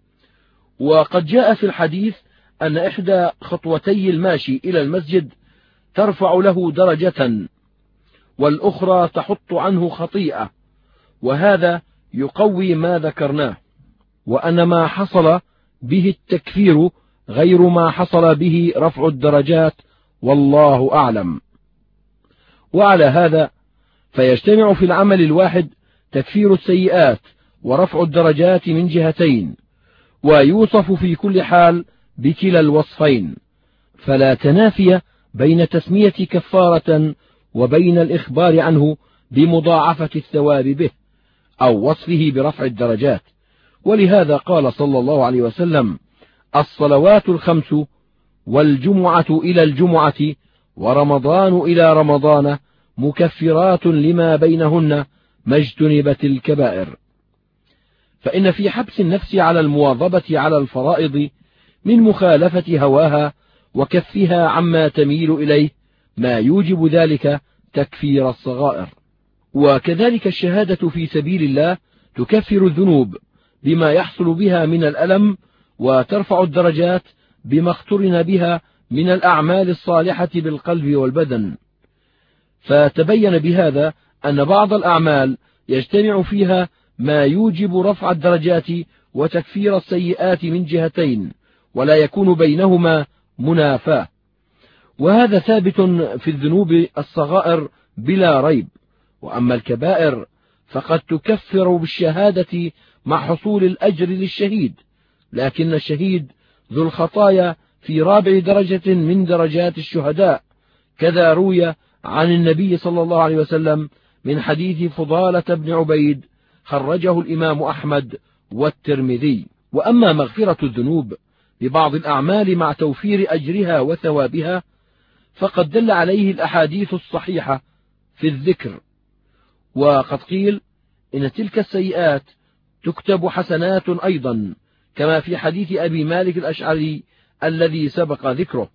وقد جاء في الحديث أن إحدى خطوتي الماشي إلى المسجد ترفع له درجة والأخرى تحط عنه خطيئة، وهذا يقوي ما ذكرناه، وأن ما حصل به التكفير غير ما حصل به رفع الدرجات، والله أعلم. وعلى هذا فيجتمع في العمل الواحد تكفير السيئات ورفع الدرجات من جهتين، ويوصف في كل حال بكلا الوصفين، فلا تنافي بين تسمية كفارة وبين الإخبار عنه بمضاعفة الثواب به أو وصفه برفع الدرجات. ولهذا قال صلى الله عليه وسلم: الصلوات الخمس والجمعة إلى الجمعة ورمضان إلى رمضان مكفرات لما بينهن ما اجتنبت الكبائر. فإن في حبس النفس على المواظبة على الفرائض من مخالفة هواها وكفها عما تميل إليه ما يوجب ذلك تكفير الصغائر. وكذلك الشهادة في سبيل الله تكفر الذنوب بما يحصل بها من الألم، وترفع الدرجات بما اقترن بها من الأعمال الصالحة بالقلب والبدن. فتبين بهذا أن بعض الأعمال يجتمع فيها ما يوجب رفع الدرجات وتكفير السيئات من جهتين، ولا يكون بينهما منافاة، وهذا ثابت في الذنوب الصغائر بلا ريب. وأما الكبائر فقد تكفر بالشهادة مع حصول الأجر للشهيد، لكن الشهيد ذو الخطايا في رابع درجة من درجات الشهداء، كذا روي عن النبي صلى الله عليه وسلم من حديث فضالة بن عبيد خرجه الإمام أحمد والترمذي. وأما مغفرة الذنوب ببعض الأعمال مع توفير أجرها وثوابها فقد دل عليه الأحاديث الصحيحة في الذكر، وقد قيل إن تلك السيئات تكتب حسنات أيضا، كما في حديث أبي مالك الأشعري الذي سبق ذكره.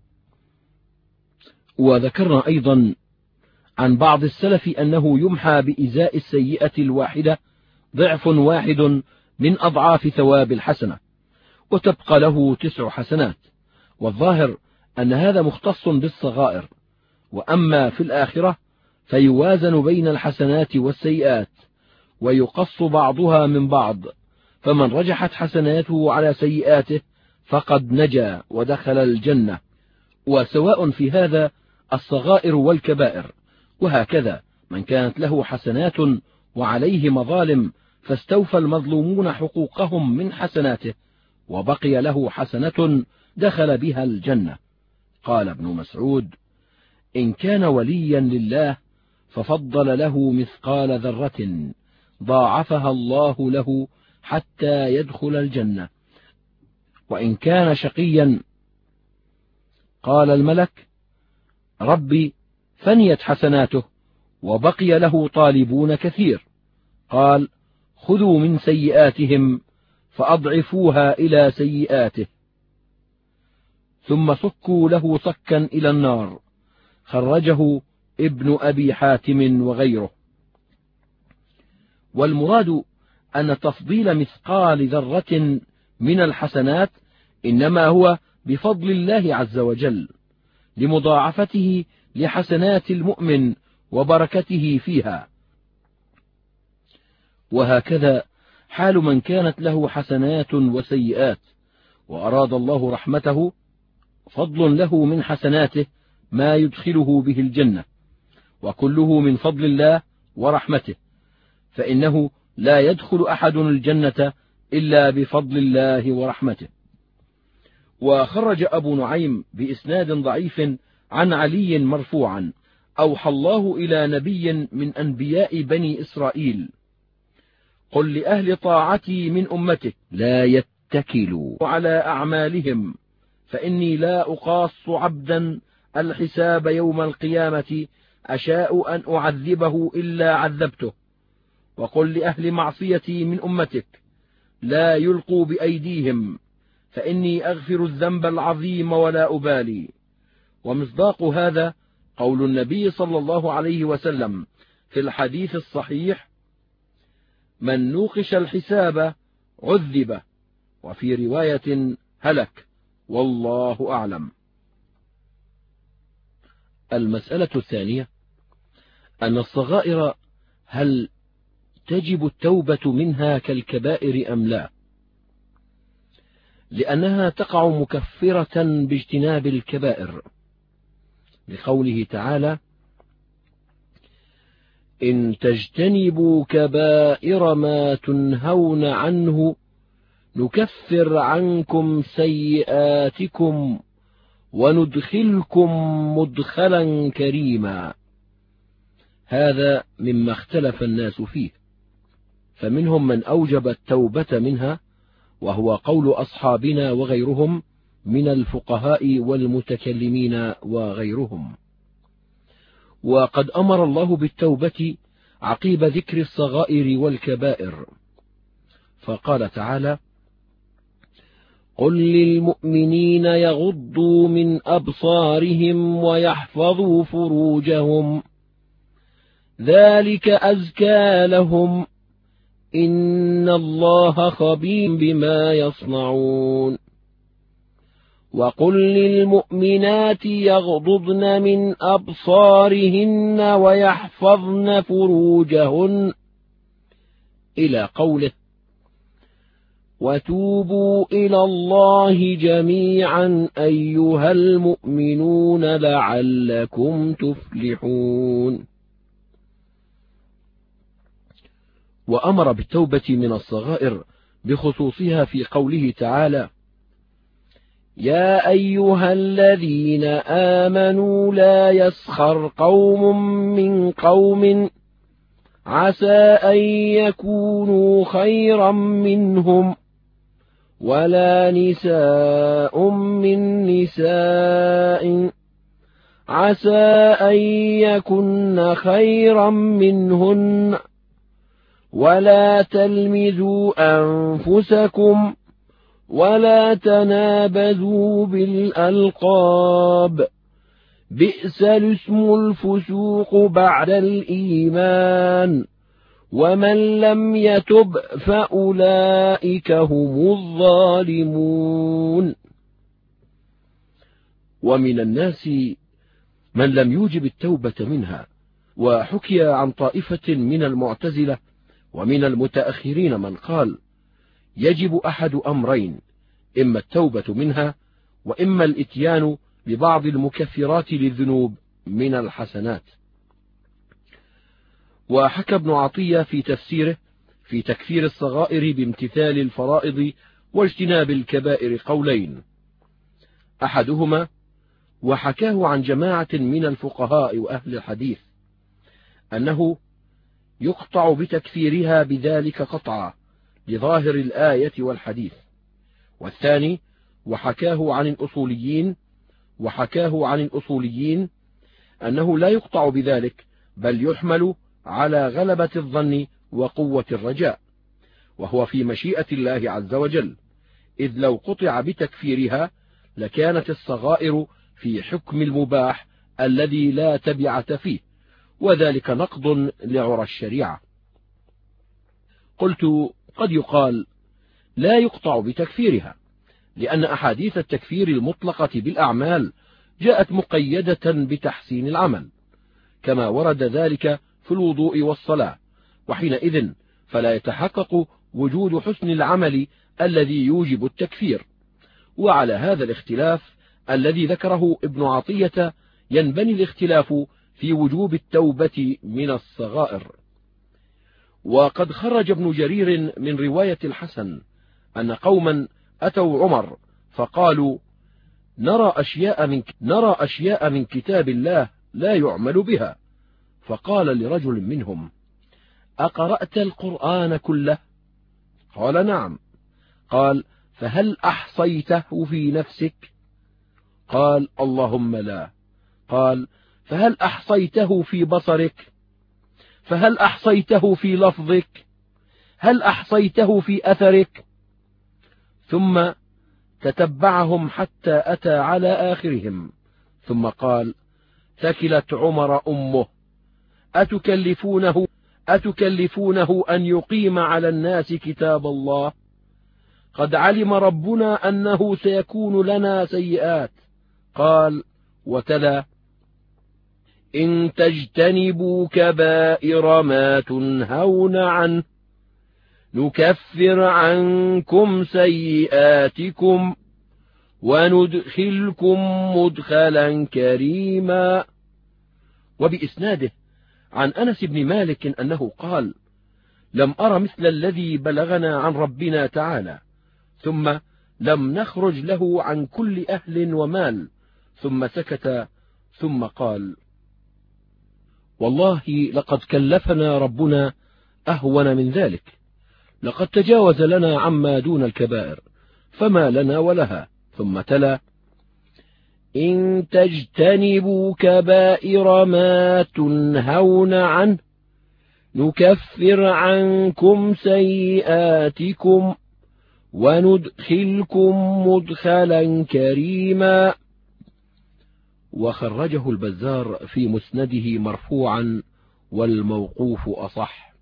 وذكرنا أيضا عن بعض السلف أنه يمحى بإزاء السيئة الواحدة ضعف واحد من أضعاف ثواب الحسنة، وتبقى له تسع حسنات، والظاهر أن هذا مختص بالصغائر. وأما في الآخرة فيوازن بين الحسنات والسيئات ويقص بعضها من بعض، فمن رجحت حسناته على سيئاته فقد نجا ودخل الجنة. وسواء في هذا الصغائر والكبائر، وهكذا من كانت له حسنات وعليه مظالم فاستوفى المظلومون حقوقهم من حسناته وبقي له حسنة دخل بها الجنة. قال ابن مسعود: إن كان وليا لله ففضل له مثقال ذرة ضاعفها الله له حتى يدخل الجنة، وإن كان شقيا قال الملك: ربي فنيت حسناته وبقي له طالبون كثير، قال: خذوا من سيئاتهم فأضعفوها إلى سيئاته ثم صكوا له صكا إلى النار. خرجه ابن أبي حاتم وغيره. والمراد أن تفضيل مثقال ذرة من الحسنات إنما هو بفضل الله عز وجل لمضاعفته لحسنات المؤمن وبركته فيها. وهكذا حال من كانت له حسنات وسيئات وأراد الله رحمته، فضل له من حسناته ما يدخله به الجنة، وكله من فضل الله ورحمته، فإنه لا يدخل أحد الجنة إلا بفضل الله ورحمته. وخرج أبو نعيم بإسناد ضعيف عن علي مرفوعا: أوحى الله إلى نبي من أنبياء بني إسرائيل: قل لأهل طاعتي من أمتك لا يتكلوا على أعمالهم، فإني لا أقاص عبدا الحساب يوم القيامة أشاء أن أعذبه إلا عذبته. وقل لأهل معصيتي من أمتك لا يلقوا بأيديهم، فإني أغفر الذنب العظيم ولا أبالي. ومصداق هذا قول النبي صلى الله عليه وسلم في الحديث الصحيح: من نوقش الحساب عذب، وفي رواية هلك، والله أعلم. المسألة الثانية أن الصغائر هل تجب التوبة منها كالكبائر أم لا؟ لأنها تقع مكفرة باجتناب الكبائر، لقوله تعالى: إن تجتنبوا كبائر ما تنهون عنه نكفر عنكم سيئاتكم وندخلكم مدخلا كريما. هذا مما اختلف الناس فيه، فمنهم من أوجب التوبة منها، وهو قول أصحابنا وغيرهم من الفقهاء والمتكلمين وغيرهم. وقد أمر الله بالتوبة عقيب ذكر الصغائر والكبائر، فقال تعالى: قل للمؤمنين يغضوا من أبصارهم ويحفظوا فروجهم ذلك أزكى لهم إن الله خبير بما يصنعون. وقل للمؤمنات يغضضن من أبصارهن ويحفظن فروجهن إلى قوله: وتوبوا إلى الله جميعا أيها المؤمنون لعلكم تفلحون. وأمر بالتوبة من الصغائر بخصوصها في قوله تعالى: يا أيها الذين آمنوا لا يسخر قوم من قوم عسى أن يكونوا خيرا منهم ولا نساء من نساء عسى أن يكن خيرا منهن ولا تلمزوا أنفسكم ولا تنابذوا بالألقاب بئس الاسم الفسوق بعد الإيمان ومن لم يتب فأولئك هم الظالمون. ومن الناس من لم يوجب التوبة منها، وحكي عن طائفة من المعتزلة ومن المتأخرين من قال: يجب أحد أمرين، إما التوبة منها وإما الإتيان ببعض المكفرات للذنوب من الحسنات. وحكى ابن عطية في تفسيره في تكفير الصغائر بامتثال الفرائض واجتناب الكبائر قولين: أحدهما وحكاه عن جماعة من الفقهاء وأهل الحديث أنه يقطع بتكفيرها بذلك قطعا لظاهر الآية والحديث. والثاني وحكاه عن الأصوليين وحكاه عن الأصوليين أنه لا يقطع بذلك، بل يحمل على غلبة الظن وقوة الرجاء، وهو في مشيئة الله عز وجل، إذ لو قطع بتكفيرها لكانت الصغائر في حكم المباح الذي لا تبعة فيه، وذلك نقض لعرى الشريعة. قلت: قد يقال لا يقطع بتكفيرها، لأن أحاديث التكفير المطلقة بالأعمال جاءت مقيدة بتحسين العمل، كما ورد ذلك في الوضوء والصلاة، وحينئذ فلا يتحقق وجود حسن العمل الذي يوجب التكفير. وعلى هذا الاختلاف الذي ذكره ابن عطية ينبني الاختلاف في وجوب التوبة من الصغائر. وقد خرج ابن جرير من رواية الحسن أن قوما أتوا عمر فقالوا: نرى أشياء من, نرى أشياء من كتاب الله لا يعمل بها. فقال لرجل منهم: أقرأت القرآن كله؟ قال: نعم. قال: فهل أحصيته في نفسك؟ قال: اللهم لا. قال: فهل أحصيته في بصرك؟ فهل أحصيته في لفظك؟ هل أحصيته في أثرك؟ ثم تتبعهم حتى أتى على آخرهم، ثم قال: ثكلت عمر أمه، أتكلفونه, أتكلفونه أن يقيم على الناس كتاب الله؟ قد علم ربنا أنه سيكون لنا سيئات. قال وتلا: إن تجتنبوا كبائر ما تنهون عنه نكفر عنكم سيئاتكم وندخلكم مدخلا كريما. وبإسناده عن أنس بن مالك أنه قال: لم أر مثل الذي بلغنا عن ربنا تعالى، ثم لم نخرج له عن كل أهل ومال، ثم سكت، ثم قال: والله لقد كلفنا ربنا أهون من ذلك، لقد تجاوز لنا عما دون الكبائر، فما لنا ولها. ثم تلا: إن تجتنبوا كبائر ما تنهون عنه نكفر عنكم سيئاتكم وندخلكم مدخلا كريما. وخرجه البزار في مسنده مرفوعا، والموقوف أصح.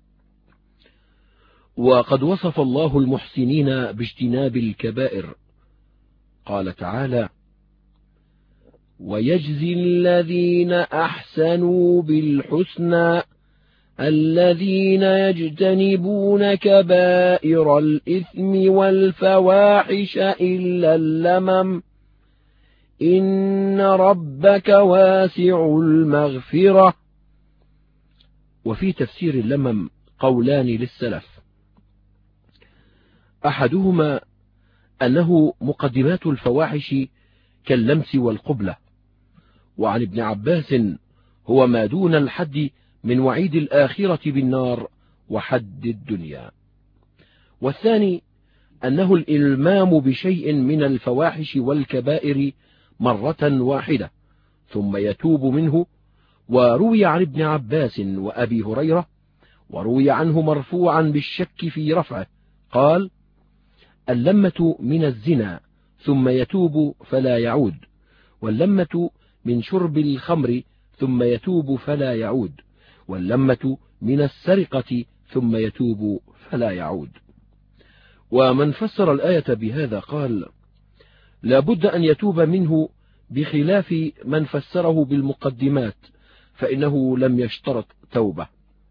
وقد وصف الله المحسنين باجتناب الكبائر، قال تعالى: ويجزي الذين أحسنوا بالحسنى الذين يجتنبون كبائر الإثم والفواحش إلا اللمم إن ربك واسع المغفرة. وفي تفسير اللمم قولان للسلف، أحدهما أنه مقدمات الفواحش كاللمس والقبلة، وعن ابن عباس هو ما دون الحد من وعيد الآخرة بالنار وحد الدنيا. والثاني أنه الإلمام بشيء من الفواحش والكبائر مرة واحدة ثم يتوب منه. وروي عن ابن عباس وأبي هريرة، وروي عنه مرفوعا بالشك في رفعه، قال: اللمة من الزنا ثم يتوب فلا يعود، واللمة من شرب الخمر ثم يتوب فلا يعود، واللمة من السرقة ثم يتوب فلا يعود. ومن فسر الآية بهذا قال: لا بد أن يتوب منه، بخلاف من فسره بالمقدمات فإنه لم يشترط توبة.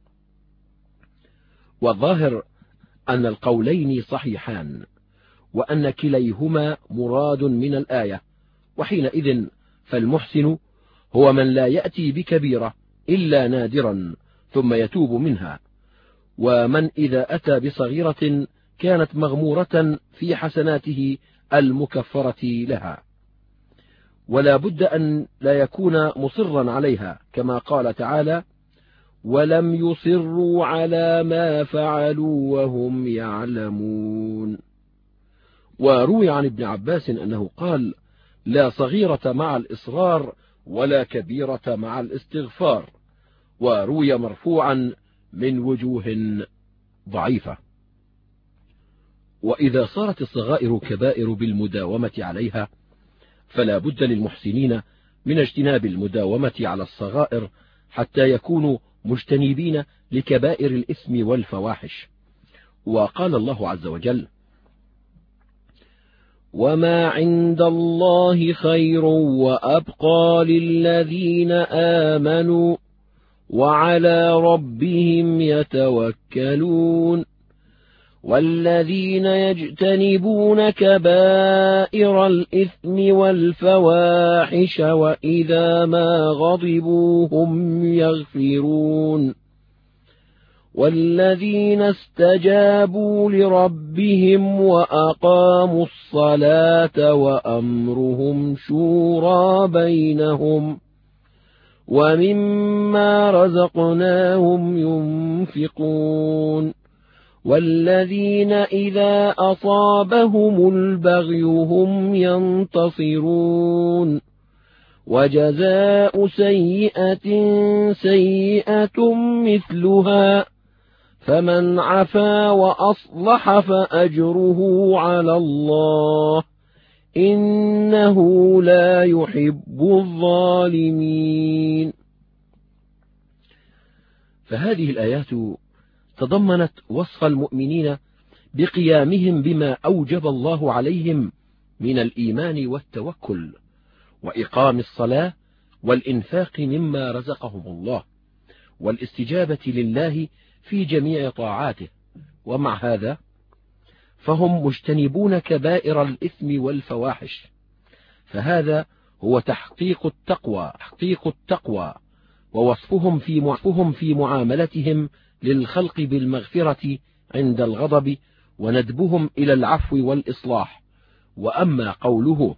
والظاهر أن القولين صحيحان، وأن كليهما مراد من الآية، وحينئذ فالمحسن هو من لا يأتي بكبيرة إلا نادرا ثم يتوب منها، ومن إذا أتى بصغيرة كانت مغمورة في حسناته المكفرة لها، ولا بد أن لا يكون مصرا عليها، كما قال تعالى: ولم يصروا على ما فعلوا وهم يعلمون. وروي عن ابن عباس أنه قال: لا صغيرة مع الإصرار ولا كبيرة مع الاستغفار. وروي مرفوعا من وجوه ضعيفة. وإذا صارت الصغائر كبائر بالمداومة عليها، فلا بد للمحسنين من اجتناب المداومة على الصغائر حتى يكونوا مجتنبين لكبائر الإثم والفواحش. وقال الله عز وجل: وما عند الله خير وأبقى للذين آمنوا وعلى ربهم يتوكلون والذين يجتنبون كبائر الإثم والفواحش وإذا ما غضبوا هم يغفرون والذين استجابوا لربهم وأقاموا الصلاة وأمرهم شورى بينهم ومما رزقناهم ينفقون والذين إذا أصابهم البغي هم ينتصرون وجزاء سيئة سيئة مثلها فمن عفا وأصلح فأجره على الله إنه لا يحب الظالمين. فهذه الآيات تضمنت وصف المؤمنين بقيامهم بما أوجب الله عليهم من الإيمان والتوكل وإقام الصلاة والإنفاق مما رزقهم الله والاستجابة لله في جميع طاعاته. ومع هذا فهم مجتنبون كبائر الإثم والفواحش، فهذا هو تحقيق التقوى تحقيق التقوى ووصفهم في وصفهم في معاملتهم للخلق بالمغفرة عند الغضب وندبهم إلى العفو والإصلاح. وأما قوله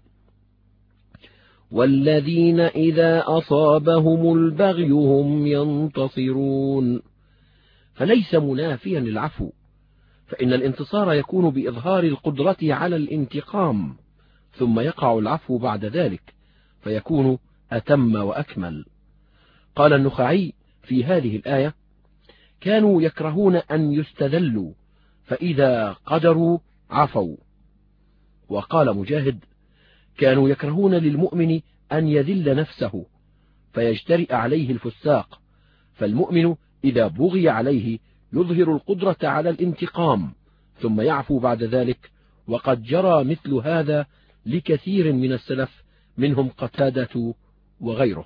والذين إذا أصابهم البغي هم ينتصرون فليس منافيا للعفو، فإن الانتصار يكون بإظهار القدرة على الانتقام، ثم يقع العفو بعد ذلك فيكون أتم وأكمل. قال النخعي في هذه الآية كانوا يكرهون أن يستذلوا فإذا قدروا عفوا. وقال مجاهد كانوا يكرهون للمؤمن أن يذل نفسه فيجترئ عليه الفساق، فالمؤمن إذا بغي عليه يظهر القدرة على الانتقام ثم يعفو بعد ذلك، وقد جرى مثل هذا لكثير من السلف منهم قتادة وغيره.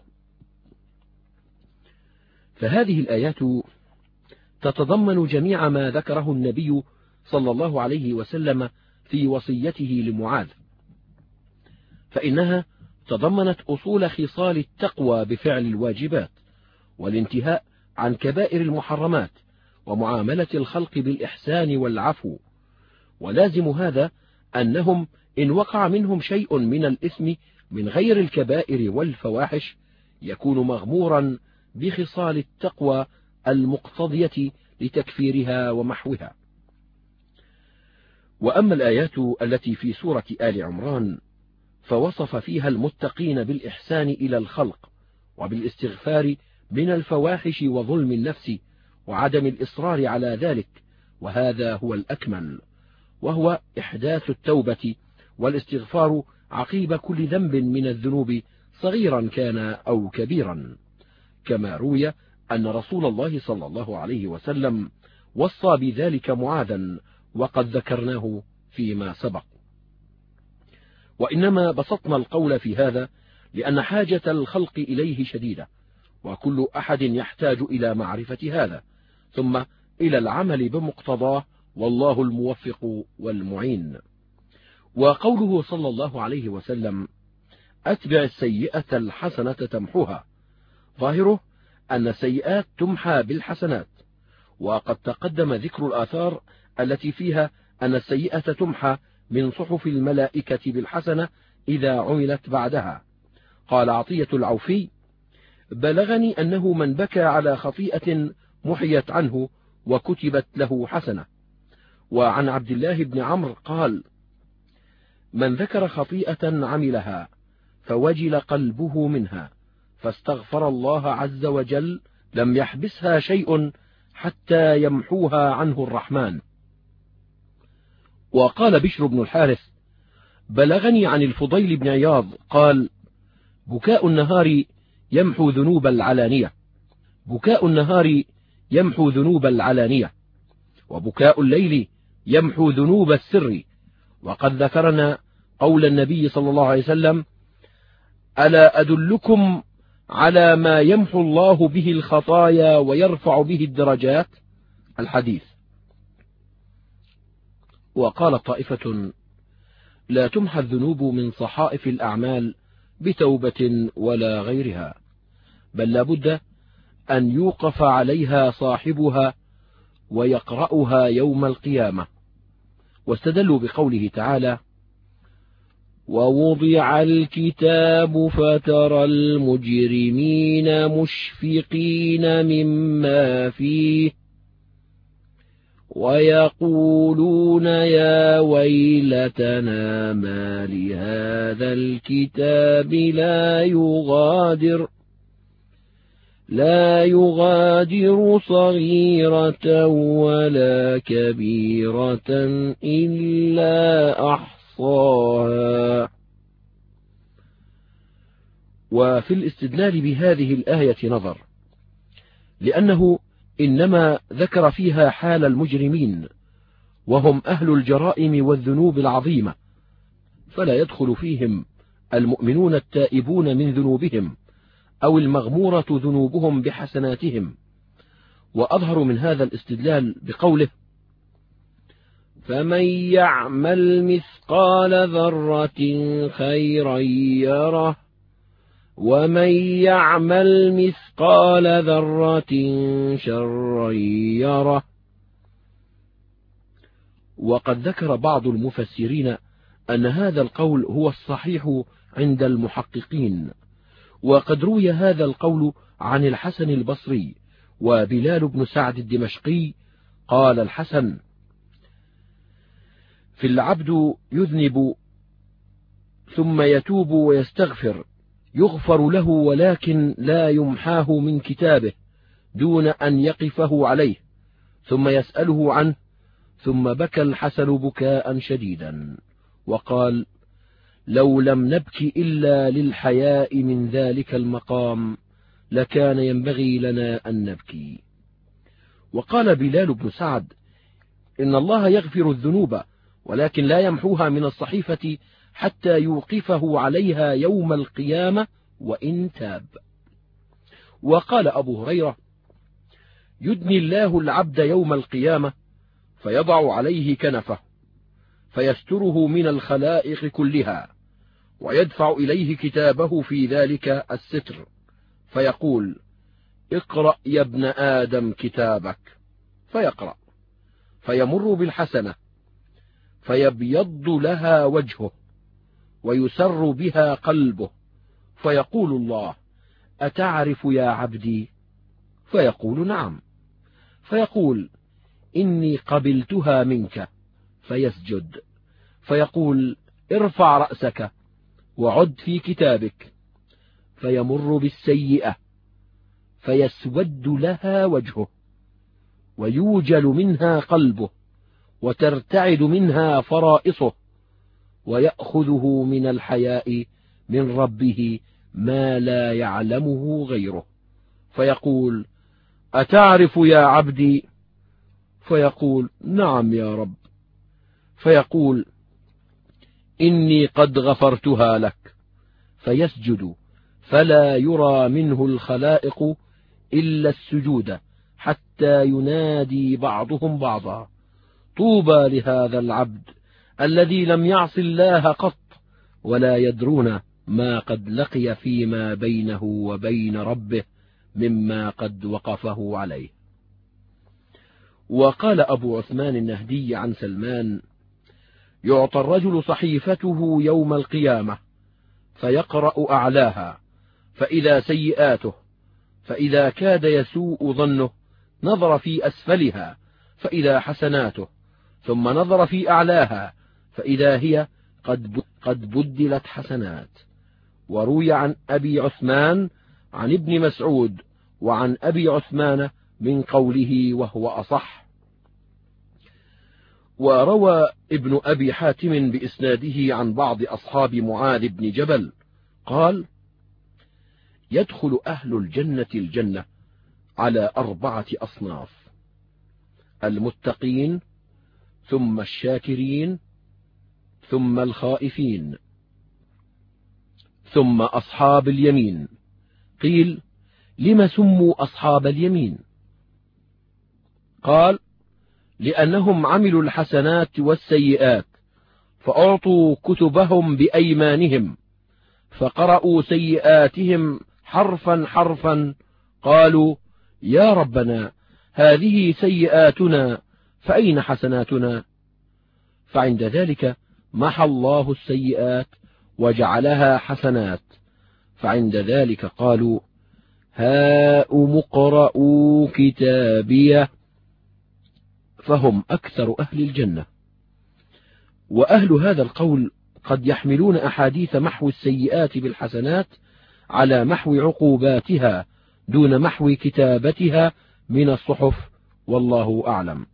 فهذه الآيات تتضمن جميع ما ذكره النبي صلى الله عليه وسلم في وصيته لمعاذ، فإنها تضمنت أصول خصال التقوى بفعل الواجبات والانتهاء عن كبائر المحرمات ومعاملة الخلق بالإحسان والعفو. ولازم هذا أنهم إن وقع منهم شيء من الإثم من غير الكبائر والفواحش يكون مغمورا بخصال التقوى المقتضية لتكفيرها ومحوها. وأما الآيات التي في سورة آل عمران فوصف فيها المتقين بالإحسان إلى الخلق وبالاستغفار من الفواحش وظلم النفس وعدم الإصرار على ذلك، وهذا هو الأكمل، وهو إحداث التوبة والاستغفار عقيب كل ذنب من الذنوب صغيرا كان أو كبيرا، كما روي أن رسول الله صلى الله عليه وسلم وصى بذلك معاذا وقد ذكرناه فيما سبق. وإنما بسطنا القول في هذا لأن حاجة الخلق إليه شديدة، وكل أحد يحتاج إلى معرفة هذا ثم إلى العمل بمقتضاه، والله الموفق والمعين. وقوله صلى الله عليه وسلم أتبع السيئة الحسنة تمحوها، ظاهره أن السيئات تمحى بالحسنات، وقد تقدم ذكر الآثار التي فيها أن السيئة تمحى من صحف الملائكة بالحسنة إذا عملت بعدها. قال عطية العوفي بلغني أنه من بكى على خطيئة محيت عنه وكتبت له حسنة. وعن عبد الله بن عمرو قال من ذكر خطيئة عملها فوجل قلبه منها فاستغفر الله عز وجل لم يحبسها شيء حتى يمحوها عنه الرحمن. وقال بشر بن الحارث بلغني عن الفضيل بن عياض قال بكاء النهار يمحو ذنوب العلانية بكاء النهار يمحو ذنوب العلانية وبكاء الليل يمحو ذنوب السر. وقد ذكرنا قول النبي صلى الله عليه وسلم ألا أدلكم على ما يمحو الله به الخطايا ويرفع به الدرجات، الحديث. وقال طائفة لا تمحى الذنوب من صحائف الأعمال بتوبة ولا غيرها، بل لا بد أن يوقف عليها صاحبها ويقرأها يوم القيامة. واستدلوا بقوله تعالى ووضع الكتاب فترى المجرمين مشفقين مما فيه ويقولون يا ويلتنا ما لهذا الكتاب لا يغادر لا يغادر صغيرة ولا كبيرة إلا أحصاها وفي الاستدلال بهذه الآية نظر، لأنه إنما ذكر فيها حال المجرمين وهم أهل الجرائم والذنوب العظيمة، فلا يدخل فيهم المؤمنون التائبون من ذنوبهم أو المغمورة ذنوبهم بحسناتهم. وأظهر من هذا الاستدلال بقوله: فمن يعمل مثقال ذرة خيرا يره ومن يعمل مثقال ذرة شرا يره. وقد ذكر بعض المفسرين أن هذا القول هو الصحيح عند المحققين، وقد روي هذا القول عن الحسن البصري وبلال بن سعد الدمشقي. قال الحسن: في العبد يذنب ثم يتوب ويستغفر يغفر له، ولكن لا يمحاه من كتابه دون أن يقفه عليه ثم يسأله عنه. ثم بكى الحسن بكاء شديدا وقال: لو لم نبك إلا للحياء من ذلك المقام لكان ينبغي لنا أن نبكي. وقال بلال بن سعد: إن الله يغفر الذنوب ولكن لا يمحوها من الصحيفة حتى يوقفه عليها يوم القيامة وإن تاب. وقال أبو هريرة: يدني الله العبد يوم القيامة فيضع عليه كنفه فيستره من الخلائق كلها، ويدفع إليه كتابه في ذلك الستر فيقول: اقرأ يا ابن آدم كتابك، فيقرأ فيمر بالحسنة فيبيض لها وجهه ويسر بها قلبه، فيقول الله: أتعرف يا عبدي؟ فيقول: نعم. فيقول: إني قبلتها منك، فيسجد فيقول: ارفع رأسك وعد في كتابك، فيمر بالسيئة فيسود لها وجهه ويوجل منها قلبه وترتعد منها فرائصه، ويأخذه من الحياء من ربه ما لا يعلمه غيره، فيقول: أتعرف يا عبدي؟ فيقول: نعم يا رب. فيقول: إني قد غفرتها لك، فيسجد فلا يرى منه الخلائق إلا السجود حتى ينادي بعضهم بعضا: طوبى لهذا العبد الذي لم يعص الله قط ولا يدرون ما قد لقي فيما بينه وبين ربه مما قد وقفه عليه. وقال أبو عثمان النهدي عن سلمان: يعطى الرجل صحيفته يوم القيامة فيقرأ أعلاها فإذا سيئاته، فإذا كاد يسوء ظنه نظر في أسفلها فإذا حسناته، ثم نظر في أعلاها فإذا هي قد قد بدلت حسنات. وروي عن أبي عثمان عن ابن مسعود وعن أبي عثمان من قوله وهو أصح. وروى ابن أبي حاتم بإسناده عن بعض أصحاب معاذ بن جبل قال: يدخل أهل الجنة الجنة على أربعة أصناف: المتقين، ثم الشاكرين، ثم الخائفين، ثم أصحاب اليمين. قيل: لم سموا أصحاب اليمين؟ قال: لأنهم عملوا الحسنات والسيئات فأعطوا كتبهم بأيمانهم فقرأوا سيئاتهم حرفا حرفا، قالوا: يا ربنا هذه سيئاتنا فأين حسناتنا؟ فعند ذلك محى الله السيئات وجعلها حسنات، فعند ذلك قالوا: هاؤم اقرءوا كتابيه، فهم أكثر أهل الجنة. وأهل هذا القول قد يحملون أحاديث محو السيئات بالحسنات على محو عقوباتها دون محو كتابتها من الصحف، والله أعلم.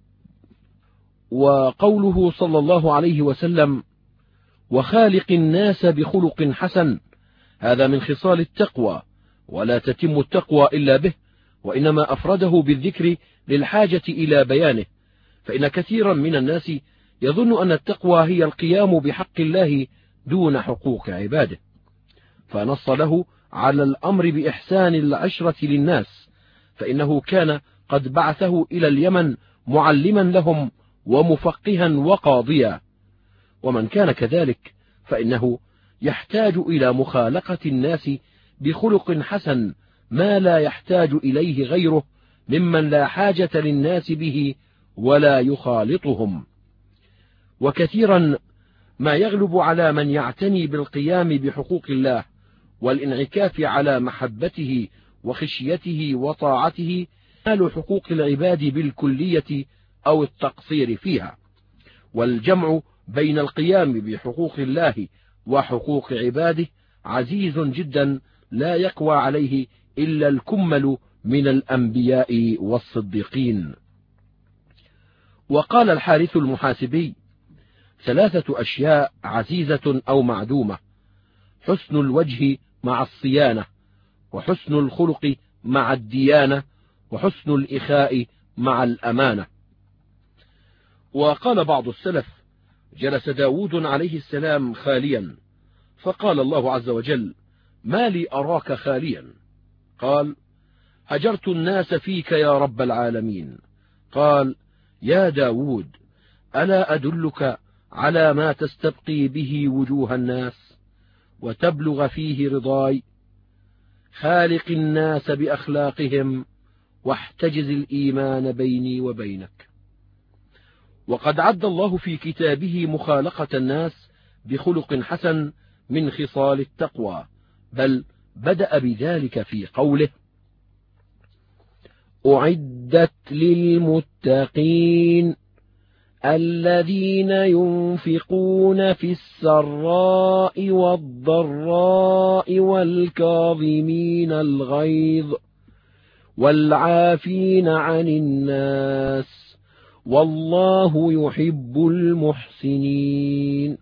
وقوله صلى الله عليه وسلم: وخالق الناس بخلق حسن، هذا من خصال التقوى، ولا تتم التقوى إلا به، وإنما أفرده بالذكر للحاجة إلى بيانه، فإن كثيرا من الناس يظن أن التقوى هي القيام بحق الله دون حقوق عباده، فنص له على الأمر بإحسان العشرة للناس، فإنه كان قد بعثه إلى اليمن معلما لهم ومفقها وقاضيا، ومن كان كذلك فإنه يحتاج إلى مخالقة الناس بخلق حسن ما لا يحتاج إليه غيره ممن لا حاجة للناس به ولا يخالطهم. وكثيرا ما يغلب على من يعتني بالقيام بحقوق الله والانعكاف على محبته وخشيته وطاعته نال حقوق العباد بالكلية أو التقصير فيها، والجمع بين القيام بحقوق الله وحقوق عباده عزيز جدا لا يقوى عليه إلا الكمل من الأنبياء والصديقين. وقال الحارث المحاسبي: ثلاثة أشياء عزيزة أو معدومة: حسن الوجه مع الصيانة، وحسن الخلق مع الديانة، وحسن الإخاء مع الأمانة. وقال بعض السلف: جلس داود عليه السلام خاليا، فقال الله عز وجل: ما لي أراك خاليا؟ قال: هجرت الناس فيك يا رب العالمين. قال: يا داود، ألا أدلك على ما تستبقي به وجوه الناس وتبلغ فيه رضاي؟ خالق الناس بأخلاقهم واحتجز الإيمان بيني وبينك. وقد عد الله في كتابه مخالقة الناس بخلق حسن من خصال التقوى، بل بدأ بذلك في قوله: أعدت للمتقين الذين ينفقون في السراء والضراء والكاظمين الغيظ والعافين عن الناس والله يحب المحسنين.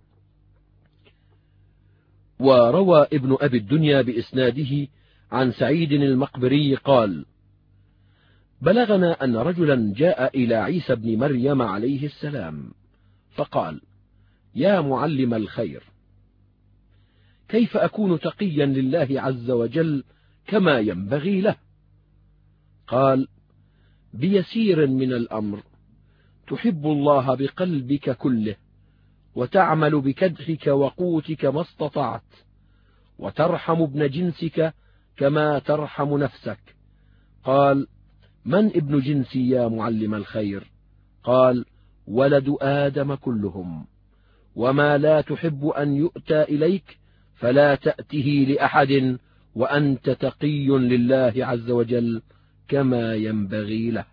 وروى ابن أبي الدنيا بإسناده عن سعيد المقبري قال: بلغنا أن رجلا جاء إلى عيسى بن مريم عليه السلام فقال: يا معلم الخير، كيف أكون تقيا لله عز وجل كما ينبغي له؟ قال: بيسير من الأمر، تحب الله بقلبك كله، وتعمل بكدحك وقوتك ما استطعت، وترحم ابن جنسك كما ترحم نفسك. قال: من ابن جنسي يا معلم الخير؟ قال: ولد آدم كلهم، وما لا تحب أن يؤتى إليك فلا تأته لأحد، وأنت تقي لله عز وجل كما ينبغي له.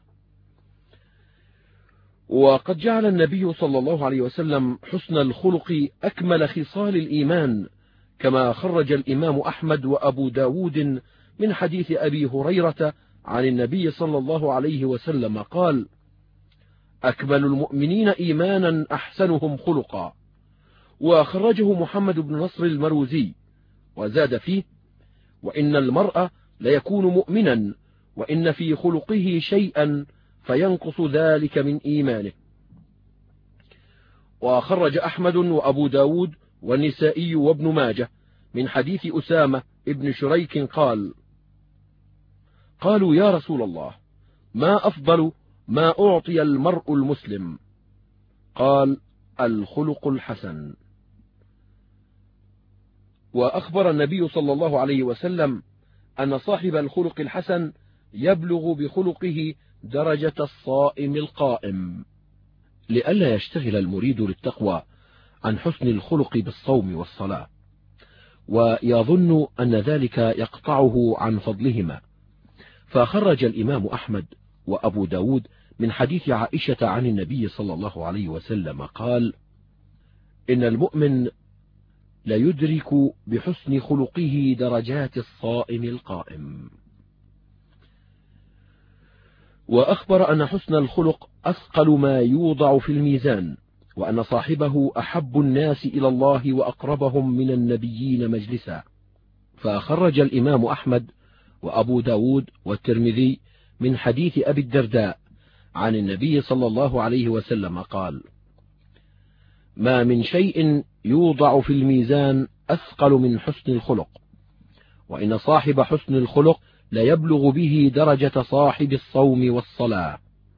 وقد جعل النبي صلى الله عليه وسلم حسن الخلق أكمل خصال الإيمان، كما خرج الإمام أحمد وأبو داود من حديث أبي هريرة عن النبي صلى الله عليه وسلم قال: أكمل المؤمنين إيمانا أحسنهم خلقا. وخرجه محمد بن نصر المروزي وزاد فيه: وإن المرء ليكون مؤمنا وإن في خلقه شيئا فينقص ذلك من إيمانه. وخرج أحمد وأبو داود والنسائي وابن ماجه من حديث أسامة ابن شريك قال: قالوا يا رسول الله، ما أفضل ما أعطي المرء المسلم؟ قال: الخلق الحسن. وأخبر النبي صلى الله عليه وسلم أن صاحب الخلق الحسن يبلغ بخلقه درجة الصائم القائم، لئلا يشتغل المريد للتقوى عن حسن الخلق بالصوم والصلاة، ويظن أن ذلك يقطعه عن فضلهما. فخرج الإمام أحمد وأبو داود من حديث عائشة عن النبي صلى الله عليه وسلم قال: إن المؤمن ليدرك بحسن خلقه درجات الصائم القائم. وأخبر أن حسن الخلق أثقل ما يوضع في الميزان، وأن صاحبه أحب الناس إلى الله وأقربهم من النبيين مجلسا. فخرج الإمام أحمد وأبو داود والترمذي من حديث أبي الدرداء عن النبي صلى الله عليه وسلم قال: ما من شيء يوضع في الميزان أثقل من حسن الخلق، وإن صاحب حسن الخلق ليبلغ به درجة صاحب الصوم والصلاة.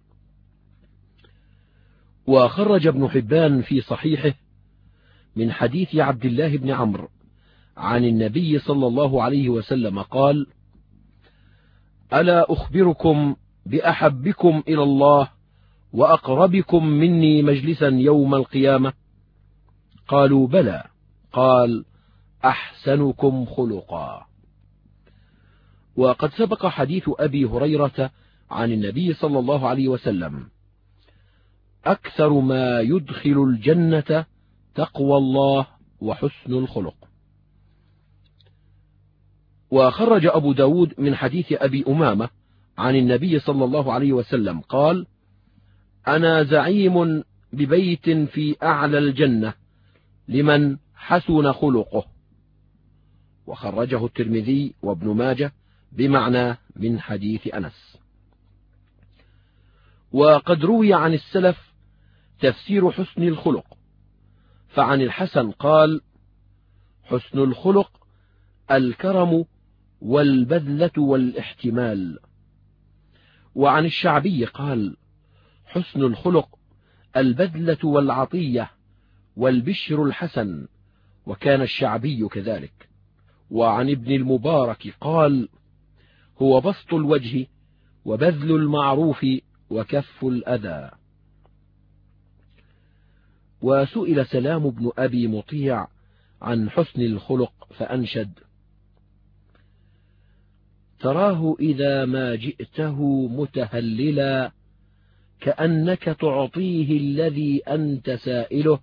وخرج ابن حبان في صحيحه من حديث عبد الله بن عمرو عن النبي صلى الله عليه وسلم قال: ألا أخبركم بأحبكم إلى الله وأقربكم مني مجلسا يوم القيامة؟ قالوا: بلى. قال: أحسنكم خلقا. وقد سبق حديث أبي هريرة عن النبي صلى الله عليه وسلم: أكثر ما يدخل الجنة تقوى الله وحسن الخلق. وخرج أبو داود من حديث أبي أمامة عن النبي صلى الله عليه وسلم قال: أنا زعيم ببيت في أعلى الجنة لمن حسن خلقه. وخرجه الترمذي وابن ماجه بمعنى من حديث أنس. وقد روي عن السلف تفسير حسن الخلق، فعن الحسن قال: حسن الخلق الكرم والبذلة والاحتمال. وعن الشعبي قال: حسن الخلق البذلة والعطية والبشر الحسن، وكان الشعبي كذلك. وعن ابن المبارك قال: هو بسط الوجه وبذل المعروف وكف الأذى. وسئل سلام بن أبي مطيع عن حسن الخلق فأنشد: تراه إذا ما جئته متهللا كأنك تعطيه الذي أنت سائله،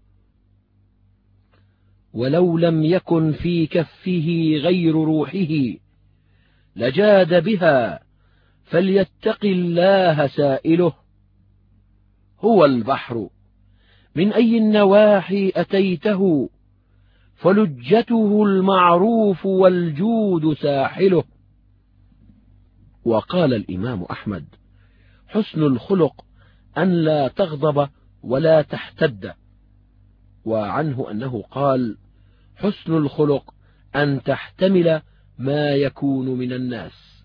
ولو لم يكن في كفه غير روحه لجاد بها فليتق الله سائله. هو البحر من أي النواحي أتيته فلجته المعروف والجود ساحله. وقال الإمام أحمد: حسن الخلق أن لا تغضب ولا تحتد. وعنه أنه قال: حسن الخلق أن تحتمل ما يكون من الناس.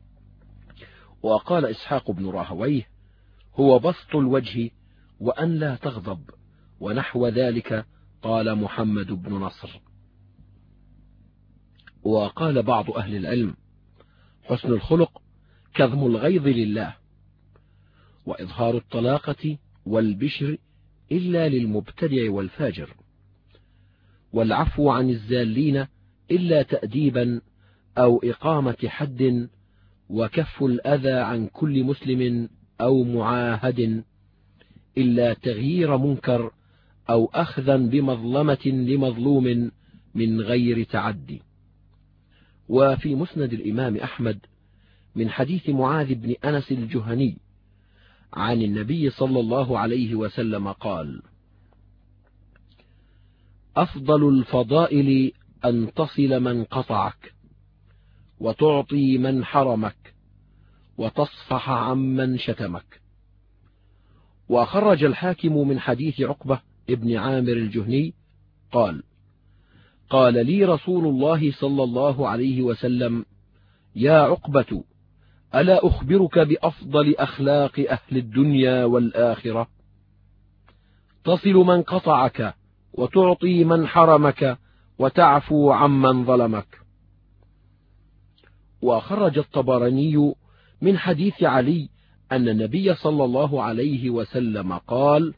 وقال إسحاق بن راهويه: هو بسط الوجه وأن لا تغضب، ونحو ذلك قال محمد بن نصر. وقال بعض أهل العلم: حسن الخلق كظم الغيظ لله، وإظهار الطلاقة والبشر إلا للمبتدع والفاجر، والعفو عن الزالين إلا تأديبا أو إقامة حد، وكف الأذى عن كل مسلم أو معاهد إلا تغيير منكر أو أخذا بمظلمة لمظلوم من غير تعدي. وفي مسند الإمام أحمد من حديث معاذ بن أنس الجهني عن النبي صلى الله عليه وسلم قال: أفضل الفضائل أن تصل من قطعك، وتعطي من حرمك، وتصفح عمن شتمك. وخرج الحاكم من حديث عقبة ابن عامر الجهني قال: قال لي رسول الله صلى الله عليه وسلم: يا عقبة، ألا أخبرك بأفضل أخلاق أهل الدنيا والآخرة؟ تصل من قطعك، وتعطي من حرمك، وتعفو عمن ظلمك. وخرج الطبراني من حديث علي أن النبي صلى الله عليه وسلم قال: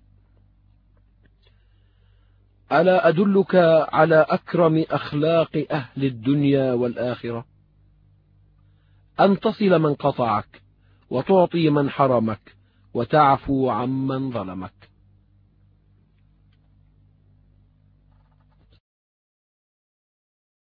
ألا أدلك على أكرم أخلاق أهل الدنيا والآخرة؟ أن تصل من قطعك، وتعطي من حرمك، وتعفو عمن ظلمك.